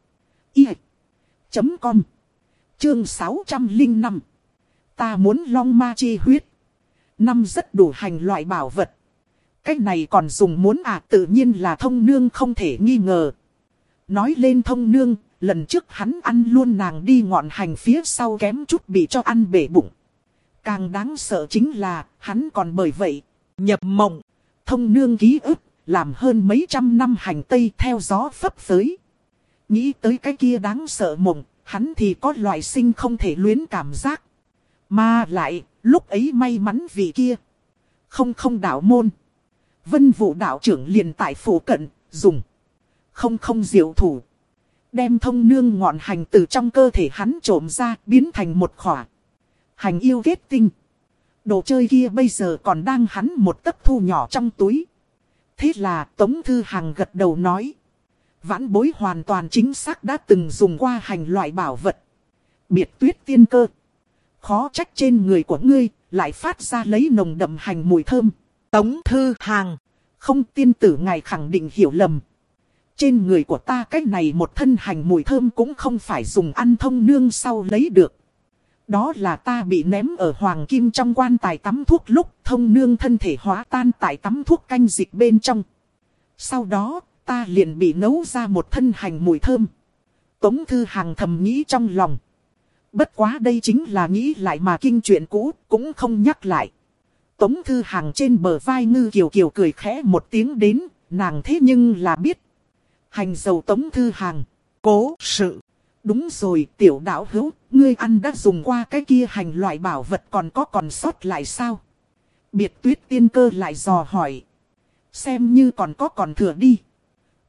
chấm com. Chương sáu trăm lẻ năm. Ta muốn long ma chi huyết. Năm rất đủ hành loại bảo vật. Cách này còn dùng muốn à, tự nhiên là thông nương không thể nghi ngờ. Nói lên thông nương, lần trước hắn ăn luôn nàng đi ngọn hành phía sau kém chút bị cho ăn bể bụng. Càng đáng sợ chính là, hắn còn bởi vậy, nhập mộng, thông nương ký ức, làm hơn mấy trăm năm hành tây theo gió phấp phới. Nghĩ tới cái kia đáng sợ mộng, hắn thì có loại sinh không thể luyến cảm giác. Mà lại, lúc ấy may mắn vì kia. Không không đạo môn. Vân Vũ đạo trưởng liền tại phủ cận, dùng. Không không diệu thủ. Đem thông nương ngọn hành từ trong cơ thể hắn trộm ra, biến thành một khỏa. Hành yêu kết tinh. Đồ chơi kia bây giờ còn đang hắn một tấc thu nhỏ trong túi. Thế là Tống Thư Hằng gật đầu nói. Vãn bối hoàn toàn chính xác đã từng dùng qua hành loại bảo vật. Biệt Tuyết tiên cơ. Khó trách trên người của ngươi, lại phát ra lấy nồng đậm hành mùi thơm. Tống Thư Hằng. Không, tiên tử ngài khẳng định hiểu lầm. Trên người của ta cái này một thân hành mùi thơm cũng không phải dùng ăn thông nương sau lấy được. Đó là ta bị ném ở hoàng kim trong quan tài tắm thuốc lúc thông nương thân thể hóa tan tại tắm thuốc canh dịch bên trong. Sau đó, ta liền bị nấu ra một thân hành mùi thơm. Tống Thư Hằng thầm nghĩ trong lòng. Bất quá đây chính là nghĩ lại mà kinh chuyện cũ, cũng không nhắc lại. Tống Thư Hằng trên bờ vai Ngư Kiều Kiều cười khẽ một tiếng đến, nàng thế nhưng là biết. Hành dầu Tống Thư Hằng, cố sự. Đúng rồi, tiểu đạo hữu, ngươi ăn đã dùng qua cái kia hành loại bảo vật còn có còn sót lại sao? Biệt Tuyết tiên cơ lại dò hỏi. Xem như còn có còn thừa đi.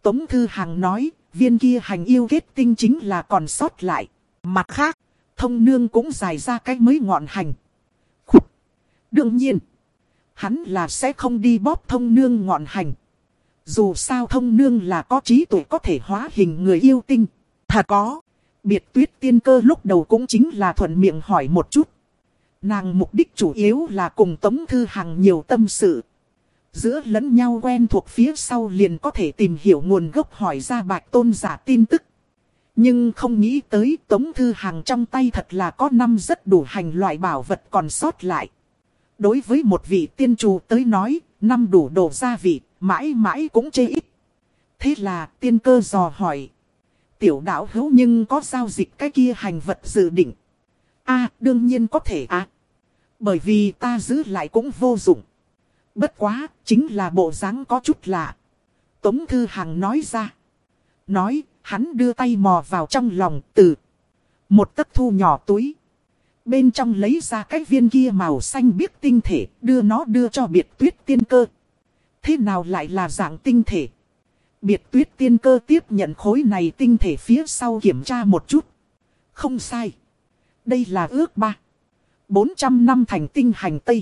Tống Thư Hằng nói, viên kia hành yêu kết tinh chính là còn sót lại. Mặt khác, Thông Nương cũng giải ra cái mới ngọn hành. Khục. Đương nhiên, hắn là sẽ không đi bóp Thông Nương ngọn hành. Dù sao Thông Nương là có trí tuệ có thể hóa hình người yêu tinh. thật có. Biệt Tuyết Tiên Cơ lúc đầu cũng chính là thuận miệng hỏi một chút. Nàng mục đích chủ yếu là cùng Tống Thư Hằng nhiều tâm sự. Giữa lẫn nhau quen thuộc phía sau liền có thể tìm hiểu nguồn gốc hỏi ra Bạch Tôn giả tin tức. Nhưng không nghĩ tới Tống Thư Hằng trong tay thật là có năm rất đủ hành loại bảo vật còn sót lại. Đối với một vị tiên chủ tới nói, năm đủ đồ gia vị, mãi mãi cũng chê ít. Thế là Tiên Cơ dò hỏi. Tiểu đạo hữu nhưng có giao dịch cái kia hành vật dự định. A đương nhiên có thể à. Bởi vì ta giữ lại cũng vô dụng. Bất quá, chính là bộ dáng có chút lạ. Tống Thư Hằng nói ra. Nói, hắn đưa tay mò vào trong lòng từ một tấc thu nhỏ túi. Bên trong lấy ra cái viên kia màu xanh biếc tinh thể, đưa nó đưa cho Biệt Tuyết Tiên Cơ. Thế nào lại là dạng tinh thể? Biệt Tuyết Tiên Cơ tiếp nhận khối này tinh thể phía sau kiểm tra một chút. Không sai. Đây là ước ba. bốn trăm năm thành tinh hành tây.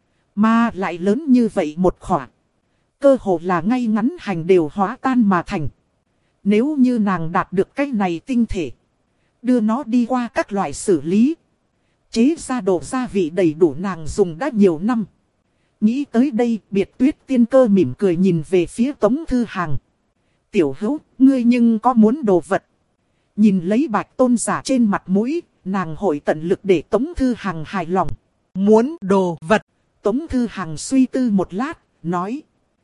Mà lại lớn như vậy một khỏa. Cơ hồ là ngay ngắn hành đều hóa tan mà thành. Nếu như nàng đạt được cái này tinh thể. Đưa nó đi qua các loại xử lý. Chế ra đồ gia vị đầy đủ nàng dùng đã nhiều năm. Nghĩ tới đây Biệt Tuyết Tiên Cơ mỉm cười nhìn về phía Tống Thư Hằng. Tiểu hữu, ngươi nhưng có muốn đồ vật. Nhìn lấy Bạch Tôn giả trên mặt mũi, nàng hội tận lực để Tống Thư Hằng hài lòng. Muốn đồ vật. Tống Thư Hằng suy tư một lát, nói.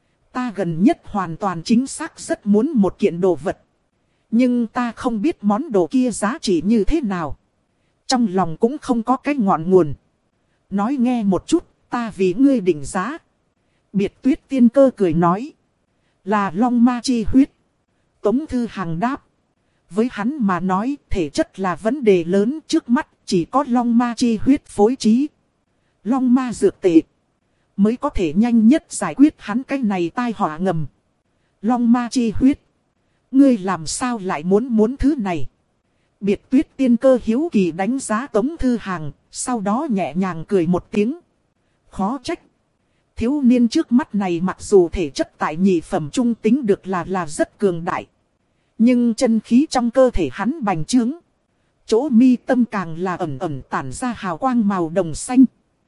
Ta gần nhất hoàn toàn chính xác rất muốn một kiện đồ vật. Nhưng ta không biết món đồ kia giá trị như thế nào. Trong lòng cũng không có cái ngọn nguồn. Nói nghe một chút, ta vì ngươi định giá. Biệt Tuyết Tiên Cơ cười nói. Là long ma chi huyết. Tống Thư Hằng đáp. Với hắn mà nói thể chất là vấn đề lớn trước mắt chỉ có long ma chi huyết phối trí. Long ma dược tệ. Mới có thể nhanh nhất giải quyết hắn cái này tai họa ngầm. Long ma chi huyết. Ngươi làm sao lại muốn muốn thứ này? Biệt Tuyết Tiên Cơ hiếu kỳ đánh giá Tống Thư Hằng. Sau đó nhẹ nhàng cười một tiếng. Khó trách. Thiếu niên trước mắt này mặc dù thể chất tại nhị phẩm trung tính được là là rất cường đại. Nhưng chân khí trong cơ thể hắn bành trướng. Chỗ mi tâm càng là ẩn ẩn tản ra hào quang màu đồng xanh.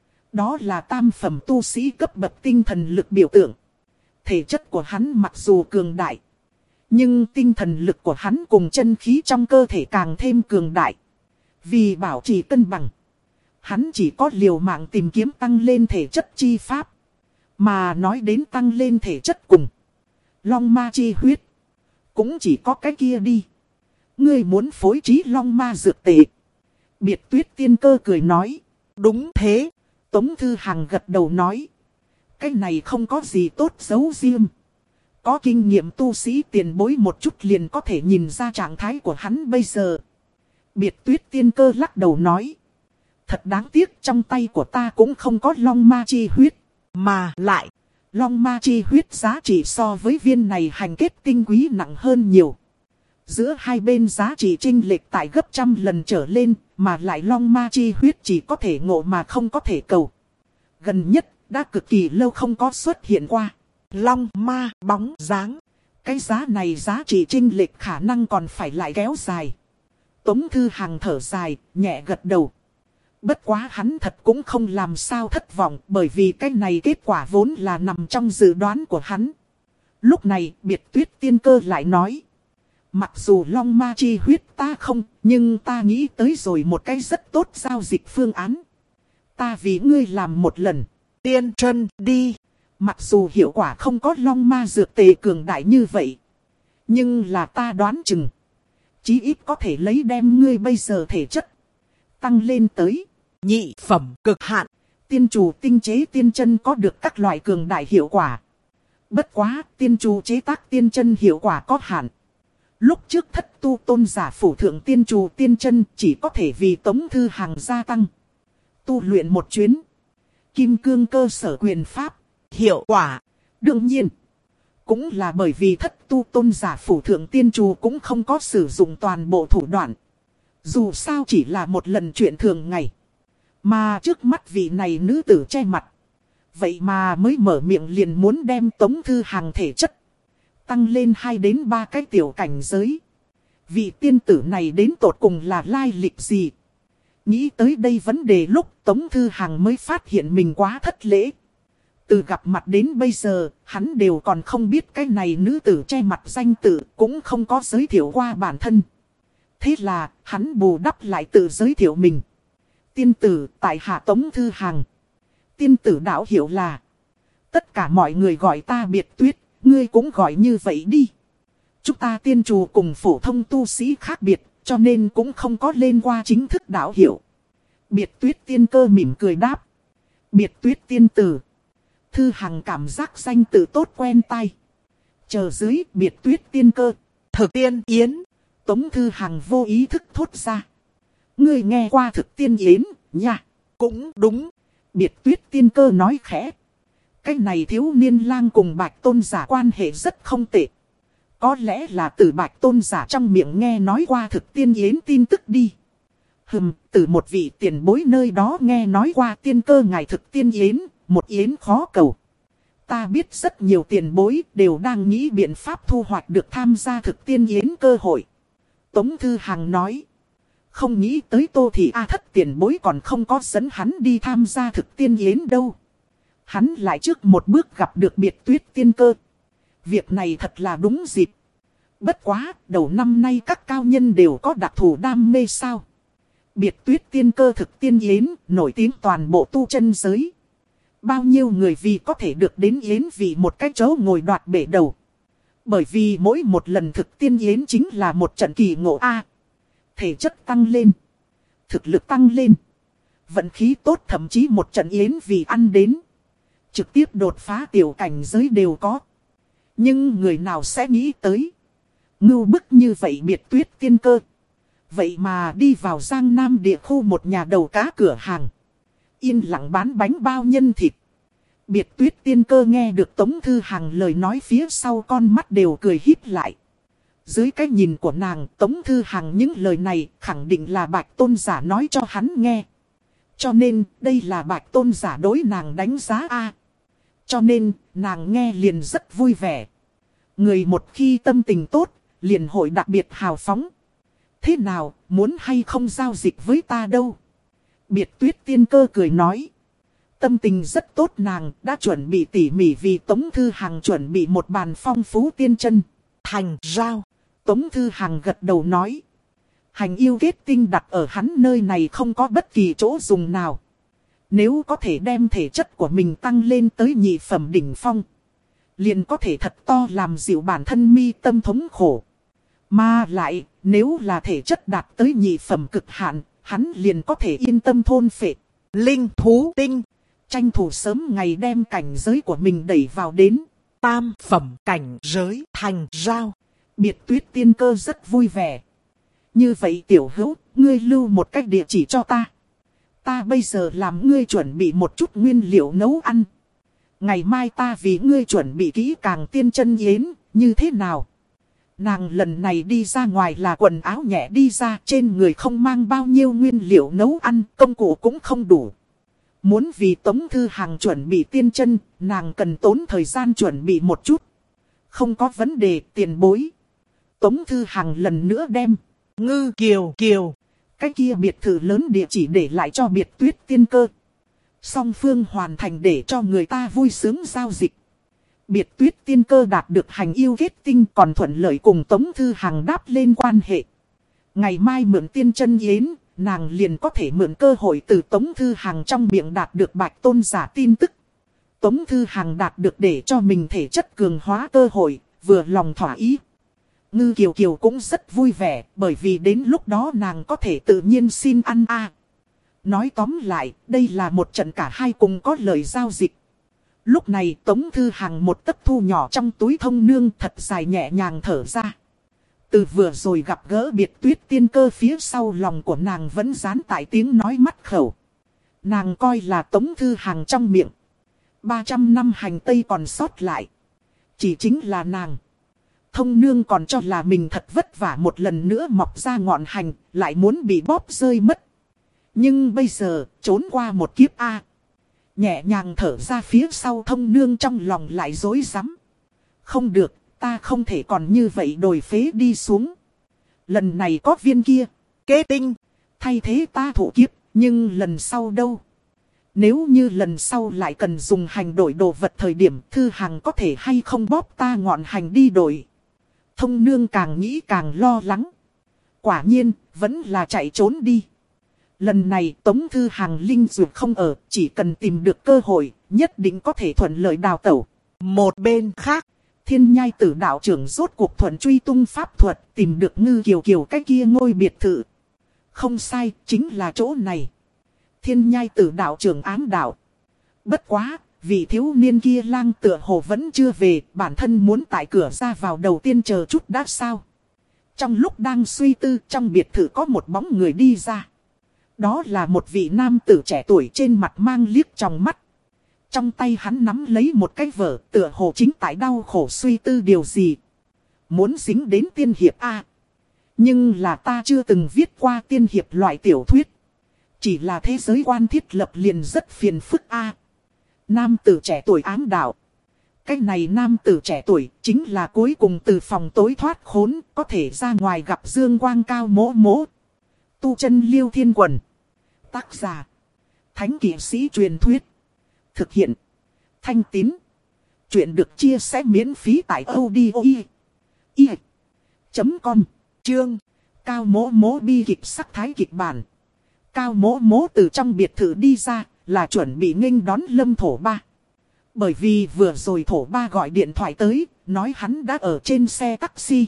Đó là tam phẩm tu sĩ cấp bậc tinh thần lực biểu tượng. Thể chất của hắn mặc dù cường đại. Nhưng tinh thần lực của hắn cùng chân khí trong cơ thể càng thêm cường đại. Vì bảo trì cân bằng. Hắn chỉ có liều mạng tìm kiếm tăng lên thể chất chi pháp. Mà nói đến tăng lên thể chất cùng long ma chi huyết. Cũng chỉ có cái kia đi. Ngươi muốn phối trí long ma dược tệ. Biệt Tuyết Tiên Cơ cười nói. Đúng thế. Tống Thư Hằng gật đầu nói. Cái này không có gì tốt giấu riêng. Có kinh nghiệm tu sĩ tiền bối một chút liền có thể nhìn ra trạng thái của hắn bây giờ. Biệt Tuyết Tiên Cơ lắc đầu nói. Thật đáng tiếc trong tay của ta cũng không có long ma chi huyết. Mà lại, long ma chi huyết giá trị so với viên này hành kết tinh quý nặng hơn nhiều. Giữa hai bên giá trị chênh lệch tại gấp trăm lần trở lên, mà lại long ma chi huyết chỉ có thể ngộ mà không có thể cầu. Gần nhất, đã cực kỳ lâu không có xuất hiện qua. long ma bóng dáng. Cái giá này giá trị chênh lệch khả năng còn phải lại kéo dài. Tống Thư Hằng thở dài, nhẹ gật đầu. Bất quá hắn thật cũng không làm sao thất vọng bởi vì cái này kết quả vốn là nằm trong dự đoán của hắn. Lúc này Biệt Tuyết Tiên Cơ lại nói. Mặc dù long ma chi huyết ta không, nhưng ta nghĩ tới rồi một cái rất tốt giao dịch phương án. Ta vì ngươi làm một lần. Tiên chân đi. Mặc dù hiệu quả không có long ma dược tề cường đại như vậy. Nhưng là ta đoán chừng. Chí ít có thể lấy đem ngươi bây giờ thể chất tăng lên tới nhị phẩm cực hạn. Tiên chủ tinh chế tiên chân có được các loại cường đại hiệu quả. Bất quá tiên chủ chế tác tiên chân hiệu quả có hạn. Lúc trước thất tu tôn giả phủ thượng tiên chủ tiên chân chỉ có thể vì Tống Thư Hằng gia tăng. Tu luyện một chuyến. Kim cương cơ sở quyền pháp. Hiệu quả. Đương nhiên. Cũng là bởi vì thất tu tôn giả phủ thượng tiên trù cũng không có sử dụng toàn bộ thủ đoạn. Dù sao chỉ là một lần chuyện thường ngày. Mà trước mắt vị này nữ tử che mặt. Vậy mà mới mở miệng liền muốn đem Tống Thư Hằng thể chất tăng lên hai đến ba cái tiểu cảnh giới. Vị tiên tử này đến tột cùng là lai lịch gì? Nghĩ tới đây vấn đề lúc Tống Thư Hằng mới phát hiện mình quá thất lễ. Từ gặp mặt đến bây giờ, hắn đều còn không biết cái này nữ tử che mặt danh tự, cũng không có giới thiệu qua bản thân. Thế là, hắn bù đắp lại tự giới thiệu mình. Tiên tử, tại hạ Tống Thư Hằng. Tiên tử đạo hiệu là. Tất cả mọi người gọi ta Biệt Tuyết, ngươi cũng gọi như vậy đi. Chúng ta tiên trù cùng phổ thông tu sĩ khác biệt, cho nên cũng không có lên qua chính thức đạo hiệu. Biệt Tuyết tiên cơ mỉm cười đáp. Biệt Tuyết tiên tử. Thư Hằng cảm giác danh tự tốt quen tai. Chờ dưới Biệt Tuyết tiên cơ. Thực tiên yến. Tống Thư Hằng vô ý thức thốt ra. Ngươi nghe qua thực tiên yến, nha. Cũng đúng. Biệt Tuyết tiên cơ nói khẽ. Cái này thiếu niên lang cùng Bạch Tôn giả quan hệ rất không tệ. Có lẽ là từ Bạch Tôn giả trong miệng nghe nói qua thực tiên yến tin tức đi. Hừm, từ một vị tiền bối nơi đó nghe nói qua tiên cơ ngài thực tiên yến, một yến khó cầu. Ta biết rất nhiều tiền bối đều đang nghĩ biện pháp thu hoạch được tham gia thực tiên yến cơ hội. Tống Thư Hằng nói. Không nghĩ tới Tô Thị A Thất tiền bối còn không có dẫn hắn đi tham gia thực tiên yến đâu. Hắn lại trước một bước gặp được Biệt Tuyết tiên cơ. Việc này thật là đúng dịp. Bất quá, đầu năm nay các cao nhân đều có đặc thù đam mê sao. Biệt Tuyết tiên cơ thực tiên yến, nổi tiếng toàn bộ tu chân giới. Bao nhiêu người vì có thể được đến yến vì một cái chỗ ngồi đoạt bể đầu. Bởi vì mỗi một lần thực tiên yến chính là một trận kỳ ngộ A. Thể chất tăng lên. Thực lực tăng lên. Vận khí tốt thậm chí một trận yến vì ăn đến. Trực tiếp đột phá tiểu cảnh giới đều có. Nhưng người nào sẽ nghĩ tới. Ngưu bức như vậy Biệt Tuyết tiên cơ. Vậy mà đi vào Giang Nam địa khu một nhà đầu cá cửa hàng. Yên lặng bán bánh bao nhân thịt. Biệt Tuyết tiên cơ nghe được Tống Thư Hằng lời nói phía sau con mắt đều cười híp lại. Dưới cái nhìn của nàng, Tống Thư Hằng những lời này khẳng định là Bạch Tôn giả nói cho hắn nghe. Cho nên, đây là Bạch Tôn giả đối nàng đánh giá A. Cho nên, nàng nghe liền rất vui vẻ. Người một khi tâm tình tốt, liền hội đặc biệt hào phóng. Thế nào, muốn hay không giao dịch với ta đâu? Biệt Tuyết tiên cơ cười nói. Tâm tình rất tốt, nàng đã chuẩn bị tỉ mỉ vì Tống Thư Hằng chuẩn bị một bàn phong phú tiên chân. Thành giao. Tống Thư Hằng gật đầu nói. Hành yêu kết tinh đặt ở hắn nơi này không có bất kỳ chỗ dùng nào. Nếu có thể đem thể chất của mình tăng lên tới nhị phẩm đỉnh phong, liền có thể thật to làm dịu bản thân mi tâm thống khổ. Mà lại, nếu là thể chất đạt tới nhị phẩm cực hạn, hắn liền có thể yên tâm thôn phệ linh thú tinh. Tranh thủ sớm ngày đem cảnh giới của mình đẩy vào đến tam phẩm cảnh giới thành giao. Biệt Tuyết tiên cơ rất vui vẻ. Như vậy tiểu hữu, ngươi lưu một cách địa chỉ cho ta. Ta bây giờ làm ngươi chuẩn bị một chút nguyên liệu nấu ăn. Ngày mai ta vì ngươi chuẩn bị kỹ càng tiên chân yến, như thế nào? Nàng lần này đi ra ngoài là quần áo nhẹ đi ra, trên người không mang bao nhiêu nguyên liệu nấu ăn, công cụ cũng không đủ. Muốn vì Tống Thư Hằng chuẩn bị tiên chân, nàng cần tốn thời gian chuẩn bị một chút. Không có vấn đề tiền bối. Tống Thư Hằng lần nữa đem Ngư Kiều Kiều, cái kia biệt thự lớn địa chỉ để lại cho Biệt Tuyết tiên cơ. Song phương hoàn thành để cho người ta vui sướng giao dịch. Biệt Tuyết tiên cơ đạt được hành yêu kết tinh còn thuận lợi cùng Tống Thư Hằng đáp lên quan hệ. Ngày mai mượn tiên chân yến, nàng liền có thể mượn cơ hội từ Tống Thư Hằng trong miệng đạt được Bạch Tôn giả tin tức. Tống Thư Hằng đạt được để cho mình thể chất cường hóa cơ hội, vừa lòng thỏa ý. Ngư Kiều Kiều cũng rất vui vẻ, bởi vì đến lúc đó nàng có thể tự nhiên xin ăn a. Nói tóm lại, đây là một trận cả hai cùng có lời giao dịch. Lúc này Tống Thư Hằng một tấc thu nhỏ trong túi thông nương thật dài nhẹ nhàng thở ra. Từ vừa rồi gặp gỡ Biệt Tuyết tiên cơ phía sau lòng của nàng vẫn dán tại tiếng nói mắt khẩu. Nàng coi là Tống Thư Hằng trong miệng ba trăm năm hành tây còn sót lại. Chỉ chính là nàng. Thông nương còn cho là mình thật vất vả một lần nữa mọc ra ngọn hành, lại muốn bị bóp rơi mất. Nhưng bây giờ, trốn qua một kiếp A. Nhẹ nhàng thở ra phía sau thông nương trong lòng lại rối rắm. Không được, ta không thể còn như vậy đổi phế đi xuống. Lần này có viên kia, kế tinh, thay thế ta thụ kiếp, nhưng lần sau đâu? Nếu như lần sau lại cần dùng hành đổi đồ vật thời điểm Thư Hằng có thể hay không bóp ta ngọn hành đi đổi. Thông nương càng nghĩ càng lo lắng. Quả nhiên, vẫn là chạy trốn đi. Lần này Tống Thư Hằng linh dược không ở, chỉ cần tìm được cơ hội, nhất định có thể thuận lợi đào tẩu. Một bên khác, Thiên Nhai Tử đạo trưởng rốt cuộc thuận truy tung pháp thuật, tìm được Ngư Kiều Kiều cái kia ngôi biệt thự. Không sai, chính là chỗ này. Thiên Nhai Tử đạo trưởng ám đạo. Bất quá, vị thiếu niên kia lang tựa hồ vẫn chưa về, bản thân muốn tại cửa ra vào đầu tiên chờ chút đã sao. Trong lúc đang suy tư, trong biệt thự có một bóng người đi ra. Đó là một vị nam tử trẻ tuổi, trên mặt mang liếc trong mắt. Trong tay hắn nắm lấy một cái vở, tựa hồ chính tại đau khổ suy tư điều gì. Muốn dính đến tiên hiệp A. Nhưng là ta chưa từng viết qua tiên hiệp loại tiểu thuyết. Chỉ là thế giới quan thiết lập liền rất phiền phức A. Nam tử trẻ tuổi ám đạo. Cái này nam tử trẻ tuổi chính là cuối cùng từ phòng tối thoát khốn, có thể ra ngoài gặp dương quang cao mỗ mỗ. Tu chân Liêu Thiên Quần. Tác giả: Thánh Kỵ Sĩ Truyền Thuyết. Thực hiện: Thanh Tín. Chuyện được chia sẻ miễn phí tại audio i chấm com. Chương: Cao mỗ mỗ bi kịch sắc thái kịch bản. Cao mỗ mỗ từ trong biệt thự đi ra, là chuẩn bị nghênh đón Lâm Thổ Ba. Bởi vì vừa rồi Thổ Ba gọi điện thoại tới, nói hắn đã ở trên xe taxi.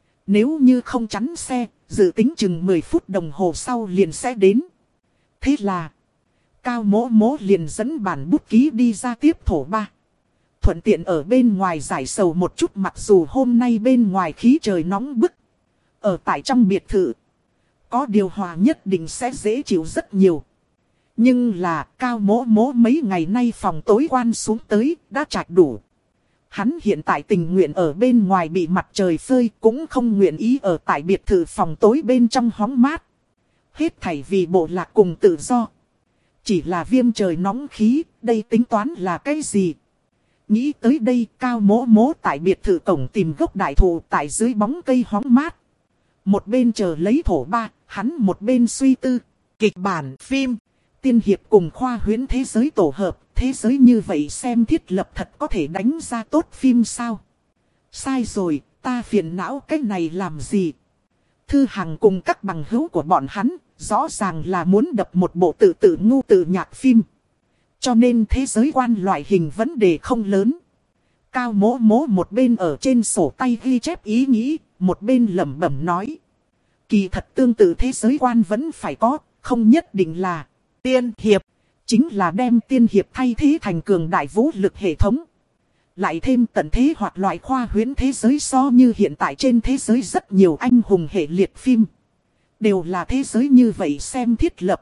Nếu như không chắn xe, dự tính chừng mười phút đồng hồ sau liền sẽ đến. Thế là, Cao mỗ mỗ liền dẫn bản bút ký đi ra tiếp Thổ Ba. Thuận tiện ở bên ngoài giải sầu một chút, mặc dù hôm nay bên ngoài khí trời nóng bức. Ở tại trong biệt thự, có điều hòa nhất định sẽ dễ chịu rất nhiều. Nhưng là Cao mỗ mỗ mấy ngày nay phòng tối quan xuống tới đã trạch đủ. Hắn hiện tại tình nguyện ở bên ngoài bị mặt trời phơi, cũng không nguyện ý ở tại biệt thự phòng tối bên trong hóng mát. Hết thảy vì bộ lạc cùng tự do. Chỉ là viêm trời nóng khí, đây tính toán là cái gì? Nghĩ tới đây, Cao mỗ mỗ tại biệt thự cổng tìm gốc đại thụ tại dưới bóng cây hóng mát. Một bên chờ lấy Thổ Ba, hắn một bên suy tư. kịch bản phim, tiên hiệp cùng khoa huyễn thế giới tổ hợp, thế giới như vậy xem thiết lập thật có thể đánh ra tốt phim sao? Sai rồi, ta phiền não cái này làm gì? Thư Hằng cùng các bằng hữu của bọn hắn, rõ ràng là muốn đập một bộ tự tự ngu tự nhạc phim. Cho nên thế giới quan loại hình vấn đề không lớn. Cao mỗ mỗ một bên ở trên sổ tay ghi chép ý nghĩ, một bên lẩm bẩm nói. Kỳ thật tương tự thế giới quan vẫn phải có, không nhất định là tiên hiệp. Chính là đem tiên hiệp thay thế thành cường đại vũ lực hệ thống. Lại thêm tận thế hoặc loại khoa huyễn thế giới so như hiện tại trên thế giới rất nhiều anh hùng hệ liệt phim. Đều là thế giới như vậy xem thiết lập.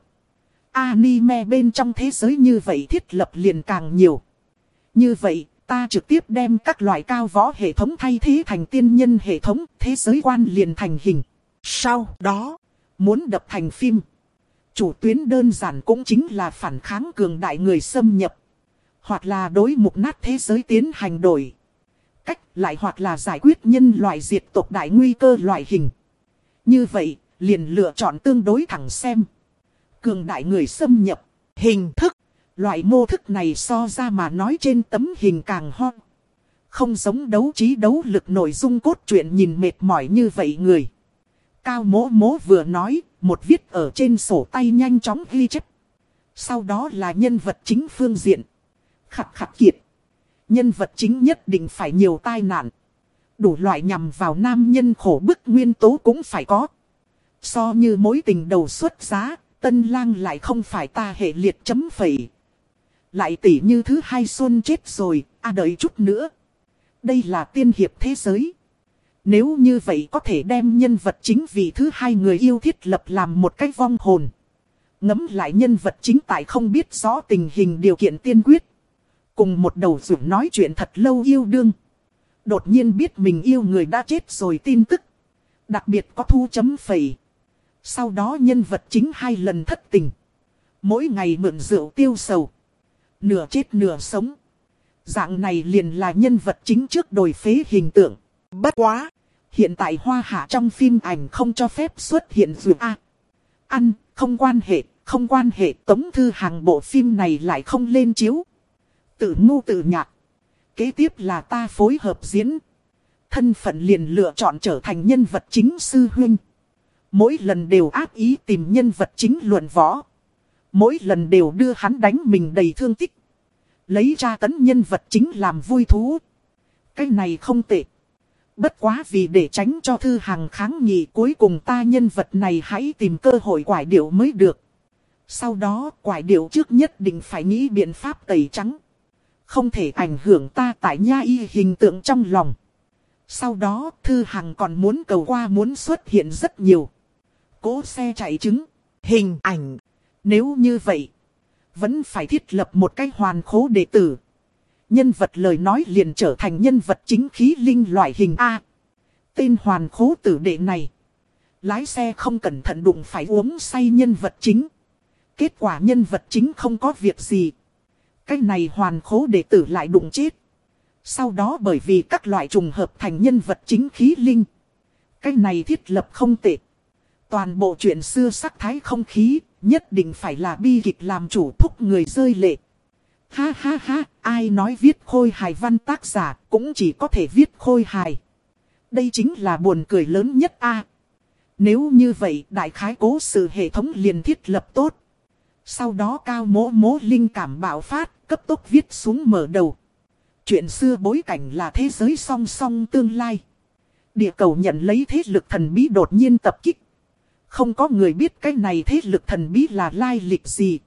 Anime bên trong thế giới như vậy thiết lập liền càng nhiều. Như vậy, ta trực tiếp đem các loại cao võ hệ thống thay thế thành tiên nhân hệ thống, thế giới quan liền thành hình. Sau đó, muốn đập thành phim. Chủ tuyến đơn giản cũng chính là phản kháng cường đại người xâm nhập. Hoặc là đối mục nát thế giới tiến hành đổi cách, lại hoặc là giải quyết nhân loại diệt tộc đại nguy cơ loại hình. Như vậy, liền lựa chọn tương đối thẳng xem. Cường đại người xâm nhập, hình thức. Loại mô thức này so ra mà nói trên tấm hình càng hot. Không giống đấu trí đấu lực nội dung cốt truyện nhìn mệt mỏi như vậy người. Cao mỗ mỗ vừa nói, một viết ở trên sổ tay nhanh chóng ghi chép. Sau đó là nhân vật chính phương diện. Khặt khặt kiệt. Nhân vật chính nhất định phải nhiều tai nạn. Đủ loại nhằm vào nam nhân khổ bức nguyên tố cũng phải có. So như mối tình đầu xuất giá, tân lang lại không phải ta hệ liệt chấm phẩy. Lại tỉ như thứ hai xuân chết rồi, à đợi chút nữa. Đây là tiên hiệp thế giới. Nếu như vậy có thể đem nhân vật chính vì thứ hai người yêu thiết lập làm một cách vong hồn. Ngẫm lại nhân vật chính tại không biết rõ tình hình điều kiện tiên quyết. Cùng một đầu ruộng nói chuyện thật lâu yêu đương. Đột nhiên biết mình yêu người đã chết rồi tin tức. Đặc biệt có thu chấm phẩy. Sau đó nhân vật chính hai lần thất tình. Mỗi ngày mượn rượu tiêu sầu. Nửa chết nửa sống. Dạng này liền là nhân vật chính trước đồi phế hình tượng. Bất quá. Hiện tại Hoa Hạ trong phim ảnh không cho phép xuất hiện dù A. Ăn, không quan hệ, không quan hệ. Tống Thư Hằng bộ phim này lại không lên chiếu. Tự ngu tự nhạt. Kế tiếp là ta phối hợp diễn. Thân phận liền lựa chọn trở thành nhân vật chính sư huynh. Mỗi lần đều ác ý tìm nhân vật chính luận võ. Mỗi lần đều đưa hắn đánh mình đầy thương tích. Lấy tra tấn nhân vật chính làm vui thú. Cái này không tệ. Bất quá vì để tránh cho Thư Hằng kháng nghị, cuối cùng ta nhân vật này hãy tìm cơ hội quải điệu mới được. Sau đó quải điệu trước nhất định phải nghĩ biện pháp tẩy trắng. Không thể ảnh hưởng ta tại nha y hình tượng trong lòng. Sau đó Thư Hằng còn muốn cầu qua muốn xuất hiện rất nhiều. Cố xe chạy trứng, Hình ảnh. nếu như vậy, vẫn phải thiết lập một cái hoàn khố đệ tử. Nhân vật lời nói liền trở thành nhân vật chính khí linh loại hình A. Tên hoàn khố tử đệ này. Lái xe không cẩn thận đụng phải uống say nhân vật chính. Kết quả nhân vật chính không có việc gì. Cái này hoàn khố đệ tử lại đụng chết. Sau đó bởi vì các loại trùng hợp thành nhân vật chính khí linh. Cái này thiết lập không tệ. Toàn bộ chuyện xưa sắc thái không khí, nhất định phải là bi kịch làm chủ thúc người rơi lệ. Ha ha ha, ai nói viết khôi hài văn tác giả cũng chỉ có thể viết khôi hài. Đây chính là buồn cười lớn nhất a. Nếu như vậy đại khái cố sự hệ thống liền thiết lập tốt. Sau đó Cao Mỗ Mỗ linh cảm bạo phát, cấp tốc viết xuống mở đầu. Chuyện xưa bối cảnh là thế giới song song tương lai. Địa cầu nhận lấy thế lực thần bí đột nhiên tập kích. Không có người biết cái này thế lực thần bí là lai lịch gì.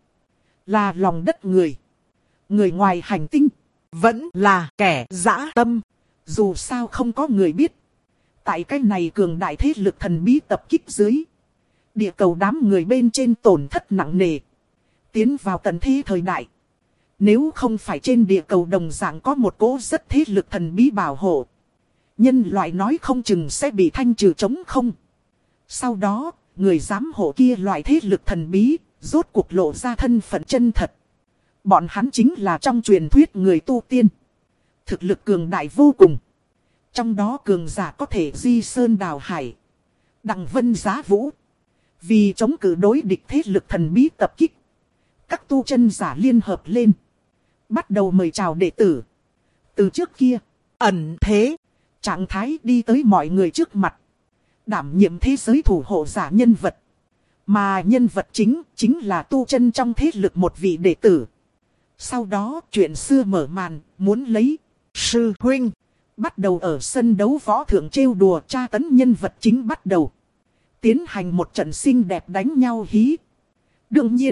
Là lòng đất người. Người ngoài hành tinh. Vẫn là kẻ dã tâm. Dù sao không có người biết. Tại cái này cường đại thế lực thần bí tập kích dưới. Địa cầu đám người bên trên tổn thất nặng nề. Tiến vào tận thế thời đại. Nếu không phải trên địa cầu đồng dạng có một cỗ rất thế lực thần bí bảo hộ. Nhân loại nói không chừng sẽ bị thanh trừ trống không. Sau đó, người giám hộ kia loại thế lực thần bí, rốt cuộc lộ ra thân phận chân thật. Bọn hắn chính là trong truyền thuyết người tu tiên. Thực lực cường đại vô cùng. Trong đó cường giả có thể di sơn đào hải. Đằng vân giá vũ. Vì chống cự đối địch thế lực thần bí tập kích. Các tu chân giả liên hợp lên. Bắt đầu mời chào đệ tử. Từ trước kia, Ẩn thế. trạng thái đi tới mọi người trước mặt. Đảm nhiệm thế giới thủ hộ giả nhân vật. Mà nhân vật chính, chính là tu chân trong thế lực một vị đệ tử. Sau đó, chuyện xưa mở màn, muốn lấy Sư huynh. bắt đầu ở sân đấu võ thượng trêu đùa tra tấn nhân vật chính bắt đầu. Tiến hành một trận xinh đẹp đánh nhau hí. Đương nhiên,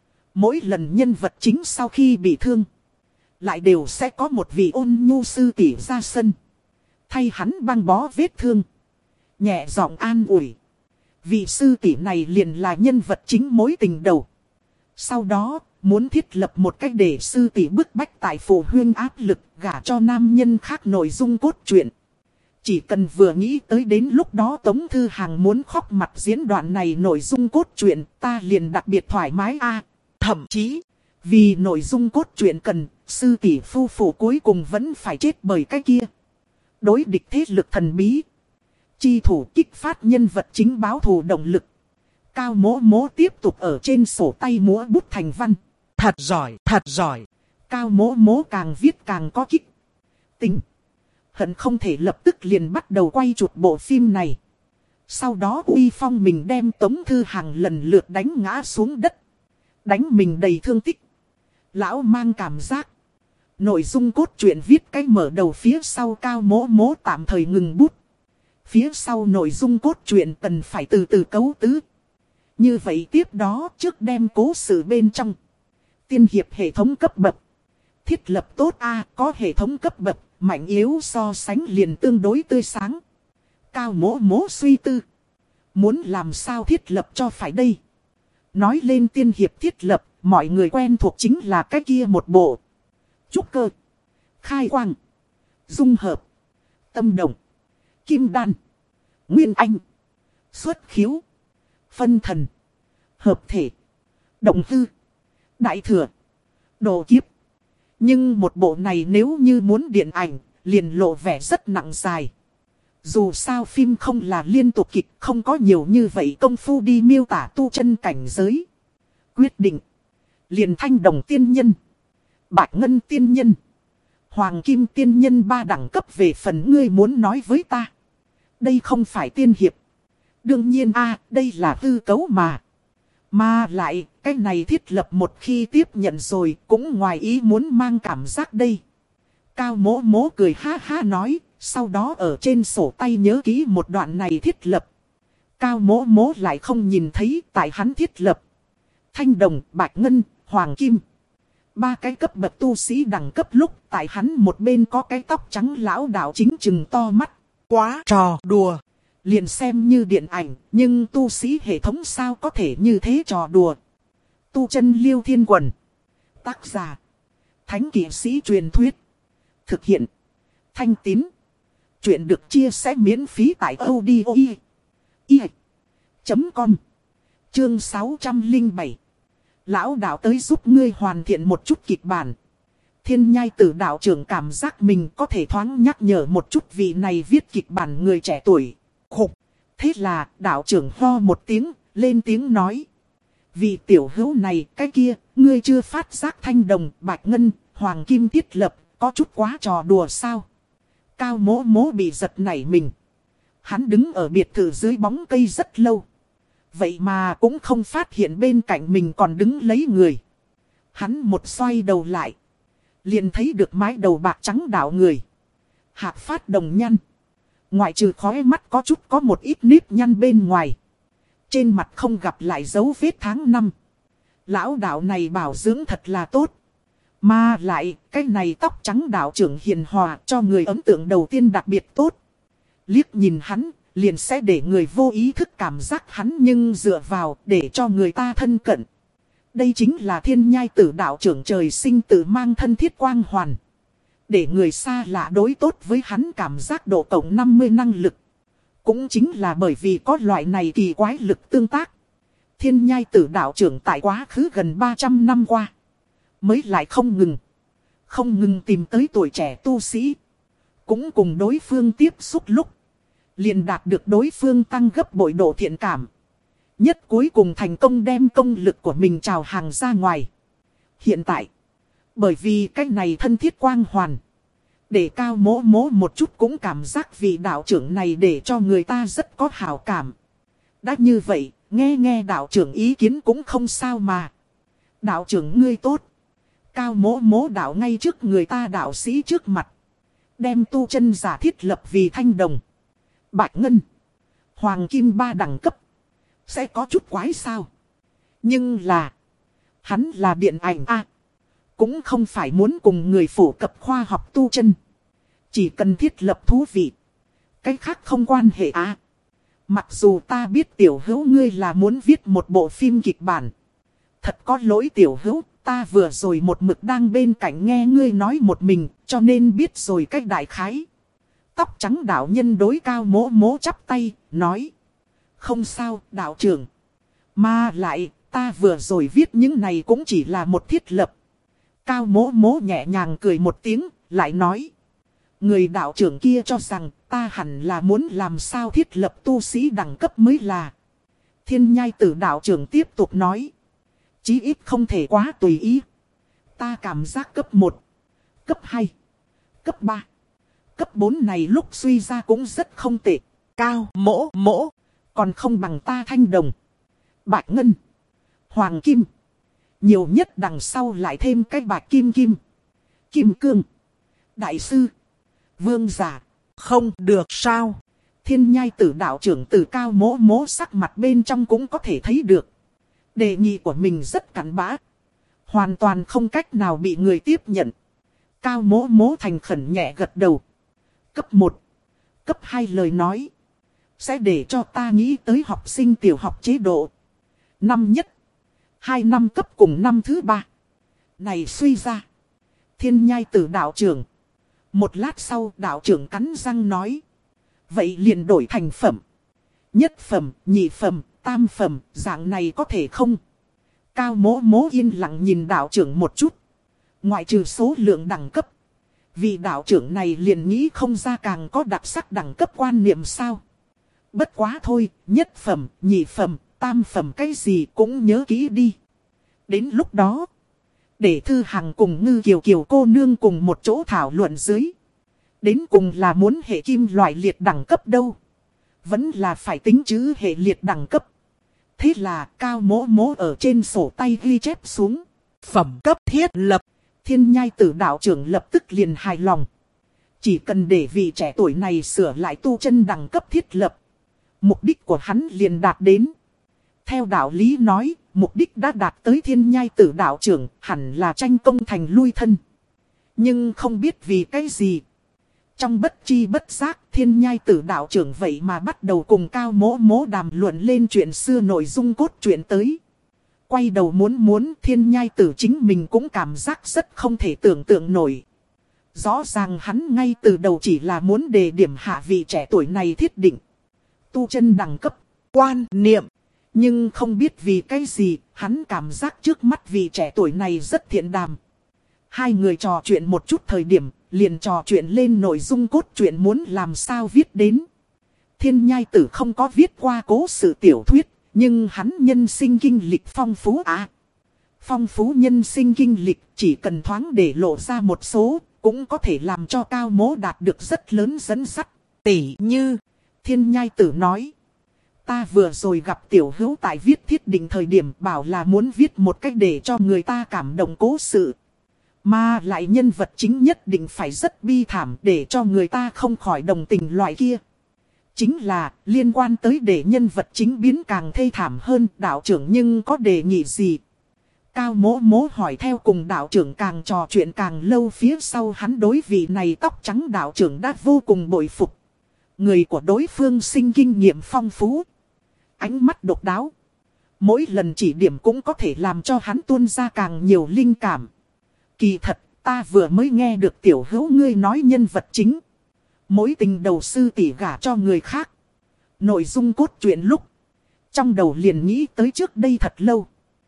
mỗi lần nhân vật chính sau khi bị thương, lại đều sẽ có một vị ôn nhu sư tỷ ra sân. Thay hắn băng bó vết thương. Nhẹ giọng an ủi. Vị sư tỷ này liền là nhân vật chính mối tình đầu. Sau đó, muốn thiết lập một cách để sư tỷ bức bách tại phụ huynh áp lực gả cho nam nhân khác nội dung cốt truyện. Chỉ cần vừa nghĩ tới đến lúc đó Tống Thư Hằng muốn khóc mặt diễn đoạn này nội dung cốt truyện, ta liền đặc biệt thoải mái a. Thậm chí, vì nội dung cốt truyện cần, sư tỷ phu phụ cuối cùng vẫn phải chết bởi cái kia. Đối địch thế lực thần bí. Chi thủ kích phát nhân vật chính báo thù động lực. Cao Mỗ Mỗ tiếp tục ở trên sổ tay múa bút thành văn. thật giỏi, thật giỏi. Cao Mỗ Mỗ càng viết càng có kích tính. Hận không thể lập tức liền bắt đầu quay chụp bộ phim này. Sau đó uy phong mình đem Tống Thư Hằng lần lượt đánh ngã xuống đất. Đánh mình đầy thương tích. Lão mang cảm giác. Nội dung cốt truyện viết cái mở đầu phía sau Cao Mỗ Mỗ tạm thời ngừng bút. Phía sau nội dung cốt truyện cần phải từ từ cấu tứ. Như vậy tiếp đó trước đem cố sự bên trong. Tiên hiệp hệ thống cấp bậc. Thiết lập tốt a, có hệ thống cấp bậc, mạnh yếu so sánh liền tương đối tươi sáng. Cao Mỗ Mỗ suy tư. Muốn làm sao thiết lập cho phải đây. Nói lên tiên hiệp thiết lập, mọi người quen thuộc chính là cái kia một bộ. Trúc cơ, khai quang, dung hợp, Tâm động, kim đan, nguyên anh, xuất khiếu, phân thần, hợp thể, động hư, đại thừa, độ kiếp. Nhưng một bộ này nếu như muốn điện ảnh, liền lộ vẻ rất nặng dài. Dù sao phim không là liên tục kịch, không có nhiều như vậy công phu đi miêu tả tu chân cảnh giới. Quyết định, liền Thanh Đồng tiên nhân, Bạch Ngân tiên nhân, Hoàng Kim tiên nhân ba đẳng cấp về phần ngươi muốn nói với ta. Đây không phải tiên hiệp. Đương nhiên a đây là hư cấu mà. Mà lại, cái này thiết lập một khi tiếp nhận rồi cũng ngoài ý muốn mang cảm giác đây. Cao mỗ mỗ cười ha ha nói, sau đó ở trên sổ tay nhớ kỹ một đoạn này thiết lập. Cao mỗ mỗ lại không nhìn thấy tại hắn thiết lập. Thanh Đồng, Bạch Ngân, Hoàng Kim. Ba cái cấp bậc tu sĩ đẳng cấp lúc tại hắn một bên có cái tóc trắng lão đạo chính chừng to mắt. Quá trò đùa. Liền xem như điện ảnh, nhưng tu sĩ hệ thống sao có thể như thế trò đùa. Tu chân Liêu Thiên Quần. Tác giả: Thánh Kỵ Sĩ Truyền Thuyết. Thực hiện: Thanh Tín. Chuyện được chia sẻ miễn phí tại audio i chấm com. Chương sáu trăm lẻ bảy. Lão đạo tới giúp ngươi hoàn thiện một chút kịch bản. Thiên Nhai Tử đạo trưởng cảm giác mình có thể thoáng nhắc nhở một chút vị này viết kịch bản người trẻ tuổi. Khục. Thế là đạo trưởng ho một tiếng, lên tiếng nói. Vị tiểu hữu này, cái kia, ngươi chưa phát giác Thanh Đồng, Bạch Ngân, Hoàng Kim thiết lập, có chút quá trò đùa sao? Cao mỗ mỗ bị giật nảy mình. Hắn đứng ở biệt thự dưới bóng cây rất lâu. Vậy mà cũng không phát hiện bên cạnh mình còn đứng lấy người. Hắn một xoay đầu lại. Liền thấy được mái đầu bạc trắng đạo người. Hạc phát đồng nhăn. Ngoại trừ khóe mắt có chút có một ít nếp nhăn bên ngoài. Trên mặt không gặp lại dấu vết tháng năm. Lão đạo này bảo dưỡng thật là tốt. Mà lại, cái này tóc trắng đạo trưởng hiền hòa cho người ấn tượng đầu tiên đặc biệt tốt. Liếc nhìn hắn, liền sẽ để người vô ý thức cảm giác hắn nhưng dựa vào để cho người ta thân cận. Đây chính là Thiên Nhai Tử đạo trưởng trời sinh tự mang thân thiết quang hoàn. Để người xa lạ đối tốt với hắn cảm giác độ tổng năm mươi năng lực. Cũng chính là bởi vì có loại này kỳ quái lực tương tác. Thiên Nhai Tử đạo trưởng tại quá khứ gần ba trăm năm qua. Mới lại không ngừng. Không ngừng tìm tới tuổi trẻ tu sĩ. Cũng cùng đối phương tiếp xúc lúc. Liền đạt được đối phương tăng gấp bội độ thiện cảm. Nhất cuối cùng thành công đem công lực của mình trào hàng ra ngoài. Hiện tại. Bởi vì cái này thân thiết quang hoàn. Để cao mỗ mỗ một chút cũng cảm giác vị đạo trưởng này để cho người ta rất có hảo cảm. Đã như vậy, nghe nghe đạo trưởng ý kiến cũng không sao mà. Đạo trưởng ngươi tốt. Cao mỗ mỗ đạo ngay trước người ta đạo sĩ trước mặt. Đem tu chân giả thiết lập vì Thanh Đồng, Bạch Ngân, Hoàng Kim ba đẳng cấp. Sẽ có chút quái sao. Nhưng là. Hắn là điện ảnh a, cũng không phải muốn cùng người phổ cập khoa học tu chân. Chỉ cần thiết lập thú vị. Cái khác không quan hệ à. Mặc dù ta biết tiểu hữu ngươi là muốn viết một bộ phim kịch bản. Thật có lỗi tiểu hữu, ta vừa rồi một mực đang bên cạnh nghe ngươi nói một mình, cho nên biết rồi cách đại khái. Tóc trắng đạo nhân đối cao mỗ mỗ chắp tay, nói. Không sao, đạo trưởng. Mà lại, ta vừa rồi viết những này cũng chỉ là một thiết lập. Cao mỗ mỗ nhẹ nhàng cười một tiếng, lại nói. Người đạo trưởng kia cho rằng ta hẳn là muốn làm sao thiết lập tu sĩ đẳng cấp mới là. Thiên Nhai Tử đạo trưởng tiếp tục nói. Chí ít không thể quá tùy ý. Ta cảm giác cấp một, cấp hai, cấp ba, cấp bốn này lúc suy ra cũng rất không tệ. Cao mỗ mỗ. Còn không bằng ta Thanh Đồng, Bạch Ngân, Hoàng Kim. Nhiều nhất đằng sau lại thêm cái Bạch Kim Kim, Kim Cương, Đại Sư, Vương Giả. Không được sao. Thiên Nhai Tử đạo trưởng từ cao mỗ mỗ sắc mặt bên trong cũng có thể thấy được. Đề nghị của mình rất cặn bã. Hoàn toàn không cách nào bị người tiếp nhận. Cao mỗ mỗ thành khẩn nhẹ gật đầu. Cấp một, cấp hai lời nói. Sẽ để cho ta nghĩ tới học sinh tiểu học chế độ. Năm nhất, hai năm cấp cùng năm thứ ba. Này suy ra. Thiên Nhai Tử đạo trưởng. Một lát sau đạo trưởng cắn răng nói. Vậy liền đổi thành phẩm. Nhất phẩm, nhị phẩm, tam phẩm, dạng này có thể không? Cao mỗ mỗ yên lặng nhìn đạo trưởng một chút. Ngoại trừ số lượng đẳng cấp. Vì đạo trưởng này liền nghĩ không ra càng có đặc sắc đẳng cấp quan niệm sao. Bất quá thôi, nhất phẩm, nhị phẩm, tam phẩm cái gì cũng nhớ kỹ đi. Đến lúc đó, để Thư Hằng cùng Ngư Kiều Kiều cô nương cùng một chỗ thảo luận dưới. Đến cùng là muốn hệ kim loại liệt đẳng cấp đâu. Vẫn là phải tính chữ hệ liệt đẳng cấp. Thế là Cao mỗ mỗ ở trên sổ tay ghi chép xuống. Phẩm cấp thiết lập. Thiên Nhai Tử đạo trưởng lập tức liền hài lòng. Chỉ cần để vị trẻ tuổi này sửa lại tu chân đẳng cấp thiết lập. Mục đích của hắn liền đạt đến. Theo đạo lý nói, mục đích đã đạt tới Thiên Nhai Tử đạo trưởng, hẳn là tranh công thành lui thân. Nhưng không biết vì cái gì. Trong bất chi bất giác, Thiên Nhai Tử đạo trưởng vậy mà bắt đầu cùng Cao mỗ mỗ đàm luận lên chuyện xưa nội dung cốt truyện tới. Quay đầu muốn muốn Thiên Nhai Tử chính mình cũng cảm giác rất không thể tưởng tượng nổi. Rõ ràng hắn ngay từ đầu chỉ là muốn đề điểm hạ vị trẻ tuổi này thiết định. Tu chân đẳng cấp, Quan niệm. nhưng không biết vì cái gì, hắn cảm giác trước mắt vị trẻ tuổi này rất thiện đàm. Hai người trò chuyện một chút thời điểm, liền trò chuyện lên nội dung cốt truyện muốn làm sao viết đến. Thiên Nhai Tử không có viết qua cố sự tiểu thuyết, nhưng hắn nhân sinh kinh lịch phong phú à. Phong phú nhân sinh kinh lịch chỉ cần thoáng để lộ ra một số, cũng có thể làm cho Cao mỗ đạt được rất lớn dẫn dắt. Tỷ như, Thiên Nhai Tử nói. Ta vừa rồi gặp tiểu hữu tại viết thiết định thời điểm bảo là muốn viết một cách để cho người ta cảm động cố sự. Mà lại nhân vật chính nhất định phải rất bi thảm để cho người ta không khỏi đồng tình loại kia. Chính là liên quan tới để nhân vật chính biến càng thê thảm hơn đạo trưởng nhưng có đề nghị gì? Cao mỗ mỗ hỏi theo cùng đạo trưởng càng trò chuyện càng lâu phía sau hắn đối vị này tóc trắng đạo trưởng đã vô cùng bội phục. Người của đối phương sinh kinh nghiệm phong phú. Ánh mắt độc đáo. Mỗi lần chỉ điểm cũng có thể làm cho hắn tuôn ra càng nhiều linh cảm. Kỳ thật, ta vừa mới nghe được tiểu hữu ngươi nói nhân vật chính. Mối tình đầu sư tỷ gả cho người khác. Nội dung cốt truyện lúc. Trong đầu liền nghĩ tới trước đây thật lâu.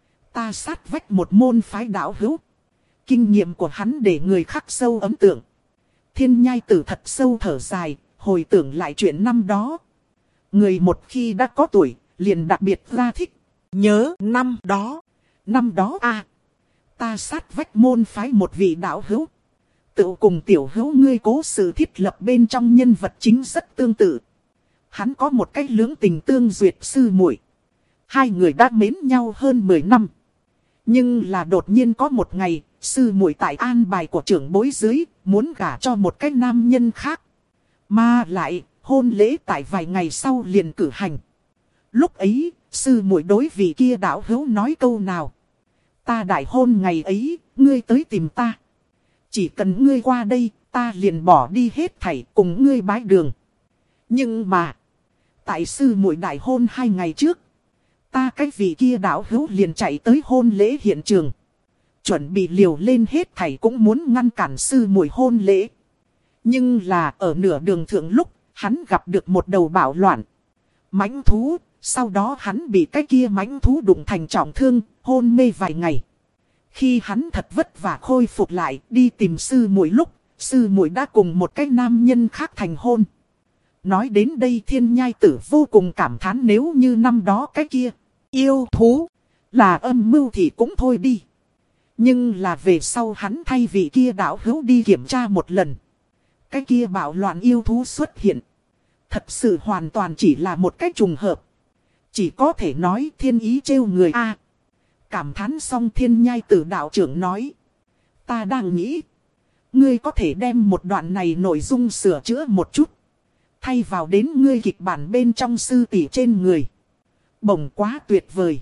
Ta sát vách một môn phái đạo hữu. Kinh nghiệm của hắn để người khắc sâu ấn tượng. Thiên Nhai Tử thật sâu thở dài, hồi tưởng lại chuyện năm đó. Người một khi đã có tuổi, liền đặc biệt ra thích. Nhớ năm đó. Năm đó à. Ta sát vách môn phái một vị đạo hữu. Tự cùng tiểu hữu ngươi cố sự thiết lập bên trong nhân vật chính rất tương tự. Hắn có một cách lưỡng tình tương duyệt sư muội. Hai người đã mến nhau hơn mười năm. Nhưng là đột nhiên có một ngày, sư muội tại an bài của trưởng bối dưới, muốn gả cho một cái nam nhân khác. Mà lại, hôn lễ tại vài ngày sau liền cử hành. Lúc ấy, sư muội đối vị kia đạo hữu nói câu nào. Ta đại hôn ngày ấy, ngươi tới tìm ta. Chỉ cần ngươi qua đây, ta liền bỏ đi hết thảy cùng ngươi bái đường. Nhưng mà, tại sư muội đại hôn hai ngày trước, ta cái vị kia đạo hữu liền chạy tới hôn lễ hiện trường. Chuẩn bị liều lên hết thảy cũng muốn ngăn cản sư muội hôn lễ. Nhưng là ở nửa đường thượng lúc, hắn gặp được một đầu bạo loạn. Mãnh thú, sau đó hắn bị cái kia mãnh thú đụng thành trọng thương, hôn mê vài ngày. Khi hắn thật vất vả khôi phục lại, đi tìm sư muội lúc, sư muội đã cùng một cái nam nhân khác thành hôn. Nói đến đây Thiên Nhai Tử vô cùng cảm thán, nếu như năm đó cái kia yêu thú là âm mưu thì cũng thôi đi. Nhưng là về sau hắn thay vị kia đạo hữu đi kiểm tra một lần. Cái kia bạo loạn yêu thú xuất hiện. Thật sự hoàn toàn chỉ là một cách trùng hợp. Chỉ có thể nói thiên ý trêu người a. Cảm thán xong Thiên Nhai Tử đạo trưởng nói. Ta đang nghĩ. Ngươi có thể đem một đoạn này nội dung sửa chữa một chút. Thay vào đến ngươi kịch bản bên trong sư tỷ trên người. Bồng quá tuyệt vời.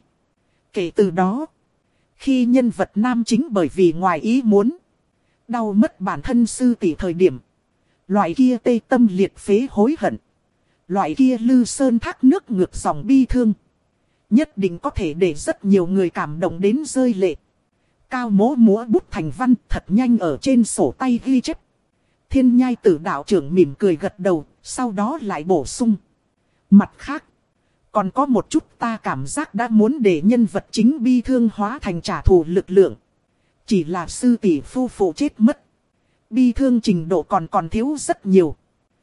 Kể từ đó. Khi nhân vật nam chính bởi vì ngoài ý muốn. Đau mất bản thân sư tỷ thời điểm. Loại kia tê tâm liệt phế hối hận. Loại kia lư sơn thác nước ngược dòng bi thương. Nhất định có thể để rất nhiều người cảm động đến rơi lệ. Cao mỗ múa bút thành văn thật nhanh ở trên sổ tay ghi chép. Thiên nhai tử đạo trưởng mỉm cười gật đầu, sau đó lại bổ sung. Mặt khác, còn có một chút ta cảm giác đã muốn để nhân vật chính bi thương hóa thành trả thù lực lượng. Chỉ là sư tỷ phu phụ chết mất. Bi thương trình độ còn còn thiếu rất nhiều.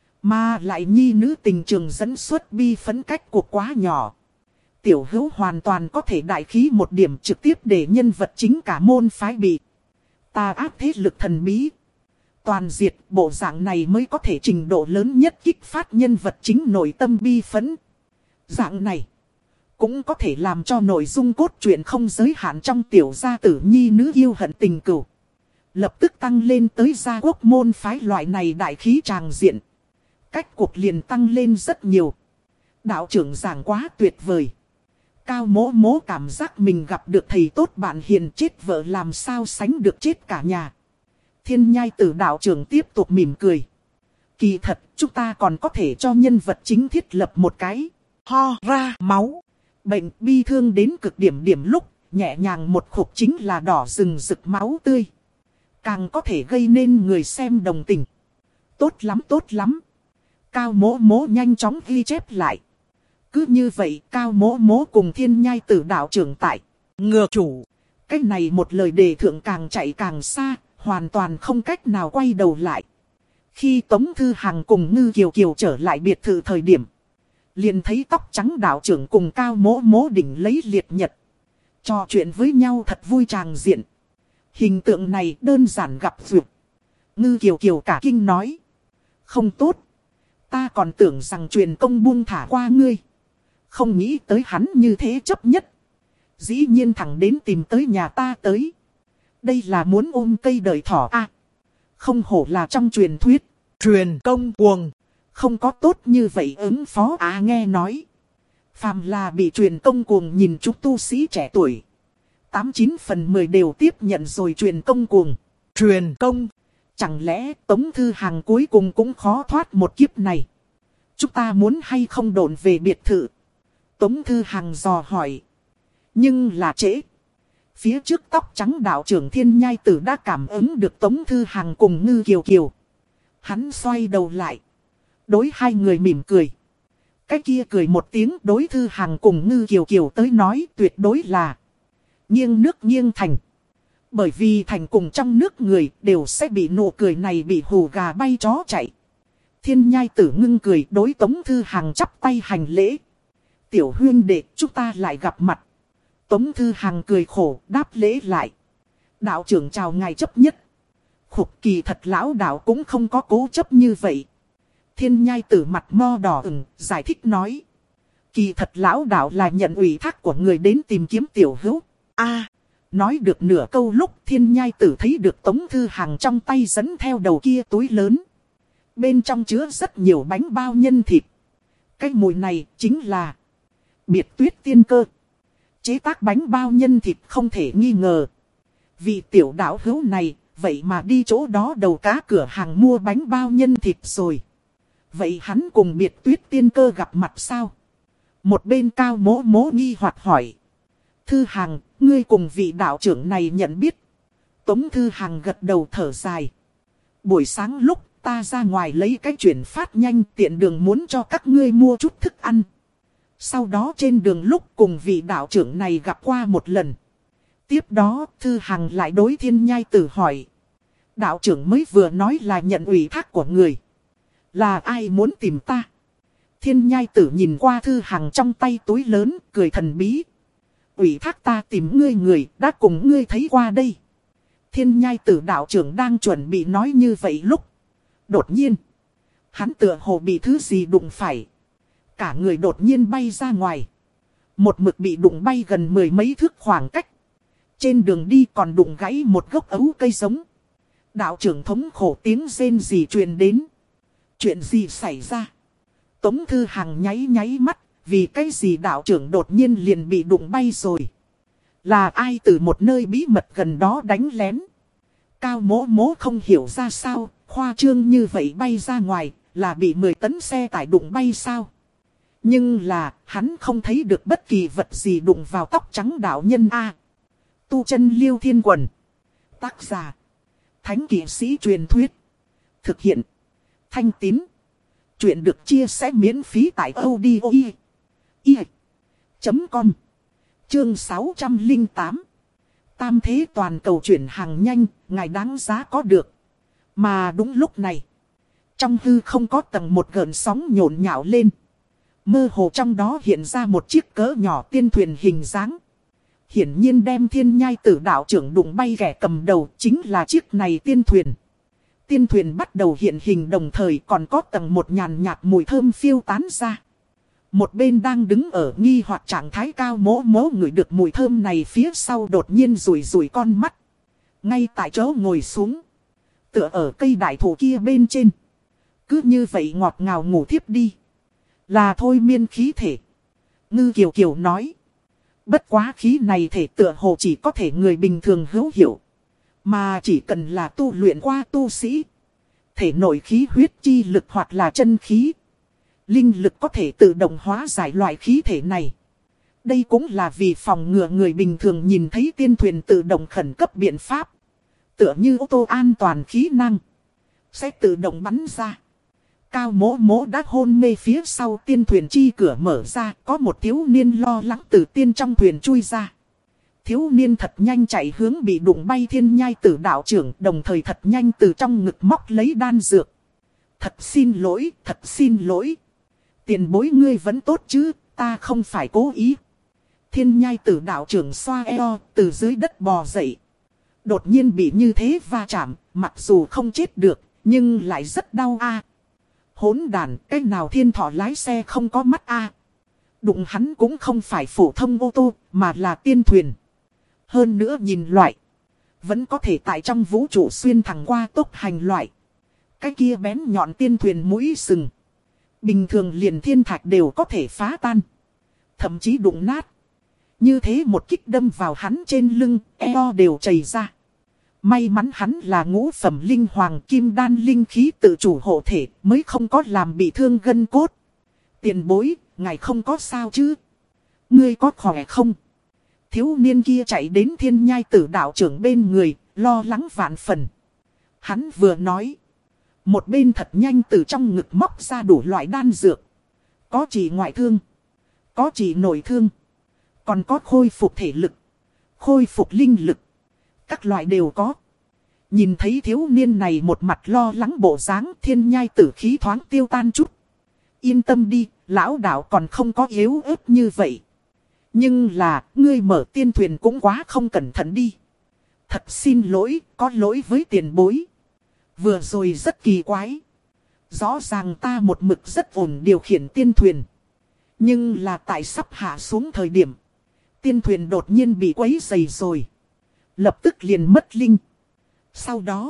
Mà lại nhi nữ tình trường dẫn xuất bi phấn cách cuộc quá nhỏ. Tiểu hữu hoàn toàn có thể đại khí một điểm trực tiếp để nhân vật chính cả môn phái bị ta áp thế lực thần bí. Toàn diệt bộ dạng này mới có thể trình độ lớn nhất kích phát nhân vật chính nội tâm bi phấn. Dạng này cũng có thể làm cho nội dung cốt truyện không giới hạn trong tiểu gia tử nhi nữ yêu hận tình cừu. Lập tức tăng lên tới gia quốc môn phái loại này đại khí tràng diện. Cách cuộc liền tăng lên rất nhiều. Đạo trưởng giảng quá tuyệt vời. Cao mỗ mỗ cảm giác mình gặp được thầy tốt bạn hiền, chết vợ làm sao sánh được chết cả nhà. Thiên nhai tử đạo trưởng tiếp tục mỉm cười. Kỳ thật chúng ta còn có thể cho nhân vật chính thiết lập một cái ho ra máu. Bệnh bi thương đến cực điểm điểm lúc, nhẹ nhàng một khúc chính là đỏ rừng rực máu tươi. Càng có thể gây nên người xem đồng tình. Tốt lắm tốt lắm. Cao mỗ mỗ nhanh chóng ghi chép lại. Cứ như vậy cao mỗ mỗ cùng thiên nhai tử đạo trưởng tại ngược chủ. Cách này một lời đề thượng càng chạy càng xa, hoàn toàn không cách nào quay đầu lại. Khi Tống Thư Hằng cùng Ngư Kiều Kiều trở lại biệt thự thời điểm, liền thấy tóc trắng đạo trưởng cùng cao mỗ mỗ đỉnh lấy liệt nhật. Trò chuyện với nhau thật vui tràng diện. Hình tượng này đơn giản gặp duyệt. Ngư Kiều Kiều cả kinh nói. Không tốt. Ta còn tưởng rằng truyền công buông thả qua ngươi. Không nghĩ tới hắn như thế chấp nhất. Dĩ nhiên thẳng đến tìm tới nhà ta tới. Đây là muốn ôm cây đời thỏ à. Không hổ là trong truyền thuyết. Truyền công cuồng. Không có tốt như vậy ứng phó à nghe nói. Phàm là bị truyền công cuồng nhìn chúng tu sĩ trẻ tuổi. Tám chín phần mười đều tiếp nhận rồi truyền công cuồng. Truyền công. Chẳng lẽ Tống Thư Hằng cuối cùng cũng khó thoát một kiếp này. Chúng ta muốn hay không đồn về biệt thự. Tống Thư Hằng dò hỏi. Nhưng là trễ. Phía trước tóc trắng đạo trưởng Thiên Nhai Tử đã cảm ứng được Tống Thư Hằng cùng Ngư Kiều Kiều. Hắn xoay đầu lại. Đối hai người mỉm cười. Cái kia cười một tiếng đối Thư Hằng cùng Ngư Kiều Kiều tới nói tuyệt đối là nghiêng nước nghiêng thành. Bởi vì thành cùng trong nước người đều sẽ bị nụ cười này bị hù gà bay chó chạy. Thiên Nhai Tử ngưng cười đối Tống Thư Hằng chắp tay hành lễ. Tiểu huyên đệ chúng ta lại gặp mặt. Tống Thư Hằng cười khổ đáp lễ lại. Đạo trưởng chào ngài chấp nhất. Khục kỳ thật lão đạo cũng không có cố chấp như vậy. Thiên Nhai Tử mặt mo đỏ ửng giải thích nói. Kỳ thật lão đạo là nhận ủy thác của người đến tìm kiếm tiểu hữu. A nói được nửa câu lúc Thiên Nhai Tử thấy được Tống Thư Hằng trong tay dẫn theo đầu kia túi lớn. Bên trong chứa rất nhiều bánh bao nhân thịt. Cái mùi này chính là Biệt Tuyết Tiên Cơ. Chế tác bánh bao nhân thịt không thể nghi ngờ. Vị tiểu đạo hữu này, vậy mà đi chỗ đó đầu cá cửa hàng mua bánh bao nhân thịt rồi. Vậy hắn cùng Biệt Tuyết Tiên Cơ gặp mặt sao? Một bên cao mỗ mỗ nghi hoặc hỏi. Thư Hằng, ngươi cùng vị đạo trưởng này nhận biết. Tống Thư Hằng gật đầu thở dài. Buổi sáng lúc ta ra ngoài lấy cái chuyển phát nhanh tiện đường muốn cho các ngươi mua chút thức ăn. Sau đó trên đường lúc cùng vị đạo trưởng này gặp qua một lần. Tiếp đó Thư Hằng lại đối Thiên Nhai Tử hỏi. Đạo trưởng mới vừa nói là nhận ủy thác của người. Là ai muốn tìm ta? Thiên Nhai Tử nhìn qua Thư Hằng trong tay túi lớn cười thần bí. Ủy thác ta tìm ngươi người đã cùng ngươi thấy qua đây. Thiên Nhai Tử đạo trưởng đang chuẩn bị nói như vậy lúc. Đột nhiên. Hắn tựa hồ bị thứ gì đụng phải. Cả người đột nhiên bay ra ngoài. Một mực bị đụng bay gần mười mấy thước khoảng cách. Trên đường đi còn đụng gãy một gốc ấu cây giống. Đạo trưởng thống khổ tiếng rên rỉ truyền đến. Chuyện gì xảy ra? Tống Thư Hằng nháy nháy mắt. Vì cái gì đạo trưởng đột nhiên liền bị đụng bay rồi? Là ai từ một nơi bí mật gần đó đánh lén? Cao mỗ mỗ không hiểu ra sao, khoa trương như vậy bay ra ngoài, là bị mười tấn xe tải đụng bay sao? Nhưng là, hắn không thấy được bất kỳ vật gì đụng vào tóc trắng đạo nhân A. Tu chân Liêu Thiên Quần. Tác giả. Thánh kỵ sĩ truyền thuyết. Thực hiện. Thanh Tín. Chuyện được chia sẻ miễn phí tại audio i chấm com. Chương sáu trăm lẻ tám. Tam thế toàn cầu chuyển hàng nhanh, ngài đáng giá có được. Mà đúng lúc này, trong hư không có tầng một gợn sóng nhộn nhạo lên. Mơ hồ trong đó hiện ra một chiếc cỡ nhỏ tiên thuyền hình dáng. Hiển nhiên đem Thiên Nhai Tử đạo trưởng đụng bay kẻ cầm đầu chính là chiếc này tiên thuyền. Tiên thuyền bắt đầu hiện hình đồng thời còn có tầng một nhàn nhạt mùi thơm phiêu tán ra. Một bên đang đứng ở nghi hoặc trạng thái cao mỗ mỗ ngửi được mùi thơm này phía sau đột nhiên rủi rủi con mắt. Ngay tại chỗ ngồi xuống. Tựa ở cây đại thụ kia bên trên. Cứ như vậy ngọt ngào ngủ thiếp đi. Là thôi miên khí thể. Ngư Kiều Kiều nói. Bất quá khí này thể tựa hồ chỉ có thể người bình thường hữu hiểu. Mà chỉ cần là tu luyện qua tu sĩ. Thể nội khí huyết chi lực hoặc là chân khí. Linh lực có thể tự động hóa giải loại khí thể này. Đây cũng là vì phòng ngừa người bình thường nhìn thấy tiên thuyền tự động khẩn cấp biện pháp. Tựa như ô tô an toàn khí năng. Sẽ tự động bắn ra. Cao mỗ mỗ đã hôn mê phía sau tiên thuyền chi cửa mở ra. Có một thiếu niên lo lắng từ tiên trong thuyền chui ra. Thiếu niên thật nhanh chạy hướng bị đụng bay Thiên Nhai Tử đạo trưởng. Đồng thời thật nhanh từ trong ngực móc lấy đan dược. Thật xin lỗi, thật xin lỗi. Tiền bối ngươi vẫn tốt chứ, ta không phải cố ý. Thiên Nhai Tử đạo trưởng xoa eo, từ dưới đất bò dậy. Đột nhiên bị như thế va chạm, mặc dù không chết được, nhưng lại rất đau a. Hỗn đàn, cái nào thiên thọ lái xe không có mắt a. Đụng hắn cũng không phải phổ thông ô tô, mà là tiên thuyền. Hơn nữa nhìn loại, vẫn có thể tại trong vũ trụ xuyên thẳng qua tốc hành loại. Cái kia bén nhọn tiên thuyền mũi sừng. Bình thường liền thiên thạch đều có thể phá tan. Thậm chí đụng nát. Như thế một kích đâm vào hắn trên lưng, eo đều chảy ra. May mắn hắn là ngũ phẩm linh hoàng kim đan linh khí tự chủ hộ thể mới không có làm bị thương gân cốt. Tiền bối, ngài không có sao chứ? Ngươi có khỏe không? Thiếu niên kia chạy đến Thiên Nhai Tử đạo trưởng bên người, lo lắng vạn phần. Hắn vừa nói. Một bên thật nhanh từ trong ngực móc ra đủ loại đan dược. Có chỉ ngoại thương. Có chỉ nội thương. Còn có khôi phục thể lực. Khôi phục linh lực. Các loại đều có. Nhìn thấy thiếu niên này một mặt lo lắng bộ dáng, Thiên Nhai Tử khí thoáng tiêu tan chút. Yên tâm đi, lão đạo còn không có yếu ớt như vậy. Nhưng là, ngươi mở tiên thuyền cũng quá không cẩn thận đi. Thật xin lỗi, có lỗi với tiền bối. Vừa rồi rất kỳ quái. Rõ ràng ta một mực rất ổn điều khiển tiên thuyền. Nhưng là tại sắp hạ xuống thời điểm. Tiên thuyền đột nhiên bị quấy dày rồi. Lập tức liền mất linh. Sau đó,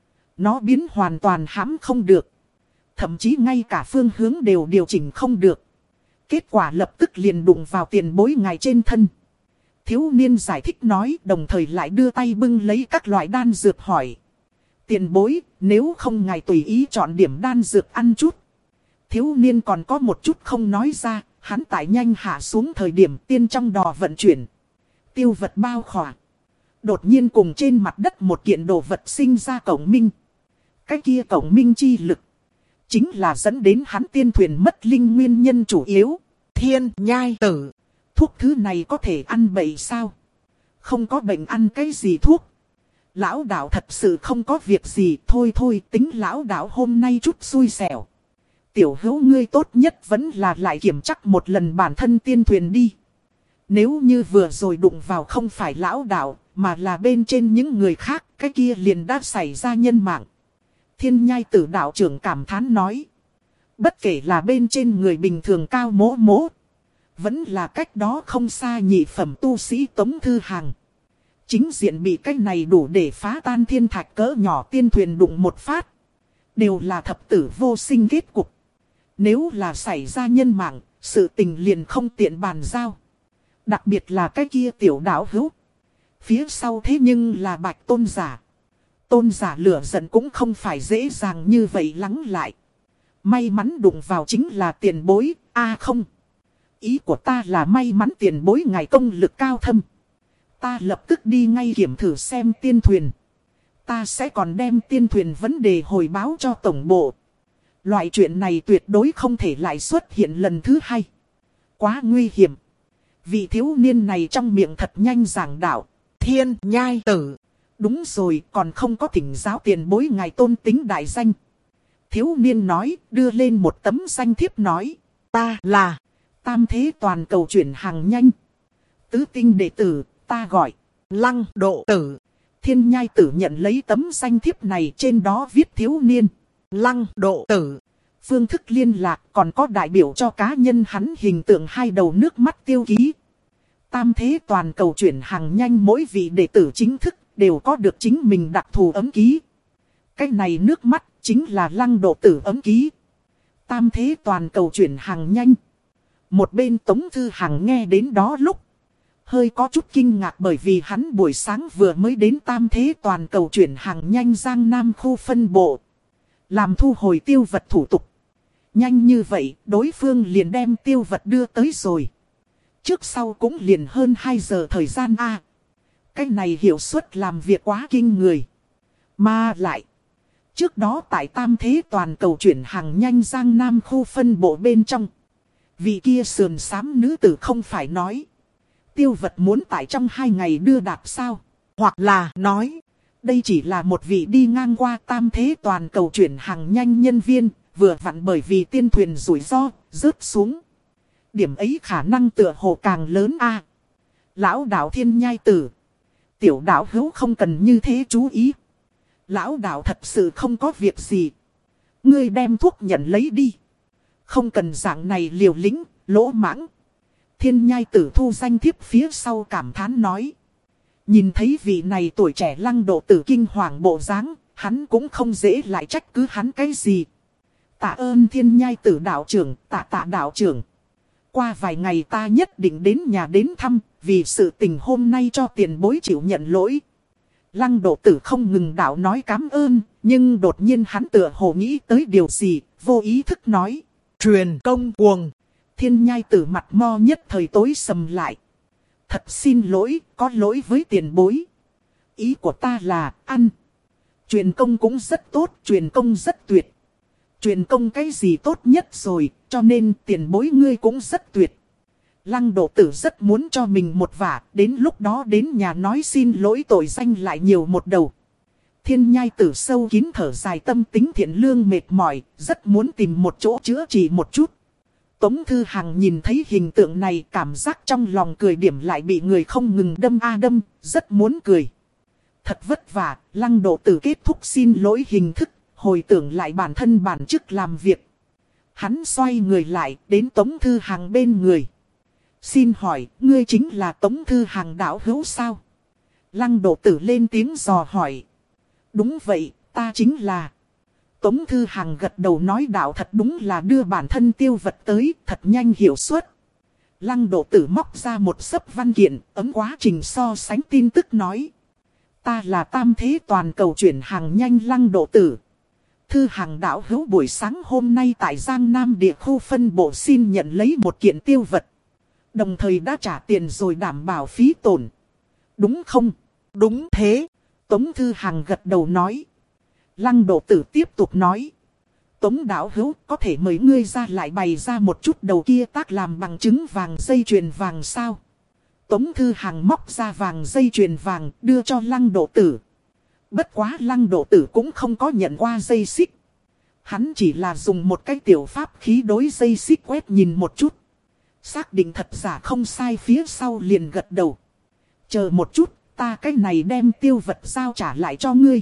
nó biến hoàn toàn hãm không được. Thậm chí ngay cả phương hướng đều điều chỉnh không được. Kết quả lập tức liền đụng vào tiền bối ngài trên thân. Thiếu niên giải thích nói, đồng thời lại đưa tay bưng lấy các loại đan dược hỏi. Tiền bối, nếu không ngài tùy ý chọn điểm đan dược ăn chút. Thiếu niên còn có một chút không nói ra, hắn tại nhanh hạ xuống thời điểm tiên trong đò vận chuyển. Tiêu vật bao khỏa. Đột nhiên cùng trên mặt đất một kiện đồ vật sinh ra cổng minh. Cái kia cổng minh chi lực. Chính là dẫn đến hắn tiên thuyền mất linh nguyên nhân chủ yếu. Thiên Nhai Tử. Thuốc thứ này có thể ăn bậy sao? Không có bệnh ăn cái gì thuốc. Lão đạo thật sự không có việc gì, thôi thôi tính lão đạo hôm nay chút xui xẻo. Tiểu hữu ngươi tốt nhất vẫn là lại kiểm chắc một lần bản thân tiên thuyền đi. Nếu như vừa rồi đụng vào không phải lão đạo, mà là bên trên những người khác, cái kia liền đã xảy ra nhân mạng. Thiên Nhai Tử đạo trưởng cảm thán nói. Bất kể là bên trên người bình thường cao mỗ mỗ, vẫn là cách đó không xa nhị phẩm tu sĩ Tống Thư Hàng. Chính diện bị cái này đủ để phá tan thiên thạch cỡ nhỏ tiên thuyền đụng một phát. Đều là thập tử vô sinh kết cục. Nếu là xảy ra nhân mạng, sự tình liền không tiện bàn giao. Đặc biệt là cái kia tiểu đạo hữu. Phía sau thế nhưng là Bạch Tôn giả. Tôn giả lửa giận cũng không phải dễ dàng như vậy lắng lại. May mắn đụng vào chính là tiền bối, a à không. Ý của ta là may mắn tiền bối ngài công lực cao thâm. Ta lập tức đi ngay kiểm thử xem tiên thuyền. Ta sẽ còn đem tiên thuyền vấn đề hồi báo cho tổng bộ. Loại chuyện này tuyệt đối không thể lại xuất hiện lần thứ hai. Quá nguy hiểm. Vị thiếu niên này trong miệng thật nhanh giảng đạo. Thiên nhai tử. Đúng rồi, còn không có thỉnh giáo tiền bối ngài tôn tính đại danh. Thiếu niên nói, đưa lên một tấm danh thiếp nói. Ta là Tam Thế Toàn Cầu chuyển hàng nhanh. Tứ tinh đệ tử, ta gọi Lăng Độ Tử. Thiên nhai tử nhận lấy tấm danh thiếp này, trên đó viết thiếu niên Lăng Độ Tử. Phương thức liên lạc, còn có đại biểu cho cá nhân hắn hình tượng hai đầu nước mắt tiêu ký. Tam Thế Toàn Cầu chuyển hàng nhanh, mỗi vị đệ tử chính thức đều có được chính mình đặc thù ấm ký. Cái này nước mắt chính là Lăng Độ Tử ấm ký. Tam Thế Toàn Cầu chuyển hàng nhanh. Một bên Tống Thư Hằng nghe đến đó lúc hơi có chút kinh ngạc, bởi vì hắn buổi sáng vừa mới đến Tam Thế Toàn Cầu chuyển hàng nhanh Giang Nam khu phân bộ, làm thu hồi tiêu vật thủ tục. Nhanh như vậy, đối phương liền đem tiêu vật đưa tới rồi. Trước sau cũng liền hơn hai giờ thời gian a. Cái này hiệu suất làm việc quá kinh người. Mà lại, trước đó tại Tam Thế Toàn Cầu chuyển hàng nhanh Giang Nam khu phân bộ bên trong, vị kia sườn xám nữ tử không phải nói tiêu vật muốn tại trong hai ngày đưa đạt sao? Hoặc là nói, đây chỉ là một vị đi ngang qua Tam Thế Toàn Cầu chuyển hàng nhanh nhân viên, vừa vặn bởi vì tiên thuyền rủi ro, rớt xuống. Điểm ấy khả năng tựa hồ càng lớn a. Lão đạo Thiên nhai tử. Tiểu đạo hữu không cần như thế chú ý. Lão đạo thật sự không có việc gì. Ngươi đem thuốc nhận lấy đi. Không cần dạng này liều lĩnh, lỗ mãng. Thiên nhai tử thu danh thiếp phía sau cảm thán nói. Nhìn thấy vị này tuổi trẻ Lăng Độ Tử kinh hoàng bộ dáng, hắn cũng không dễ lại trách cứ hắn cái gì. Tạ ơn Thiên nhai tử đạo trưởng, tạ tạ đạo trưởng. Qua vài ngày ta nhất định đến nhà đến thăm, vì sự tình hôm nay cho tiền bối chịu nhận lỗi. Lăng Độ Tử không ngừng đạo nói cảm ơn, nhưng đột nhiên hắn tựa hồ nghĩ tới điều gì, vô ý thức nói. Truyền công cuồng. Thiên nhai tử mặt mo nhất thời tối sầm lại. Thật xin lỗi, có lỗi với tiền bối. Ý của ta là, ăn. Truyền công cũng rất tốt, truyền công rất tuyệt. Truyền công cái gì tốt nhất rồi, cho nên tiền bối ngươi cũng rất tuyệt. Lăng Độ Tử rất muốn cho mình một vả, đến lúc đó đến nhà nói xin lỗi tội danh lại nhiều một đầu. Thiên nhai tử sâu kín thở dài, tâm tính thiện lương mệt mỏi, rất muốn tìm một chỗ chữa trị một chút. Tống Thư Hằng nhìn thấy hình tượng này, cảm giác trong lòng cười điểm lại bị người không ngừng đâm a đâm, rất muốn cười. Thật vất vả, Lăng Độ Tử kết thúc xin lỗi hình thức, hồi tưởng lại bản thân bản chức làm việc. Hắn xoay người lại, đến Tống Thư Hằng bên người. Xin hỏi, ngươi chính là Tống Thư Hằng đạo hữu sao? Lăng Độ Tử lên tiếng dò hỏi. Đúng vậy, ta chính là. Tống Thư Hằng gật đầu nói đạo thật đúng là đưa bản thân tiêu vật tới, thật nhanh hiệu suất. Lăng Độ Tử móc ra một xấp văn kiện, ấm quá trình so sánh tin tức nói. Ta là Tam Thế Toàn Cầu chuyển hàng nhanh Lăng Độ Tử. Thư Hằng đạo hữu buổi sáng hôm nay tại Giang Nam địa khu phân bộ xin nhận lấy một kiện tiêu vật. Đồng thời đã trả tiền rồi đảm bảo phí tổn. Đúng không? Đúng thế. Tống Thư Hằng gật đầu nói. Lăng Độ Tử tiếp tục nói. Tống đạo hữu có thể mời ngươi ra lại bày ra một chút đầu kia tác làm bằng chứng vàng dây chuyền vàng sao? Tống Thư Hằng móc ra vàng dây chuyền vàng đưa cho Lăng Độ Tử. Bất quá Lăng Độ Tử cũng không có nhận qua dây xích. Hắn chỉ là dùng một cái tiểu pháp khí đối dây xích quét nhìn một chút. Xác định thật giả không sai phía sau liền gật đầu. Chờ một chút, ta cái này đem tiêu vật giao trả lại cho ngươi.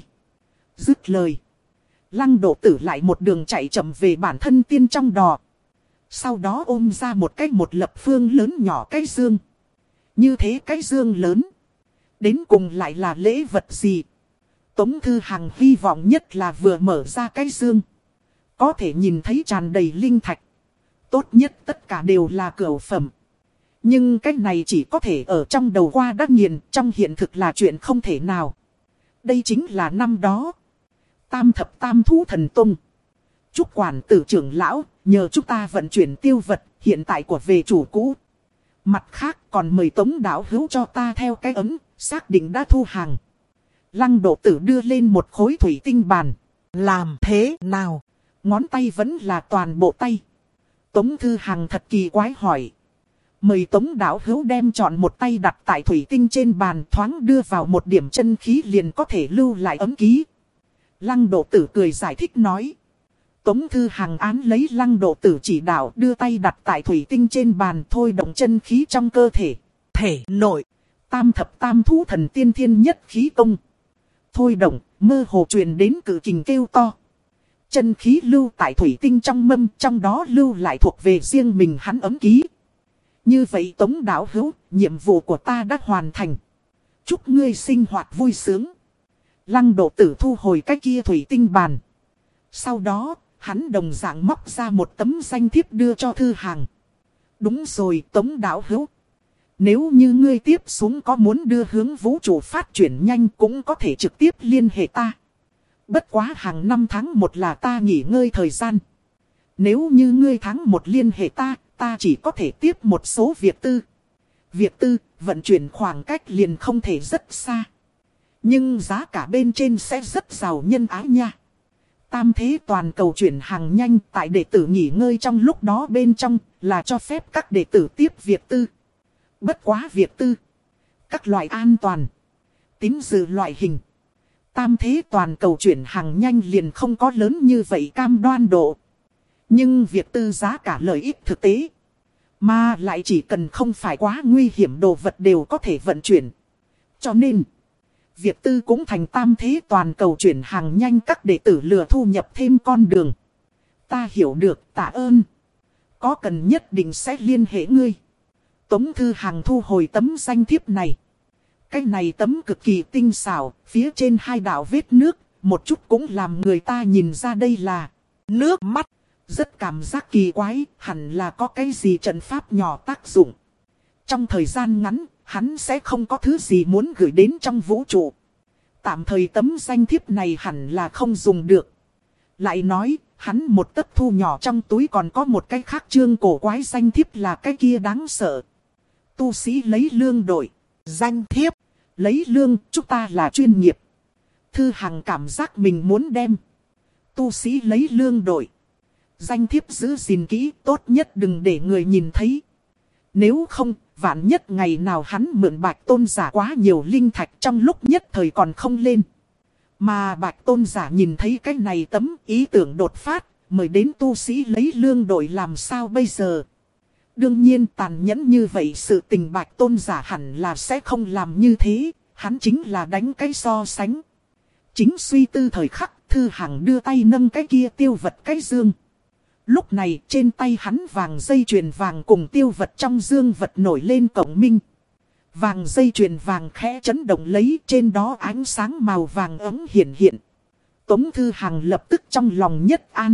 Dứt lời. Lăng Độ Tử lại một đường chạy chậm về bản thân tiên trong đò. Sau đó ôm ra một cái một lập phương lớn nhỏ cái dương. Như thế cái dương lớn. Đến cùng lại là lễ vật gì? Tống Thư Hằng hy vọng nhất là vừa mở ra cái dương. Có thể nhìn thấy tràn đầy linh thạch. Tốt nhất tất cả đều là cửu phẩm. Nhưng cái này chỉ có thể ở trong đầu qua đã nghiền, trong hiện thực là chuyện không thể nào. Đây chính là năm đó. Tam thập tam thú thần tung. Chúc quản tử trưởng lão, nhờ chúng ta vận chuyển tiêu vật, hiện tại của về chủ cũ. Mặt khác còn mời Tống đạo hữu cho ta theo cái ấm, xác định đã thu hàng. Lăng Độ Tử đưa lên một khối thủy tinh bàn. Làm thế nào? Ngón tay vẫn là toàn bộ tay. Tống Thư Hằng thật kỳ quái hỏi. Mời Tống đạo hữu đem chọn một tay đặt tại thủy tinh trên bàn, thoáng đưa vào một điểm chân khí liền có thể lưu lại ấm ký. Lăng Độ Tử cười giải thích nói. Tống Thư Hằng án lấy Lăng Độ Tử chỉ đạo, đưa tay đặt tại thủy tinh trên bàn, thôi động chân khí trong cơ thể. Thể nội. Tam thập tam thú thần tiên thiên nhất khí công. Thôi động, mơ hồ truyền đến cử kình kêu to. Chân khí lưu tại thủy tinh trong mâm, trong đó lưu lại thuộc về riêng mình hắn ấm ký. Như vậy Tống đạo hữu, nhiệm vụ của ta đã hoàn thành. Chúc ngươi sinh hoạt vui sướng. Lăng Độ Tử thu hồi cái kia thủy tinh bàn. Sau đó, hắn đồng dạng móc ra một tấm danh thiếp đưa cho Thư Hằng. Đúng rồi Tống đạo hữu. Nếu như ngươi tiếp xuống có muốn đưa hướng vũ trụ phát triển nhanh cũng có thể trực tiếp liên hệ ta. Bất quá hàng năm tháng một là ta nghỉ ngơi thời gian. Nếu như ngươi tháng một liên hệ ta, ta chỉ có thể tiếp một số việc tư. Việc tư, vận chuyển khoảng cách liền không thể rất xa. Nhưng giá cả bên trên sẽ rất giàu nhân ái nha. Tam thế toàn cầu chuyển hàng nhanh tại đệ tử nghỉ ngơi trong lúc đó bên trong là cho phép các đệ tử tiếp việc tư. Bất quá việc tư, các loại an toàn, tín dự loại hình. Tam thế toàn cầu chuyển hàng nhanh liền không có lớn như vậy cam đoan độ. Nhưng việc tư giá cả lợi ích thực tế. Mà lại chỉ cần không phải quá nguy hiểm đồ vật đều có thể vận chuyển. Cho nên, việc tư cũng thành tam thế toàn cầu chuyển hàng nhanh các đệ tử lừa thu nhập thêm con đường. Ta hiểu được, tạ ơn. Có cần nhất định sẽ liên hệ ngươi. Tống Thư Hằng thu hồi tấm danh thiếp này. Cái này tấm cực kỳ tinh xảo, phía trên hai đạo vết nước, một chút cũng làm người ta nhìn ra đây là nước mắt. Rất cảm giác kỳ quái, hẳn là có cái gì trận pháp nhỏ tác dụng. Trong thời gian ngắn, hắn sẽ không có thứ gì muốn gửi đến trong vũ trụ. Tạm thời tấm danh thiếp này hẳn là không dùng được. Lại nói, hắn một tấc thu nhỏ trong túi còn có một cái khác chương cổ quái danh thiếp là cái kia đáng sợ. Tu sĩ lấy lương đổi. Danh thiếp. Lấy lương, chúng ta là chuyên nghiệp. Thư Hằng cảm giác mình muốn đem. Tu sĩ lấy lương đổi. Danh thiếp giữ gìn kỹ, tốt nhất đừng để người nhìn thấy. Nếu không, vạn nhất ngày nào hắn mượn Bạch Tôn giả quá nhiều linh thạch trong lúc nhất thời còn không lên. Mà Bạch Tôn giả nhìn thấy cái này tấm ý tưởng đột phát, mời đến tu sĩ lấy lương đổi làm sao bây giờ. Đương nhiên tàn nhẫn như vậy sự tình Bạch Tôn giả hẳn là sẽ không làm như thế, hắn chính là đánh cái so sánh. Chính suy tư thời khắc, Thư Hằng đưa tay nâng cái kia tiêu vật cái dương. Lúc này trên tay hắn vàng dây chuyền vàng cùng tiêu vật trong dương vật nổi lên cổng minh. Vàng dây chuyền vàng khẽ chấn động lấy, trên đó ánh sáng màu vàng ấm hiện hiện. Tống Thư Hằng lập tức trong lòng nhất an.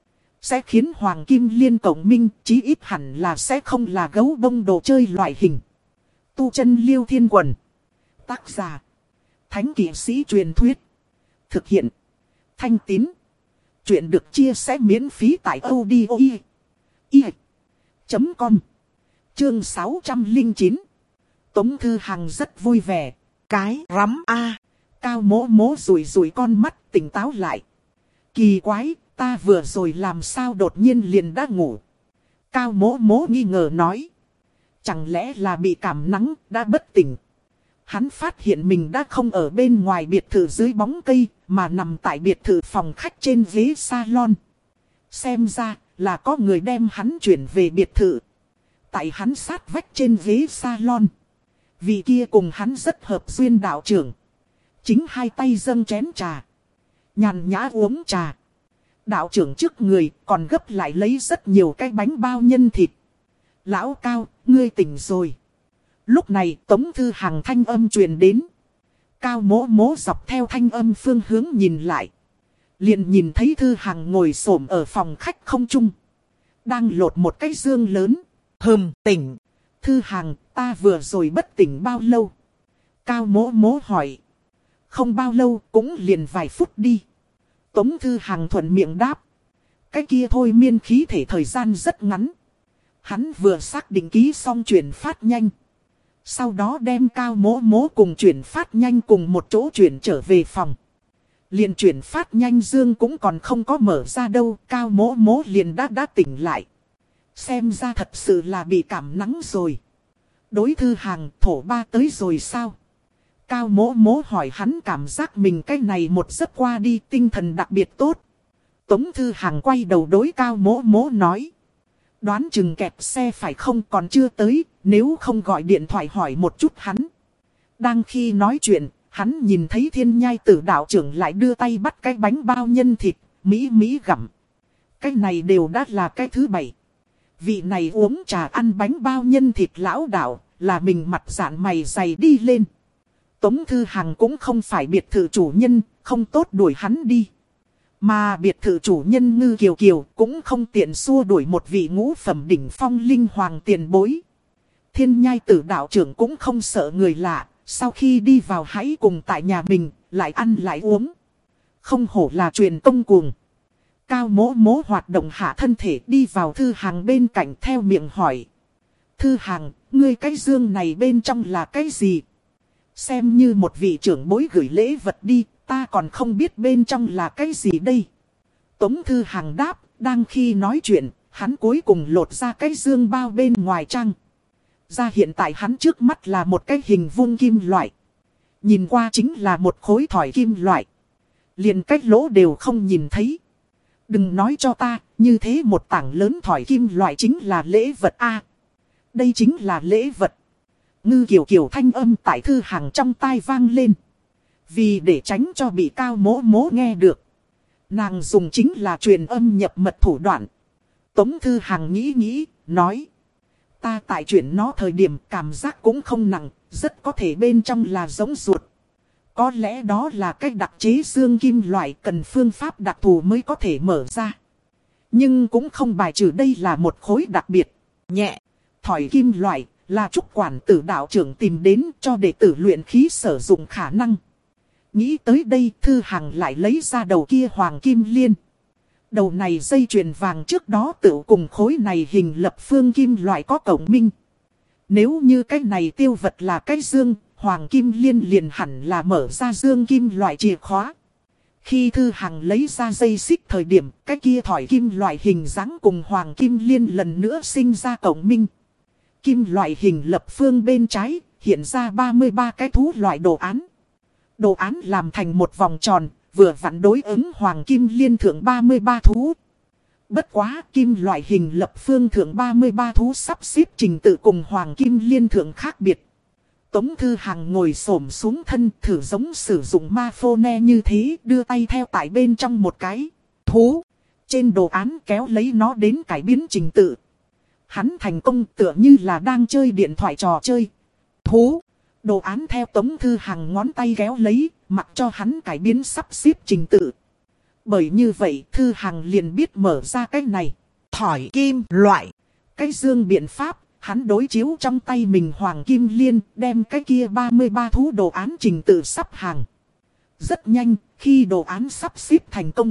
Sẽ khiến hoàng kim liên cổng minh, chí ít hẳn là sẽ không là gấu bông đồ chơi loại hình. Tu chân Liêu Thiên Quần. Tác giả: Thánh Kỵ Sĩ Truyền Thuyết. Thực hiện: Thanh Tín. Chuyện được chia sẻ miễn phí tại audio chấm com. Chương sáu trăm lẻ chín. Tống Thư Hằng rất vui vẻ. Cái rắm a. Cao Mỗ Mỗ rủi rủi con mắt tỉnh táo lại. Kỳ quái, ta vừa rồi làm sao đột nhiên liền đã ngủ. Cao Mỗ Mỗ nghi ngờ nói. Chẳng lẽ là bị cảm nắng, đã bất tỉnh. Hắn phát hiện mình đã không ở bên ngoài biệt thự dưới bóng cây, mà nằm tại biệt thự phòng khách trên ghế salon. Xem ra là có người đem hắn chuyển về biệt thự. Tại hắn sát vách trên ghế salon. Vị kia cùng hắn rất hợp duyên đạo trưởng. Chính hai tay dâng chén trà. Nhàn nhã uống trà. Đạo trưởng trước người còn gấp lại lấy rất nhiều cái bánh bao nhân thịt. Lão Cao, ngươi tỉnh rồi. Lúc này Tống Thư Hằng thanh âm truyền đến. Cao Mỗ Mỗ dọc theo thanh âm phương hướng nhìn lại. Liền nhìn thấy Thư Hằng ngồi xổm ở phòng khách không trung. Đang lột một cái dương lớn. Hừm, tỉnh. Thư Hằng, ta vừa rồi bất tỉnh bao lâu? Cao Mỗ Mỗ hỏi. Không bao lâu, cũng liền vài phút đi. Tống Thư Hằng thuận miệng đáp. Cái kia thôi miên khí thể thời gian rất ngắn. Hắn vừa xác định ký xong chuyển phát nhanh. Sau đó đem Cao Mỗ Mỗ cùng chuyển phát nhanh cùng một chỗ chuyển trở về phòng. Liền chuyển phát nhanh Dương cũng còn không có mở ra đâu, Cao Mỗ Mỗ liền đã đã tỉnh lại. Xem ra thật sự là bị cảm nắng rồi. Đối thư hàng, thổ ba tới rồi sao? Cao Mỗ Mỗ hỏi hắn, cảm giác mình cái này một giấc qua đi tinh thần đặc biệt tốt. Tống thư hàng quay đầu đối Cao Mỗ Mỗ nói. Đoán chừng kẹt xe phải không, còn chưa tới, nếu không gọi điện thoại hỏi một chút hắn. Đang khi nói chuyện, hắn nhìn thấy Thiên Nhai Tử đạo trưởng lại đưa tay bắt cái bánh bao nhân thịt, mỹ mỹ gặm. Cái này đều đã là cái thứ bảy. Vị này uống trà ăn bánh bao nhân thịt lão đạo, là mình mặt dạn mày dày đi lên. Tống Thư Hằng cũng không phải biệt thự chủ nhân, không tốt đuổi hắn đi. Mà biệt thự chủ nhân Ngư Kiều Kiều cũng không tiện xua đuổi một vị ngũ phẩm đỉnh phong linh hoàng tiền bối. Thiên Nhai Tử đạo trưởng cũng không sợ người lạ, sau khi đi vào hãy cùng tại nhà mình, lại ăn lại uống. Không hổ là truyền công cuồng. Cao Mỗ Mỗ hoạt động hạ thân thể đi vào Thư Hằng bên cạnh theo miệng hỏi. Thư Hằng, ngươi cái dương này bên trong là cái gì? Xem như một vị trưởng bối gửi lễ vật đi, ta còn không biết bên trong là cái gì đây. Tống Thư Hằng đáp, đang khi nói chuyện, hắn cuối cùng lột ra cái dương bao bên ngoài trang. Ra hiện tại hắn trước mắt là một cái hình vuông kim loại. Nhìn qua chính là một khối thỏi kim loại. Liền cách lỗ đều không nhìn thấy. Đừng nói cho ta, như thế một tảng lớn thỏi kim loại chính là lễ vật a. Đây chính là lễ vật. Ngư Kiều Kiều thanh âm tại Thư Hằng trong tai vang lên. Vì để tránh cho bị Cao Mỗ Mỗ nghe được, nàng dùng chính là truyền âm nhập mật thủ đoạn. Tống Thư Hằng nghĩ nghĩ, nói. Ta tại chuyển nó thời điểm cảm giác cũng không nặng, rất có thể bên trong là giống ruột. Có lẽ đó là cách đặc chế xương kim loại, cần phương pháp đặc thù mới có thể mở ra. Nhưng cũng không bài trừ đây là một khối đặc biệt, nhẹ, thỏi kim loại, là Trúc Quản Tử đạo trưởng tìm đến cho đệ tử luyện khí sử dụng khả năng. Nghĩ tới đây, Thư Hằng lại lấy ra đầu kia hoàng kim liên. Đầu này dây chuyền vàng trước đó tự cùng khối này hình lập phương kim loại có cộng minh. Nếu như cái này tiêu vật là cái dương, hoàng kim liên liền hẳn là mở ra dương kim loại chìa khóa. Khi Thư Hằng lấy ra dây xích thời điểm, cái kia thỏi kim loại hình dáng cùng hoàng kim liên lần nữa sinh ra cộng minh. Kim loại hình lập phương bên trái, hiện ra ba mươi ba cái thú loại đồ án. Đồ án làm thành một vòng tròn, vừa vặn đối ứng hoàng kim liên thượng ba mươi ba thú. Bất quá, kim loại hình lập phương thượng ba mươi ba thú sắp xếp trình tự cùng hoàng kim liên thượng khác biệt. Tống Thư Hằng ngồi xổm xuống thân, thử giống sử dụng ma phô ne như thế, đưa tay theo tại bên trong một cái thú. Trên đồ án kéo lấy nó đến cải biến trình tự. Hắn thành công tựa như là đang chơi điện thoại trò chơi. Thú. Đồ án theo Tống Thư Hằng ngón tay kéo lấy, mặc cho hắn cải biến sắp xếp trình tự. Bởi như vậy Thư Hằng liền biết mở ra cái này thỏi kim loại. Cái dương biện pháp, hắn đối chiếu trong tay mình hoàng kim liên, đem cái kia ba mươi ba thú đồ án trình tự sắp hàng. Rất nhanh, khi đồ án sắp xếp thành công.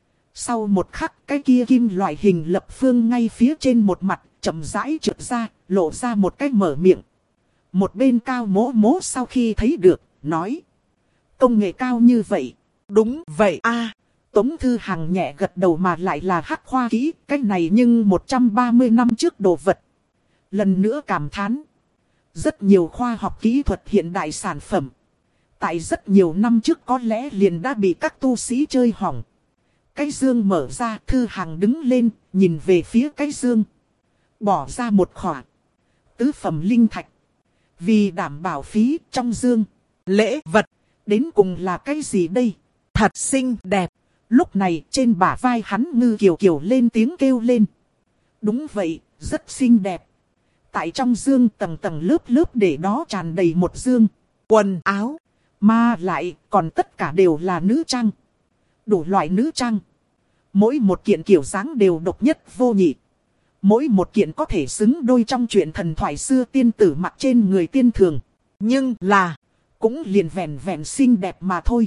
Sau một khắc, cái kia kim loại hình lập phương ngay phía trên một mặt, chậm rãi trượt ra, lộ ra một cái mở miệng. Một bên Cao Mỗ Mỗ sau khi thấy được, nói. Công nghệ cao như vậy. Đúng vậy a. Tống Thư Hằng nhẹ gật đầu mà lại là hắc khoa kỹ, cái này nhưng một trăm ba mươi năm trước đồ vật. Lần nữa cảm thán. Rất nhiều khoa học kỹ thuật hiện đại sản phẩm. Tại rất nhiều năm trước có lẽ liền đã bị các tu sĩ chơi hỏng. Cái dương mở ra, Thư Hằng đứng lên, nhìn về phía cái dương. Bỏ ra một khỏa tứ phẩm linh thạch. Vì đảm bảo phí trong dương, lễ vật, đến cùng là cái gì đây? Thật xinh đẹp. Lúc này trên bả vai hắn Ngư Kiều Kiều lên tiếng kêu lên. Đúng vậy, rất xinh đẹp. Tại trong dương tầng tầng lớp lớp để đó tràn đầy một dương quần áo. Mà lại còn tất cả đều là nữ trang. Đủ loại nữ trang. Mỗi một kiện kiểu dáng đều độc nhất vô nhị. Mỗi một kiện có thể xứng đôi trong chuyện thần thoại xưa tiên tử mặc trên người tiên thường. Nhưng là, cũng liền vẹn vẹn xinh đẹp mà thôi.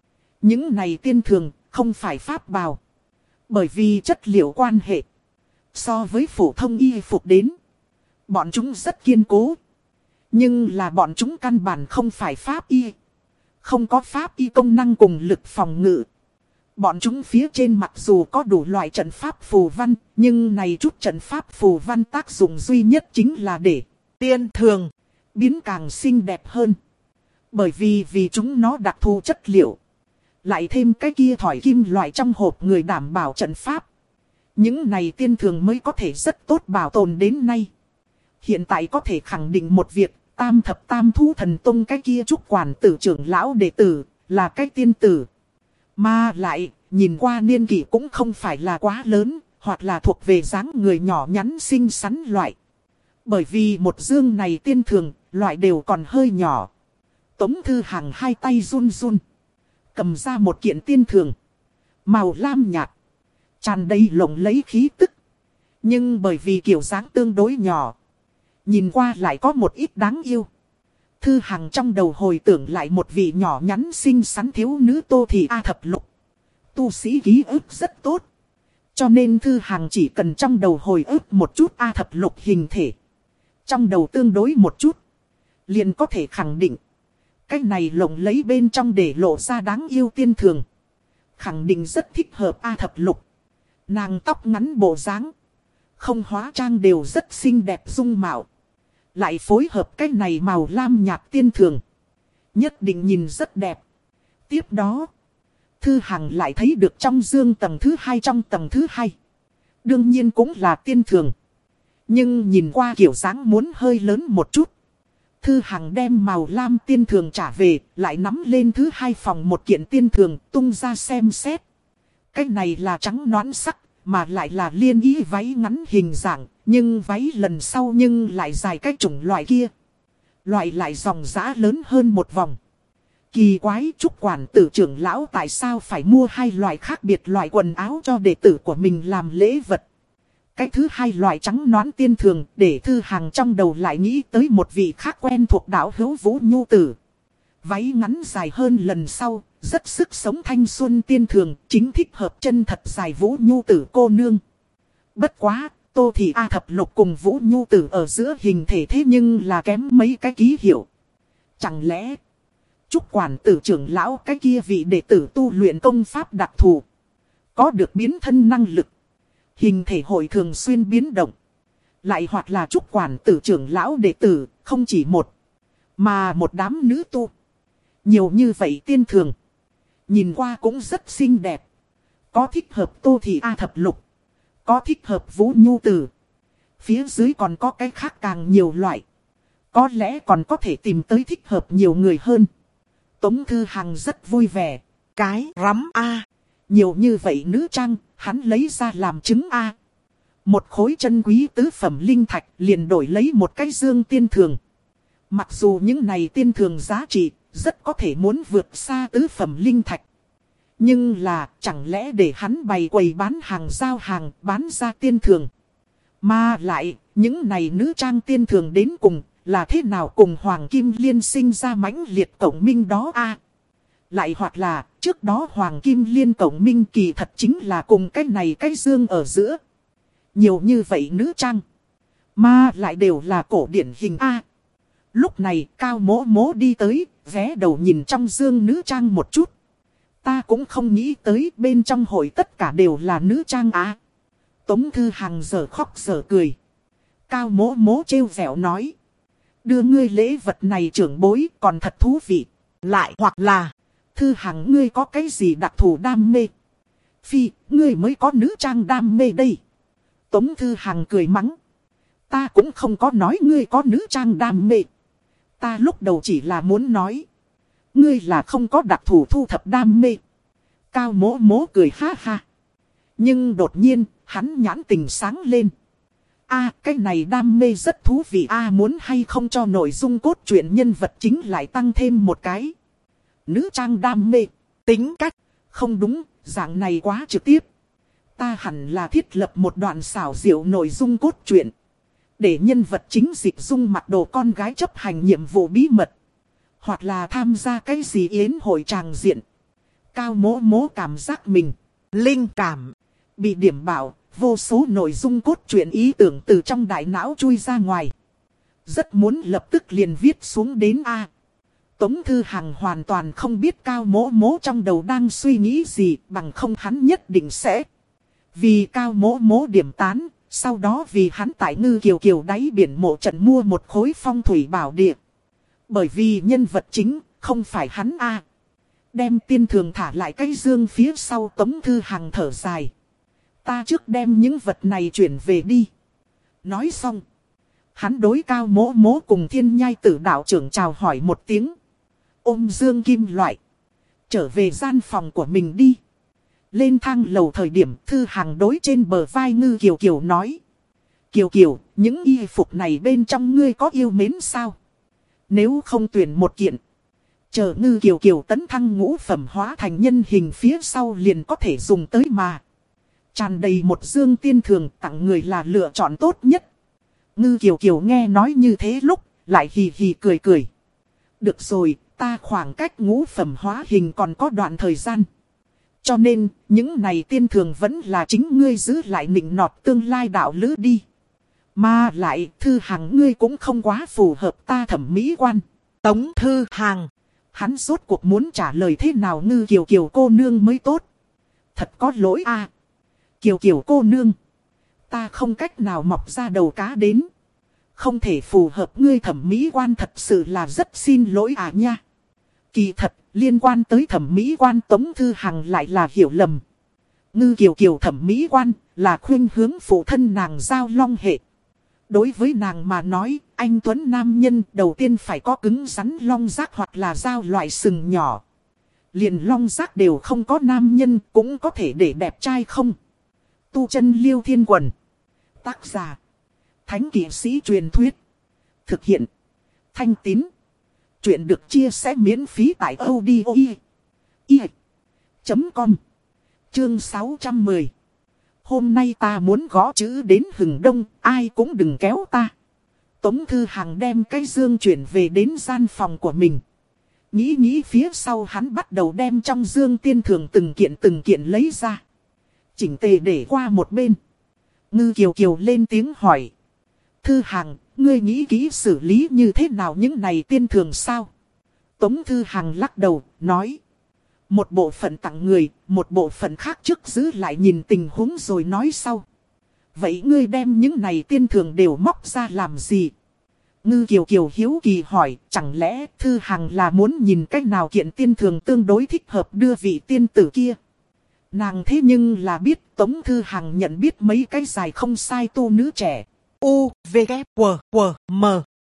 Những này tiên thường không phải pháp bào. Bởi vì chất liệu quan hệ. So với phổ thông y phục đến, bọn chúng rất kiên cố. Nhưng là bọn chúng căn bản không phải pháp y. Không có pháp y công năng cùng lực phòng ngự. Bọn chúng phía trên mặc dù có đủ loại trận pháp phù văn, nhưng này chút trận pháp phù văn tác dụng duy nhất chính là để tiên thường biến càng xinh đẹp hơn. Bởi vì vì chúng nó đặc thù chất liệu. Lại thêm cái kia thỏi kim loại trong hộp người đảm bảo trận pháp. Những này tiên thường mới có thể rất tốt bảo tồn đến nay. Hiện tại có thể khẳng định một việc, tam thập tam thú thần tông cái kia trúc quản tử trưởng lão đệ tử, là cái tiên tử. Mà lại, nhìn qua niên kỷ cũng không phải là quá lớn, hoặc là thuộc về dáng người nhỏ nhắn xinh xắn loại. Bởi vì một dương này tiên thường, loại đều còn hơi nhỏ. Tống Thư Hằng hai tay run run. Cầm ra một kiện tiên thường. Màu lam nhạt. Tràn đầy lộng lấy khí tức. Nhưng bởi vì kiểu dáng tương đối nhỏ. Nhìn qua lại có một ít đáng yêu. Thư Hằng trong đầu hồi tưởng lại một vị nhỏ nhắn xinh xắn thiếu nữ Tô Thị A Thập Lục. Tu sĩ ký ức rất tốt. Cho nên Thư Hằng chỉ cần trong đầu hồi ức một chút A Thập Lục hình thể. Trong đầu tương đối một chút. Liền có thể khẳng định. Cái này lộng lấy bên trong để lộ ra đáng yêu tiên thường. Khẳng định rất thích hợp A Thập Lục. Nàng tóc ngắn bộ dáng. Không hóa trang đều rất xinh đẹp dung mạo. Lại phối hợp cái này màu lam nhạt tiên thường. Nhất định nhìn rất đẹp. Tiếp đó. Thư Hằng lại thấy được trong dương tầng thứ hai trong tầng thứ hai. Đương nhiên cũng là tiên thường. Nhưng nhìn qua kiểu dáng muốn hơi lớn một chút. Thư Hằng đem màu lam tiên thường trả về, lại nắm lên thứ hai phòng một kiện tiên thường tung ra xem xét. Cái này là trắng nõn sắc, mà lại là liên ý váy ngắn hình dạng, nhưng váy lần sau nhưng lại dài cái chủng loại kia. Loại lại dòng dã lớn hơn một vòng. Kỳ quái, trúc quản tử trưởng lão tại sao phải mua hai loại khác biệt loại quần áo cho đệ tử của mình làm lễ vật. Cái thứ hai loại trắng nõn tiên thường để Thư Hằng trong đầu lại nghĩ tới một vị khác quen thuộc đạo hữu Vũ Nhu Tử. Váy ngắn dài hơn lần sau, rất sức sống thanh xuân tiên thường, chính thích hợp chân thật dài Vũ Nhu Tử cô nương. Bất quá, Tô Thị A Thập Lục cùng Vũ Nhu Tử ở giữa hình thể thế nhưng là kém mấy cái ký hiệu. Chẳng lẽ, trúc quản tử trưởng lão cái kia vị đệ tử tu luyện công pháp đặc thù, có được biến thân năng lực. Hình thể hội thường xuyên biến động. Lại hoặc là trúc quản tử trưởng lão đệ tử, không chỉ một, mà một đám nữ tu. Nhiều như vậy tiên thường. Nhìn qua cũng rất xinh đẹp. Có thích hợp Tô Thị A Thập Lục. Có thích hợp Vũ Nhu Tử. Phía dưới còn có cái khác càng nhiều loại. Có lẽ còn có thể tìm tới thích hợp nhiều người hơn. Tống Thư Hằng rất vui vẻ. Cái rắm A. Nhiều như vậy nữ trang, hắn lấy ra làm chứng A. Một khối chân quý tứ phẩm linh thạch liền đổi lấy một cái dương tiên thường. Mặc dù những này tiên thường giá trị, rất có thể muốn vượt xa tứ phẩm linh thạch. Nhưng là, chẳng lẽ để hắn bày quầy bán hàng giao hàng, bán ra tiên thường. Mà lại, những này nữ trang tiên thường đến cùng, là thế nào cùng Hoàng Kim Liên sinh ra mãnh liệt cộng minh đó A. Lại hoặc là, trước đó Hoàng Kim Liên cộng minh kỳ thật chính là cùng cái này cái dương ở giữa. Nhiều như vậy nữ trang. Mà lại đều là cổ điển hình A. Lúc này Cao Mỗ Mỗ đi tới, vé đầu nhìn trong dương nữ trang một chút. Ta cũng không nghĩ tới bên trong hội tất cả đều là nữ trang A. Tống Thư Hằng giờ khóc giờ cười. Cao Mỗ Mỗ trêu vẻo nói. Đưa ngươi lễ vật này trưởng bối còn thật thú vị. Lại hoặc là, Thư Hằng ngươi có cái gì đặc thù đam mê? Phi, ngươi mới có nữ trang đam mê đây. Tống Thư Hằng cười mắng. Ta cũng không có nói ngươi có nữ trang đam mê. Ta lúc đầu chỉ là muốn nói. Ngươi là không có đặc thù thu thập đam mê. Cao Mỗ Mỗ cười ha ha. Nhưng đột nhiên, hắn nhãn tình sáng lên. A, cái này đam mê rất thú vị. A, muốn hay không cho nội dung cốt truyện nhân vật chính lại tăng thêm một cái. Nữ trang đam mê, tính cách, không đúng, dạng này quá trực tiếp. Ta hẳn là thiết lập một đoạn xảo diệu nội dung cốt truyện. Để nhân vật chính dịch dung mặc đồ con gái chấp hành nhiệm vụ bí mật. Hoặc là tham gia cái gì yến hội tràng diện. Cao Mỗ Mỗ cảm giác mình linh cảm bị điểm bảo, vô số nội dung cốt truyện ý tưởng từ trong đại não chui ra ngoài. Rất muốn lập tức liền viết xuống đến A. Tống Thư Hằng hoàn toàn không biết Cao Mỗ Mỗ trong đầu đang suy nghĩ gì, bằng không hắn nhất định sẽ vì Cao Mỗ Mỗ điểm tán, sau đó vì hắn tại Ngư Kiều Kiều đáy biển mộ trận mua một khối phong thủy bảo địa. Bởi vì nhân vật chính không phải hắn A. Đem tiên thường thả lại cái dương phía sau, Tống Thư Hằng thở dài. Ta trước đem những vật này chuyển về đi. Nói xong, hắn đối Cao Mỗ Mỗ cùng Thiên Nhai Tử đạo trưởng chào hỏi một tiếng. Ôm dương kim loại, trở về gian phòng của mình đi. Lên thang lầu thời điểm, Thư Hằng đối trên bờ vai Ngư Kiều Kiều nói. Kiều Kiều, những y phục này bên trong ngươi có yêu mến sao? Nếu không tuyển một kiện, chờ Ngư Kiều Kiều tấn thăng ngũ phẩm hóa thành nhân hình phía sau liền có thể dùng tới mà. Tràn đầy một dương tiên thường, tặng người là lựa chọn tốt nhất. Ngư Kiều Kiều nghe nói như thế lúc, lại hì hì cười cười. Được rồi, ta khoảng cách ngũ phẩm hóa hình còn có đoạn thời gian. Cho nên, những này tiên thường vẫn là chính ngươi giữ lại nịnh nọt tương lai đạo lữ đi. Mà lại, Thư Hằng ngươi cũng không quá phù hợp ta thẩm mỹ quan. Tống Thư Hằng. Hắn rốt cuộc muốn trả lời thế nào Ngư Kiều Kiều cô nương mới tốt. Thật có lỗi a, Kiều Kiều cô nương, ta không cách nào mọc ra đầu cá đến. Không thể phù hợp ngươi thẩm mỹ quan, thật sự là rất xin lỗi à nha. Kỳ thật, liên quan tới thẩm mỹ quan Tống Thư Hằng lại là hiểu lầm. Ngư Kiều Kiều thẩm mỹ quan là khuynh hướng phụ thân nàng giao long hệ. Đối với nàng mà nói, anh tuấn nam nhân đầu tiên phải có cứng rắn long giác hoặc là dao loại sừng nhỏ. Liền long giác đều không có nam nhân cũng có thể để đẹp trai không? Tu chân Liêu Thiên Quần. Tác giả: Thánh Kỵ Sĩ Truyền Thuyết. Thực hiện: Thanh Tín. Chuyện được chia sẻ miễn phí tại audio chấm com. Chương sáu trăm mười. Hôm nay ta muốn gõ chữ đến hừng đông, ai cũng đừng kéo ta. Tống Thư Hằng đem cái dương chuyển về đến gian phòng của mình. Nghĩ nghĩ phía sau hắn bắt đầu đem trong dương tiên thường từng kiện từng kiện lấy ra. Chỉnh tề để qua một bên. Ngư Kiều Kiều lên tiếng hỏi. Thư Hằng, ngươi nghĩ kỹ xử lý như thế nào những này tiên thường sao? Tống Thư Hằng lắc đầu, nói. Một bộ phận tặng người, một bộ phận khác trước giữ lại nhìn tình huống rồi nói sau. Vậy ngươi đem những này tiên thường đều móc ra làm gì? Ngư Kiều Kiều hiếu kỳ hỏi, chẳng lẽ Thư Hằng là muốn nhìn cách nào kiện tiên thường tương đối thích hợp đưa vị tiên tử kia? Nàng thế nhưng là biết Tống Thư Hằng nhận biết mấy cái dài không sai tu nữ trẻ. U, V, K, W, W, M.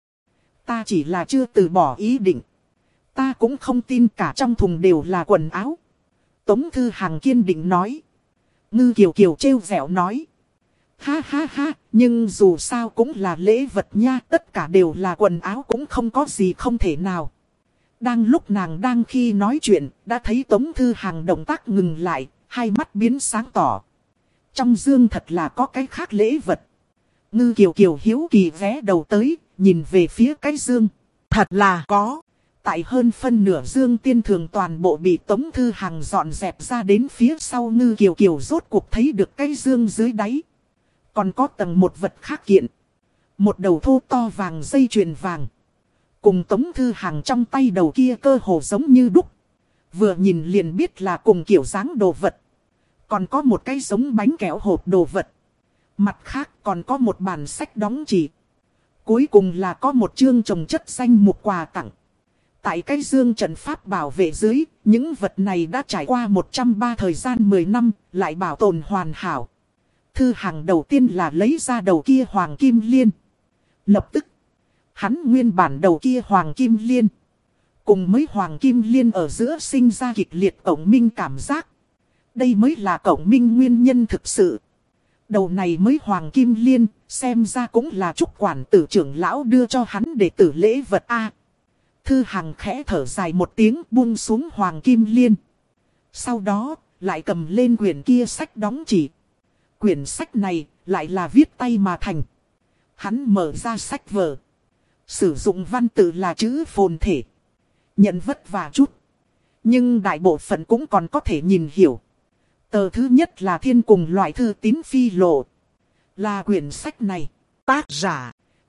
Ta chỉ là chưa từ bỏ ý định. Ta cũng không tin cả trong thùng đều là quần áo. Tống Thư Hằng kiên định nói. Ngư Kiều Kiều trêu vẻo nói. Ha ha ha, nhưng dù sao cũng là lễ vật nha, tất cả đều là quần áo cũng không có gì không thể nào. Đang lúc nàng đang khi nói chuyện, đã thấy Tống Thư Hằng động tác ngừng lại, hai mắt biến sáng tỏ. Trong dương thật là có cái khác lễ vật. Ngư Kiều Kiều hiếu kỳ ghé đầu tới, nhìn về phía cái dương. Thật là có. Tại hơn phân nửa dương tiên thường toàn bộ bị Tống Thư Hằng dọn dẹp ra đến phía sau Ngư Kiều Kiều rốt cuộc thấy được cái dương dưới đáy. Còn có tầng một vật khác kiện. Một đầu thô to vàng dây chuyền vàng. Cùng Tống Thư Hằng trong tay đầu kia cơ hồ giống như đúc. Vừa nhìn liền biết là cùng kiểu dáng đồ vật. Còn có một cái giống bánh kẹo hộp đồ vật. Mặt khác còn có một bản sách đóng chỉ. Cuối cùng là có một chương trồng chất danh mục quà tặng. Tại cái dương trận pháp bảo vệ dưới, những vật này đã trải qua một trăm ba thời gian mười năm, lại bảo tồn hoàn hảo. Thư Hằng đầu tiên là lấy ra đầu kia hoàng kim liên. Lập tức, hắn nguyên bản đầu kia hoàng kim liên. Cùng mấy hoàng kim liên ở giữa sinh ra kịch liệt cộng minh cảm giác. Đây mới là cộng minh nguyên nhân thực sự. Đầu này mới hoàng kim liên, xem ra cũng là Trúc quản tử trưởng lão đưa cho hắn để tử lễ vật A. Thư Hằng khẽ thở dài một tiếng buông xuống hoàng kim liên. Sau đó, lại cầm lên quyển kia sách đóng chỉ. Quyển sách này, lại là viết tay mà thành. Hắn mở ra sách vở. Sử dụng văn tự là chữ phồn thể. Nhận vất vả chút. Nhưng đại bộ phận cũng còn có thể nhìn hiểu. Tờ thứ nhất là thiên cùng loại thư tín phi lộ. Là quyển sách này. Tác giả.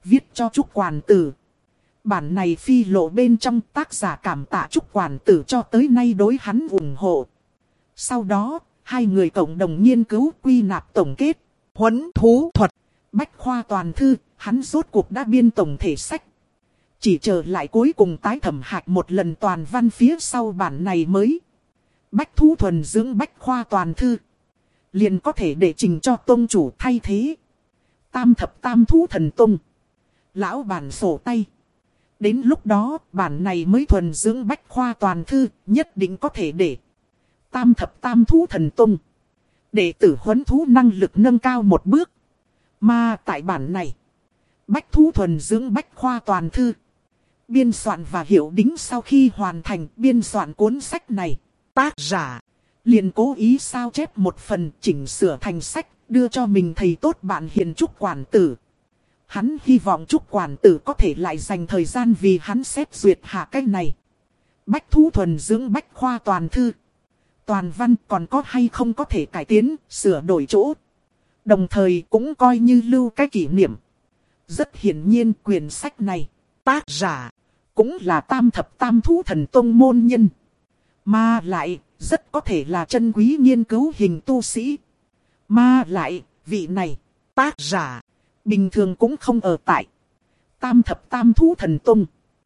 Viết cho Trúc Quản Tử. Bản này phi lộ bên trong, tác giả cảm tạ Trúc Quản Tử cho tới nay đối hắn ủng hộ. Sau đó, hai người cộng đồng nghiên cứu quy nạp tổng kết. Huấn thú thuật. Bách khoa toàn thư, hắn rốt cuộc đã biên tổng thể sách. Chỉ chờ lại cuối cùng tái thẩm hạch một lần toàn văn phía sau bản này mới. Bách thú thuần dưỡng bách khoa toàn thư. Liền có thể để trình cho tông chủ thay thế. Tam thập tam thú thần tông. Lão bản sổ tay. Đến lúc đó, bản này mới thuần dưỡng bách khoa toàn thư, nhất định có thể để tam thập tam thú thần tông. Đệ tử huấn thú năng lực nâng cao một bước. Mà tại bản này, bách thú thuần dưỡng bách khoa toàn thư. Biên soạn và hiệu đính sau khi hoàn thành biên soạn cuốn sách này. Tác giả liền cố ý sao chép một phần chỉnh sửa thành sách, đưa cho mình thầy tốt bạn hiền Trúc Quản Tử. Hắn hy vọng Trúc Quản Tử có thể lại dành thời gian vì hắn xét duyệt hạ cái này. Bách thú thuần dưỡng bách khoa toàn thư. Toàn văn còn có hay không có thể cải tiến, sửa đổi chỗ. Đồng thời cũng coi như lưu cái kỷ niệm. Rất hiển nhiên quyển sách này, tác giả cũng là tam thập tam thú thần tông môn nhân. Mà lại, rất có thể là chân quý nghiên cứu hình tu sĩ. Mà lại, vị này, tác giả, bình thường cũng không ở tại tam thập tam thú thần tông.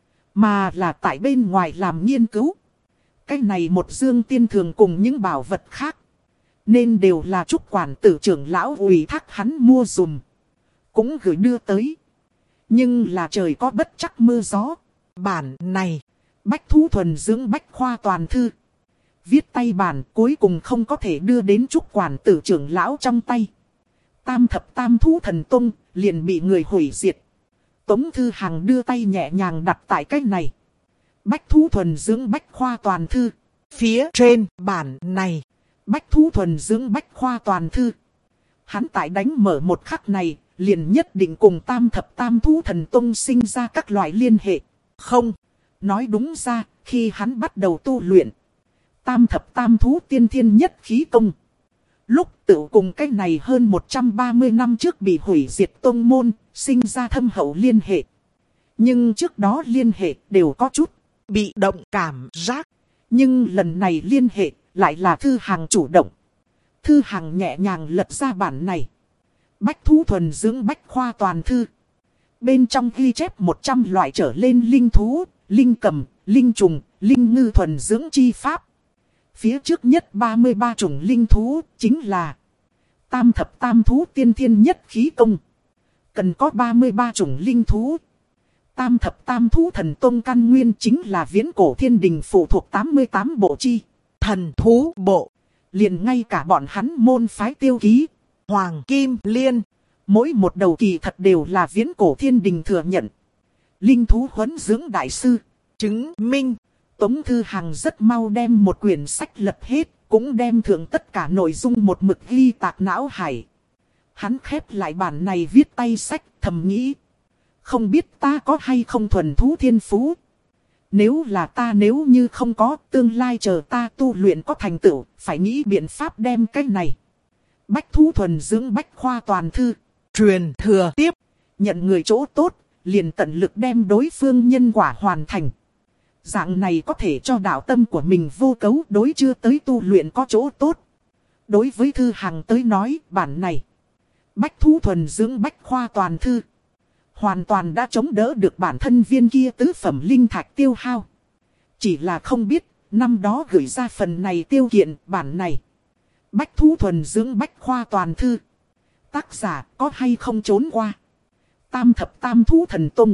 Mà là tại bên ngoài làm nghiên cứu. Cái này một dương tiên thường cùng những bảo vật khác. Nên đều là Trúc Quản Tử trưởng lão ủy thác hắn mua dùm. Cũng gửi đưa tới. Nhưng là trời có bất trắc mưa gió. Bản này, bách thú thuần dưỡng bách khoa toàn thư. Viết tay bản cuối cùng không có thể đưa đến Trúc Quản Tử trưởng lão trong tay. Tam thập tam thú thần tông liền bị người hủy diệt. Tống Thư Hằng đưa tay nhẹ nhàng đặt tại cái này. Bách thú thuần dưỡng bách khoa toàn thư. Phía trên bản này, bách thú thuần dưỡng bách khoa toàn thư. Hắn tại đánh mở một khắc này, liền nhất định cùng tam thập tam thú thần tông sinh ra các loại liên hệ. Không, nói đúng ra, khi hắn bắt đầu tu luyện, tam thập tam thú tiên thiên nhất khí công. Lúc tự cùng cái này hơn một trăm ba mươi năm trước bị hủy diệt tông môn, sinh ra thâm hậu liên hệ. Nhưng trước đó liên hệ đều có chút bị động cảm giác. Nhưng lần này liên hệ lại là Thư Hằng chủ động. Thư Hằng nhẹ nhàng lật ra bản này. Bách thú thuần dưỡng bách khoa toàn thư. Bên trong ghi chép một trăm loại trở lên linh thú, linh cầm, linh trùng, linh ngư thuần dưỡng chi pháp. Phía trước nhất ba mươi ba chủng linh thú chính là tam thập tam thú tiên thiên nhất khí công. Cần có ba mươi ba chủng linh thú. Tam thập tam thú thần tông căn nguyên chính là viễn cổ thiên đình phụ thuộc tám mươi tám bộ chi. Thần thú bộ. Liền ngay cả bọn hắn môn phái tiêu ký. Hoàng Kim Liên. Mỗi một đầu kỳ thật đều là viễn cổ thiên đình thừa nhận. Linh thú huấn dưỡng đại sư. Chứng minh. Tống Thư Hằng rất mau đem một quyển sách lật hết. Cũng đem thượng tất cả nội dung một mực ghi tạc não hải. Hắn khép lại bản này viết tay sách thầm nghĩ. Không biết ta có hay không thuần thú thiên phú. Nếu là ta nếu như không có tương lai chờ ta tu luyện có thành tựu. Phải nghĩ biện pháp đem cái này. Bách thú thuần dưỡng bách khoa toàn thư. Truyền thừa tiếp. Nhận người chỗ tốt. Liền tận lực đem đối phương nhân quả hoàn thành. Dạng này có thể cho đạo tâm của mình vô cấu đối chưa tới tu luyện có chỗ tốt. Đối với Thư Hằng tới nói bản này. Bách thú thuần dưỡng bách khoa toàn thư. Hoàn toàn đã chống đỡ được bản thân viên kia tứ phẩm linh thạch tiêu hao. Chỉ là không biết năm đó gửi ra phần này tiêu kiện bản này. Bách thú thuần dưỡng bách khoa toàn thư. Tác giả có hay không trốn qua. Tam thập tam thú thần tông.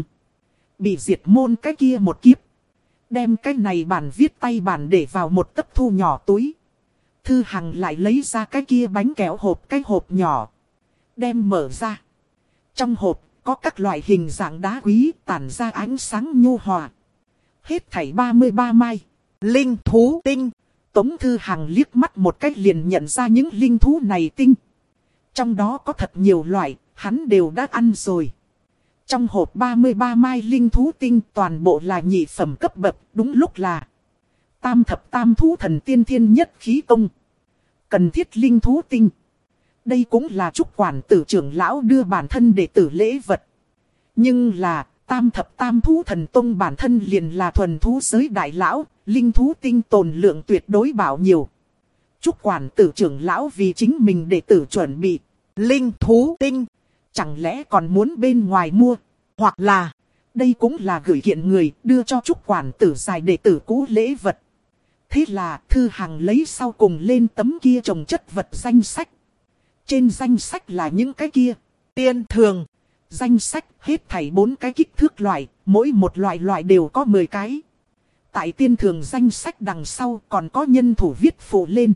Bị diệt môn cái kia một kiếp. Đem cái này bản viết tay bản để vào một tấc thu nhỏ túi. Thư Hằng lại lấy ra cái kia bánh kẹo hộp cái hộp nhỏ. Đem mở ra. Trong hộp có các loại hình dạng đá quý tản ra ánh sáng nhu hòa. Hết thảy ba mươi ba mai. Linh thú tinh. Tống Thư Hằng liếc mắt một cách liền nhận ra những linh thú này tinh. Trong đó có thật nhiều loại, hắn đều đã ăn rồi. Trong hộp ba mươi ba mai linh thú tinh toàn bộ là nhị phẩm cấp bậc, đúng lúc là tam thập tam thú thần tiên thiên nhất khí công. Cần thiết linh thú tinh. Đây cũng là Trúc Quản Tử trưởng lão đưa bản thân đệ tử lễ vật. Nhưng là, tam thập tam thú thần tông bản thân liền là thuần thú giới đại lão, linh thú tinh tồn lượng tuyệt đối bảo nhiều. Chúc quản tử trưởng lão vì chính mình đệ tử chuẩn bị linh thú tinh. Chẳng lẽ còn muốn bên ngoài mua? Hoặc là, đây cũng là gửi kiện người đưa cho chúc quản tử dài đệ tử cũ lễ vật. Thế là Thư Hằng lấy sau cùng lên tấm kia trồng chất vật danh sách. Trên danh sách là những cái kia. tiên thường. Danh sách hết thảy bốn cái kích thước loại, mỗi một loại loại đều có mười cái. Tại tiên thường danh sách đằng sau còn có nhân thủ viết phụ lên.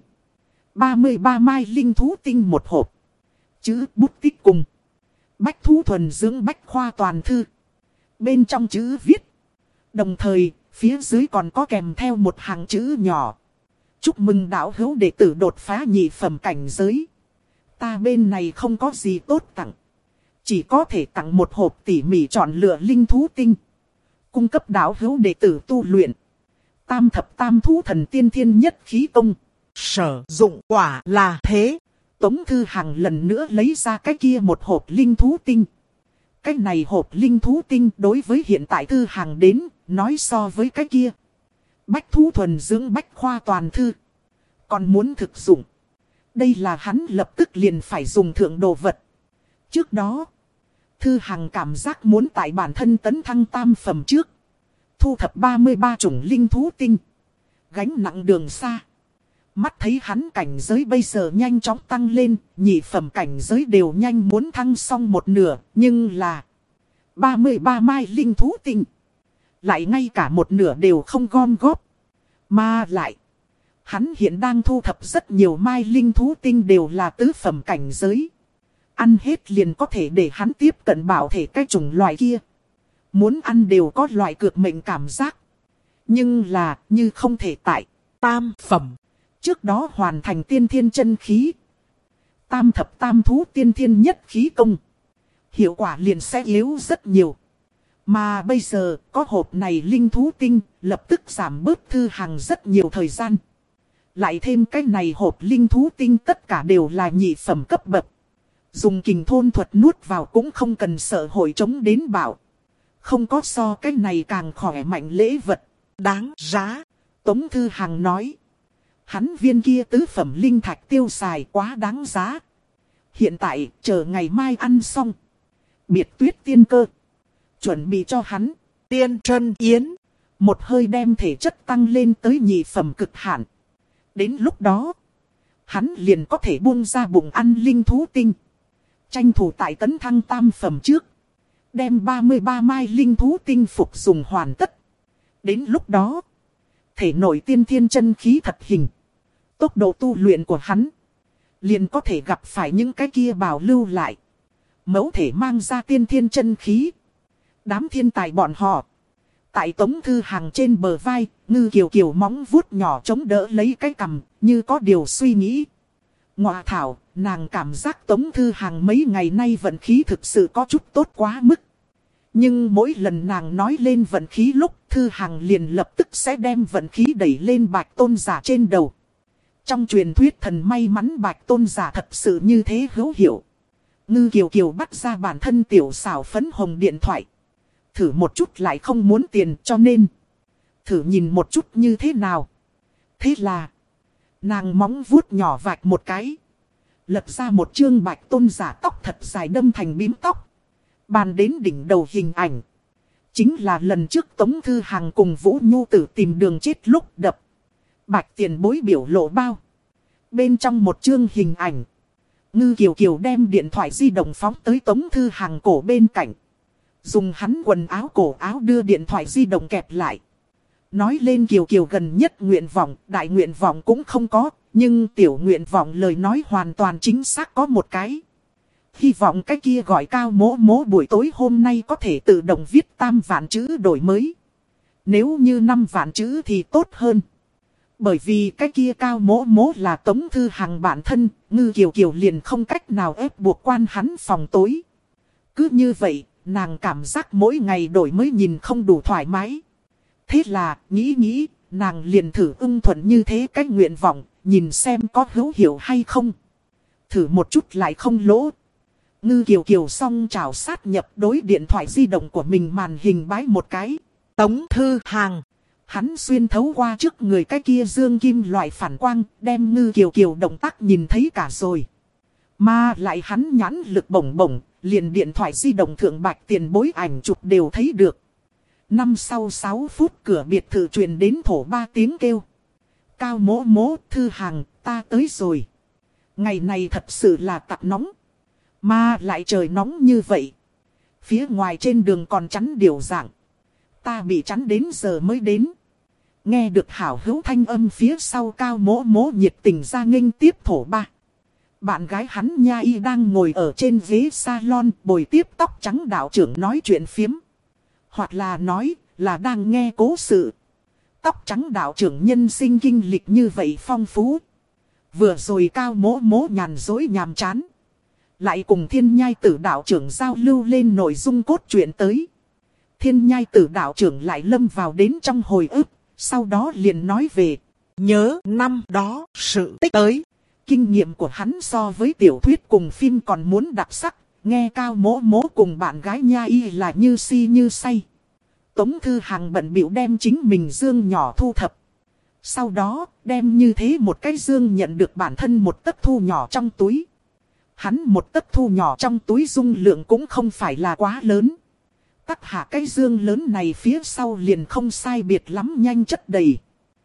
ba mươi ba mai linh thú tinh một hộp. Chữ bút tích cùng. Bách thú thuần dưỡng bách khoa toàn thư. Bên trong chữ viết. Đồng thời, phía dưới còn có kèm theo một hàng chữ nhỏ. Chúc mừng đạo hữu đệ tử đột phá nhị phẩm cảnh giới. Ta bên này không có gì tốt tặng. Chỉ có thể tặng một hộp tỉ mỉ chọn lựa linh thú tinh. Cung cấp đạo hữu đệ tử tu luyện. Tam thập tam thú thần tiên thiên nhất khí công. Sử dụng quả là thế. Tống Thư Hằng lần nữa lấy ra cái kia một hộp linh thú tinh. Cái này hộp linh thú tinh đối với hiện tại Thư Hằng đến, nói so với cái kia. Bách thú thuần dưỡng bách khoa toàn thư. Còn muốn thực dụng. Đây là hắn lập tức liền phải dùng thượng đồ vật. Trước đó, Thư Hằng cảm giác muốn tại bản thân tấn thăng tam phẩm trước. Thu thập ba mươi ba chủng linh thú tinh. Gánh nặng đường xa. Mắt thấy hắn cảnh giới bây giờ nhanh chóng tăng lên, nhị phẩm cảnh giới đều nhanh muốn thăng xong một nửa, nhưng là ba mươi ba mai linh thú tinh. Lại ngay cả một nửa đều không gom góp. Mà lại, hắn hiện đang thu thập rất nhiều mai linh thú tinh đều là tứ phẩm cảnh giới. Ăn hết liền có thể để hắn tiếp cận bảo thể cái chủng loại kia. Muốn ăn đều có loại cược mệnh cảm giác. Nhưng là như không thể tại tam phẩm. Trước đó hoàn thành tiên thiên chân khí. Tam thập tam thú tiên thiên nhất khí công. Hiệu quả liền sẽ yếu rất nhiều. Mà bây giờ có hộp này linh thú tinh lập tức giảm bớt Thư Hằng rất nhiều thời gian. Lại thêm cái này hộp linh thú tinh tất cả đều là nhị phẩm cấp bậc. Dùng kình thôn thuật nuốt vào cũng không cần sợ hội chống đến bảo. Không có so cái này càng khỏe mạnh lễ vật. Đáng giá. Tống Thư Hằng nói. Hắn viên kia tứ phẩm linh thạch tiêu xài quá đáng giá. Hiện tại chờ ngày mai ăn xong. Biệt tuyết tiên cơ. Chuẩn bị cho hắn. Tiên trân yến. Một hơi đem thể chất tăng lên tới nhị phẩm cực hạn. Đến lúc đó. Hắn liền có thể buông ra bụng ăn linh thú tinh. Tranh thủ tại tấn thăng tam phẩm trước. Đem ba mươi ba mai linh thú tinh phục dùng hoàn tất. Đến lúc đó. Thể nội tiên thiên chân khí thật hình. Tốc độ tu luyện của hắn. Liền có thể gặp phải những cái kia bảo lưu lại. Mẫu thể mang ra tiên thiên chân khí. Đám thiên tài bọn họ. Tại Tống Thư Hằng trên bờ vai. Ngư kiều kiều móng vuốt nhỏ chống đỡ lấy cái cằm. Như có điều suy nghĩ. Ngọa thảo, nàng cảm giác Tống Thư Hằng mấy ngày nay vận khí thực sự có chút tốt quá mức. Nhưng mỗi lần nàng nói lên vận khí lúc, Thư Hằng liền lập tức sẽ đem vận khí đẩy lên Bạch Tôn giả trên đầu. Trong truyền thuyết thần may mắn Bạch Tôn giả thật sự như thế hữu hiệu. Ngư Kiều Kiều bắt ra bản thân tiểu xảo phấn hồng điện thoại. Thử một chút lại không muốn tiền cho nên. Thử nhìn một chút như thế nào. Thế là, nàng móng vuốt nhỏ vạch một cái. Lập ra một chương Bạch Tôn giả tóc thật dài đâm thành bím tóc. Bàn đến đỉnh đầu hình ảnh. Chính là lần trước Tống Thư Hằng cùng Vũ Nhu Tử tìm đường chết lúc đập. Bạch tiền bối biểu lộ bao. Bên trong một chương hình ảnh. Ngư Kiều Kiều đem điện thoại di động phóng tới Tống Thư Hằng cổ bên cạnh. Dùng hắn quần áo cổ áo đưa điện thoại di động kẹp lại. Nói lên Kiều Kiều gần nhất nguyện vọng, đại nguyện vọng cũng không có. Nhưng tiểu nguyện vọng lời nói hoàn toàn chính xác có một cái. Hy vọng cái kia gọi Cao Mỗ Mỗ buổi tối hôm nay có thể tự động viết tam vạn chữ đổi mới. Nếu như năm vạn chữ thì tốt hơn. Bởi vì cái kia Cao Mỗ Mỗ là Tống Thư Hằng bản thân, Ngư Kiều Kiều liền không cách nào ép buộc quan hắn phòng tối. Cứ như vậy, nàng cảm giác mỗi ngày đổi mới nhìn không đủ thoải mái. Thế là, nghĩ nghĩ, nàng liền thử ưng thuận như thế cái nguyện vọng, nhìn xem có hữu hiệu hay không. Thử một chút lại không lỗ. Ngư Kiều Kiều song chảo sát nhập đối điện thoại di động của mình màn hình bái một cái. Tống Thư Hàng. Hắn xuyên thấu qua trước người cái kia dương kim loại phản quang, đem Ngư Kiều Kiều động tác nhìn thấy cả rồi. Mà lại hắn nhãn lực bổng bổng, liền điện thoại di động thượng bạch tiền bối ảnh chụp đều thấy được. Năm sau sáu phút cửa biệt thự truyền đến thổ ba tiếng kêu. Cao mỗ mỗ, Thư Hàng, ta tới rồi. Ngày này thật sự là tặc nóng. Mà lại trời nóng như vậy. Phía ngoài trên đường còn chắn điều dạng. Ta bị chắn đến giờ mới đến. Nghe được hảo hữu thanh âm phía sau Cao mỗ mỗ nhiệt tình ra nghênh tiếp thổ ba. Bạn gái hắn nha y đang ngồi ở trên ghế salon bồi tiếp tóc trắng đạo trưởng nói chuyện phiếm. Hoặc là nói là đang nghe cố sự. Tóc trắng đạo trưởng nhân sinh kinh lịch như vậy phong phú. Vừa rồi Cao mỗ mỗ nhàn dối nhàm chán. Lại cùng thiên nhai tử đạo trưởng giao lưu lên nội dung cốt truyện tới. Thiên nhai tử đạo trưởng lại lâm vào đến trong hồi ức. Sau đó liền nói về. Nhớ năm đó sự tích tới. Kinh nghiệm của hắn so với tiểu thuyết cùng phim còn muốn đặc sắc. Nghe Cao mỗ mỗ cùng bạn gái nha y là như si như say. Tống Thư Hàng bận bịu đem chính mình dương nhỏ thu thập. Sau đó đem như thế một cái dương nhận được bản thân một tấc thu nhỏ trong túi. Hắn một tấc thu nhỏ trong túi dung lượng cũng không phải là quá lớn. Tắc hạ cái dương lớn này phía sau liền không sai biệt lắm nhanh chất đầy.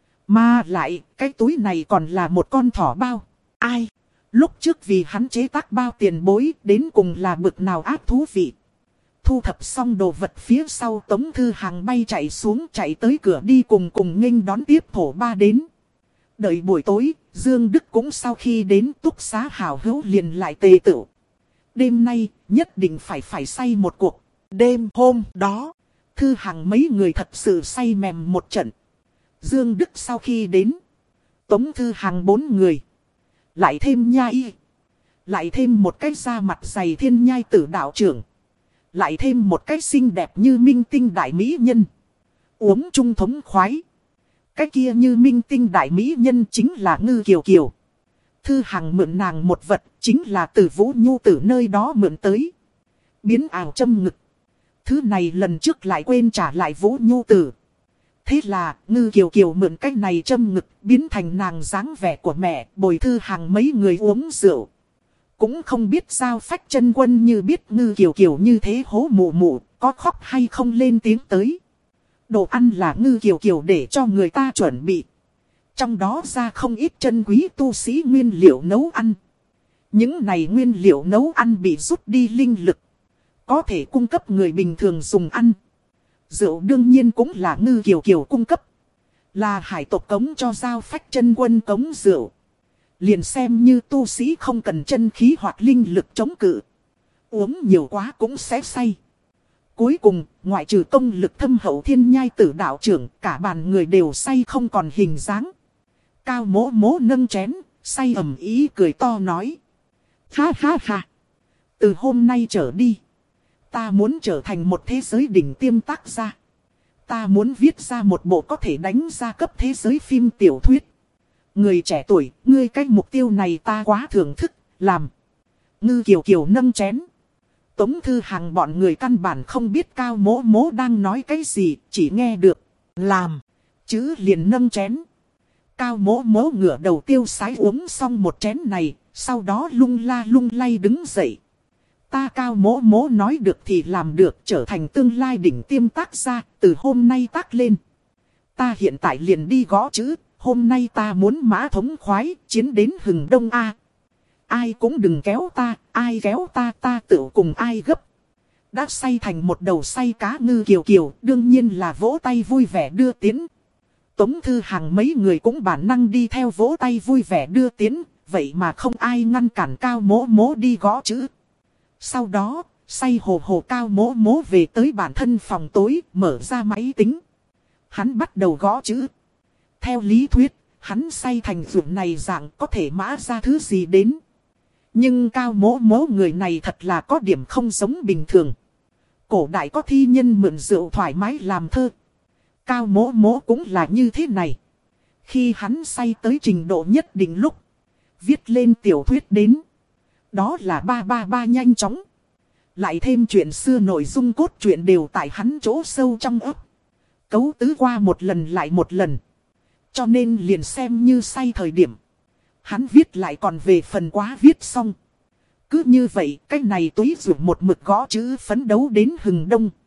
Mà lại cái túi này còn là một con thỏ bao. Ai? Lúc trước vì hắn chế tác bao tiền bối đến cùng là bực nào ác thú vị. Thu thập xong đồ vật phía sau Tống Thư Hàng bay chạy xuống chạy tới cửa đi cùng cùng nghênh đón tiếp thổ ba đến. Đợi buổi tối, Dương Đức cũng sau khi đến túc xá hảo hữu liền lại tề tựu. Đêm nay nhất định phải phải say một cuộc. Đêm hôm đó, Thư Hàng mấy người thật sự say mềm một trận. Dương Đức sau khi đến, Tống Thư Hàng bốn người. Lại thêm nha y. Lại thêm một cái da mặt dày thiên nhai tử đạo trưởng. Lại thêm một cái xinh đẹp như minh tinh đại mỹ nhân. Uống chung thống khoái. Cái kia như minh tinh đại mỹ nhân chính là Ngư Kiều Kiều. Thư Hàng mượn nàng một vật chính là từ Vũ Nhu từ nơi đó mượn tới. Biến ảo châm ngực. Thứ này lần trước lại quên trả lại Vũ Nhu tử. Thế là Ngư Kiều Kiều mượn cái này châm ngực biến thành nàng dáng vẻ của mẹ bồi Thư Hàng mấy người uống rượu. Cũng không biết sao phách chân quân như biết Ngư Kiều Kiều như thế hố mụ mụ có khóc hay không lên tiếng tới. Đồ ăn là Ngư Kiều Kiều để cho người ta chuẩn bị. Trong đó ra không ít chân quý tu sĩ nguyên liệu nấu ăn. Những này nguyên liệu nấu ăn bị rút đi linh lực. Có thể cung cấp người bình thường dùng ăn. Rượu đương nhiên cũng là Ngư Kiều Kiều cung cấp. Là hải tộc cống cho giao phách chân quân cống rượu. Liền xem như tu sĩ không cần chân khí hoặc linh lực chống cự. Uống nhiều quá cũng sẽ say. Cuối cùng, ngoại trừ công lực thâm hậu thiên nhai tử đạo trưởng, cả bàn người đều say không còn hình dáng. Cao mỗ mỗ nâng chén, say ầm ý cười to nói. Ha ha ha. Từ hôm nay trở đi, ta muốn trở thành một thế giới đỉnh tiêm tác gia. Ta muốn viết ra một bộ có thể đánh ra cấp thế giới phim tiểu thuyết. Người trẻ tuổi, ngươi cái mục tiêu này ta quá thưởng thức, làm. Ngư Kiều Kiều nâng chén. Tống Thư Hàng bọn người căn bản không biết Cao mỗ mỗ đang nói cái gì, chỉ nghe được. Làm. Chứ liền nâng chén. Cao mỗ mỗ ngửa đầu tiêu sái uống xong một chén này, sau đó lung la lung lay đứng dậy. Ta Cao mỗ mỗ nói được thì làm được, trở thành tương lai đỉnh tiêm tác gia, từ hôm nay tác lên. Ta hiện tại liền đi gõ chữ, hôm nay ta muốn mã thống khoái, chiến đến hừng đông A. Ai cũng đừng kéo ta, ai kéo ta ta tự cùng ai gấp. Đã say thành một đầu say cá Ngư Kiều Kiều, đương nhiên là vỗ tay vui vẻ đưa tiến. Tống Thư Hàng mấy người cũng bản năng đi theo vỗ tay vui vẻ đưa tiến, vậy mà không ai ngăn cản Cao mỗ mỗ đi gõ chữ. Sau đó, say hồ hồ Cao mỗ mỗ về tới bản thân phòng tối, mở ra máy tính. Hắn bắt đầu gõ chữ. Theo lý thuyết, hắn say thành ruộng này dạng có thể mã ra thứ gì đến. Nhưng Cao mỗ mỗ người này thật là có điểm không giống bình thường. Cổ đại có thi nhân mượn rượu thoải mái làm thơ. Cao mỗ mỗ cũng là như thế này. Khi hắn say tới trình độ nhất định lúc, viết lên tiểu thuyết đến. Đó là ba ba ba nhanh chóng. Lại thêm chuyện xưa nội dung cốt truyện đều tại hắn chỗ sâu trong ấp. Cấu tứ qua một lần lại một lần. Cho nên liền xem như say thời điểm. Hắn viết lại còn về phần quá viết xong. Cứ như vậy, cái này túy rủ một mực gõ chữ phấn đấu đến hừng đông.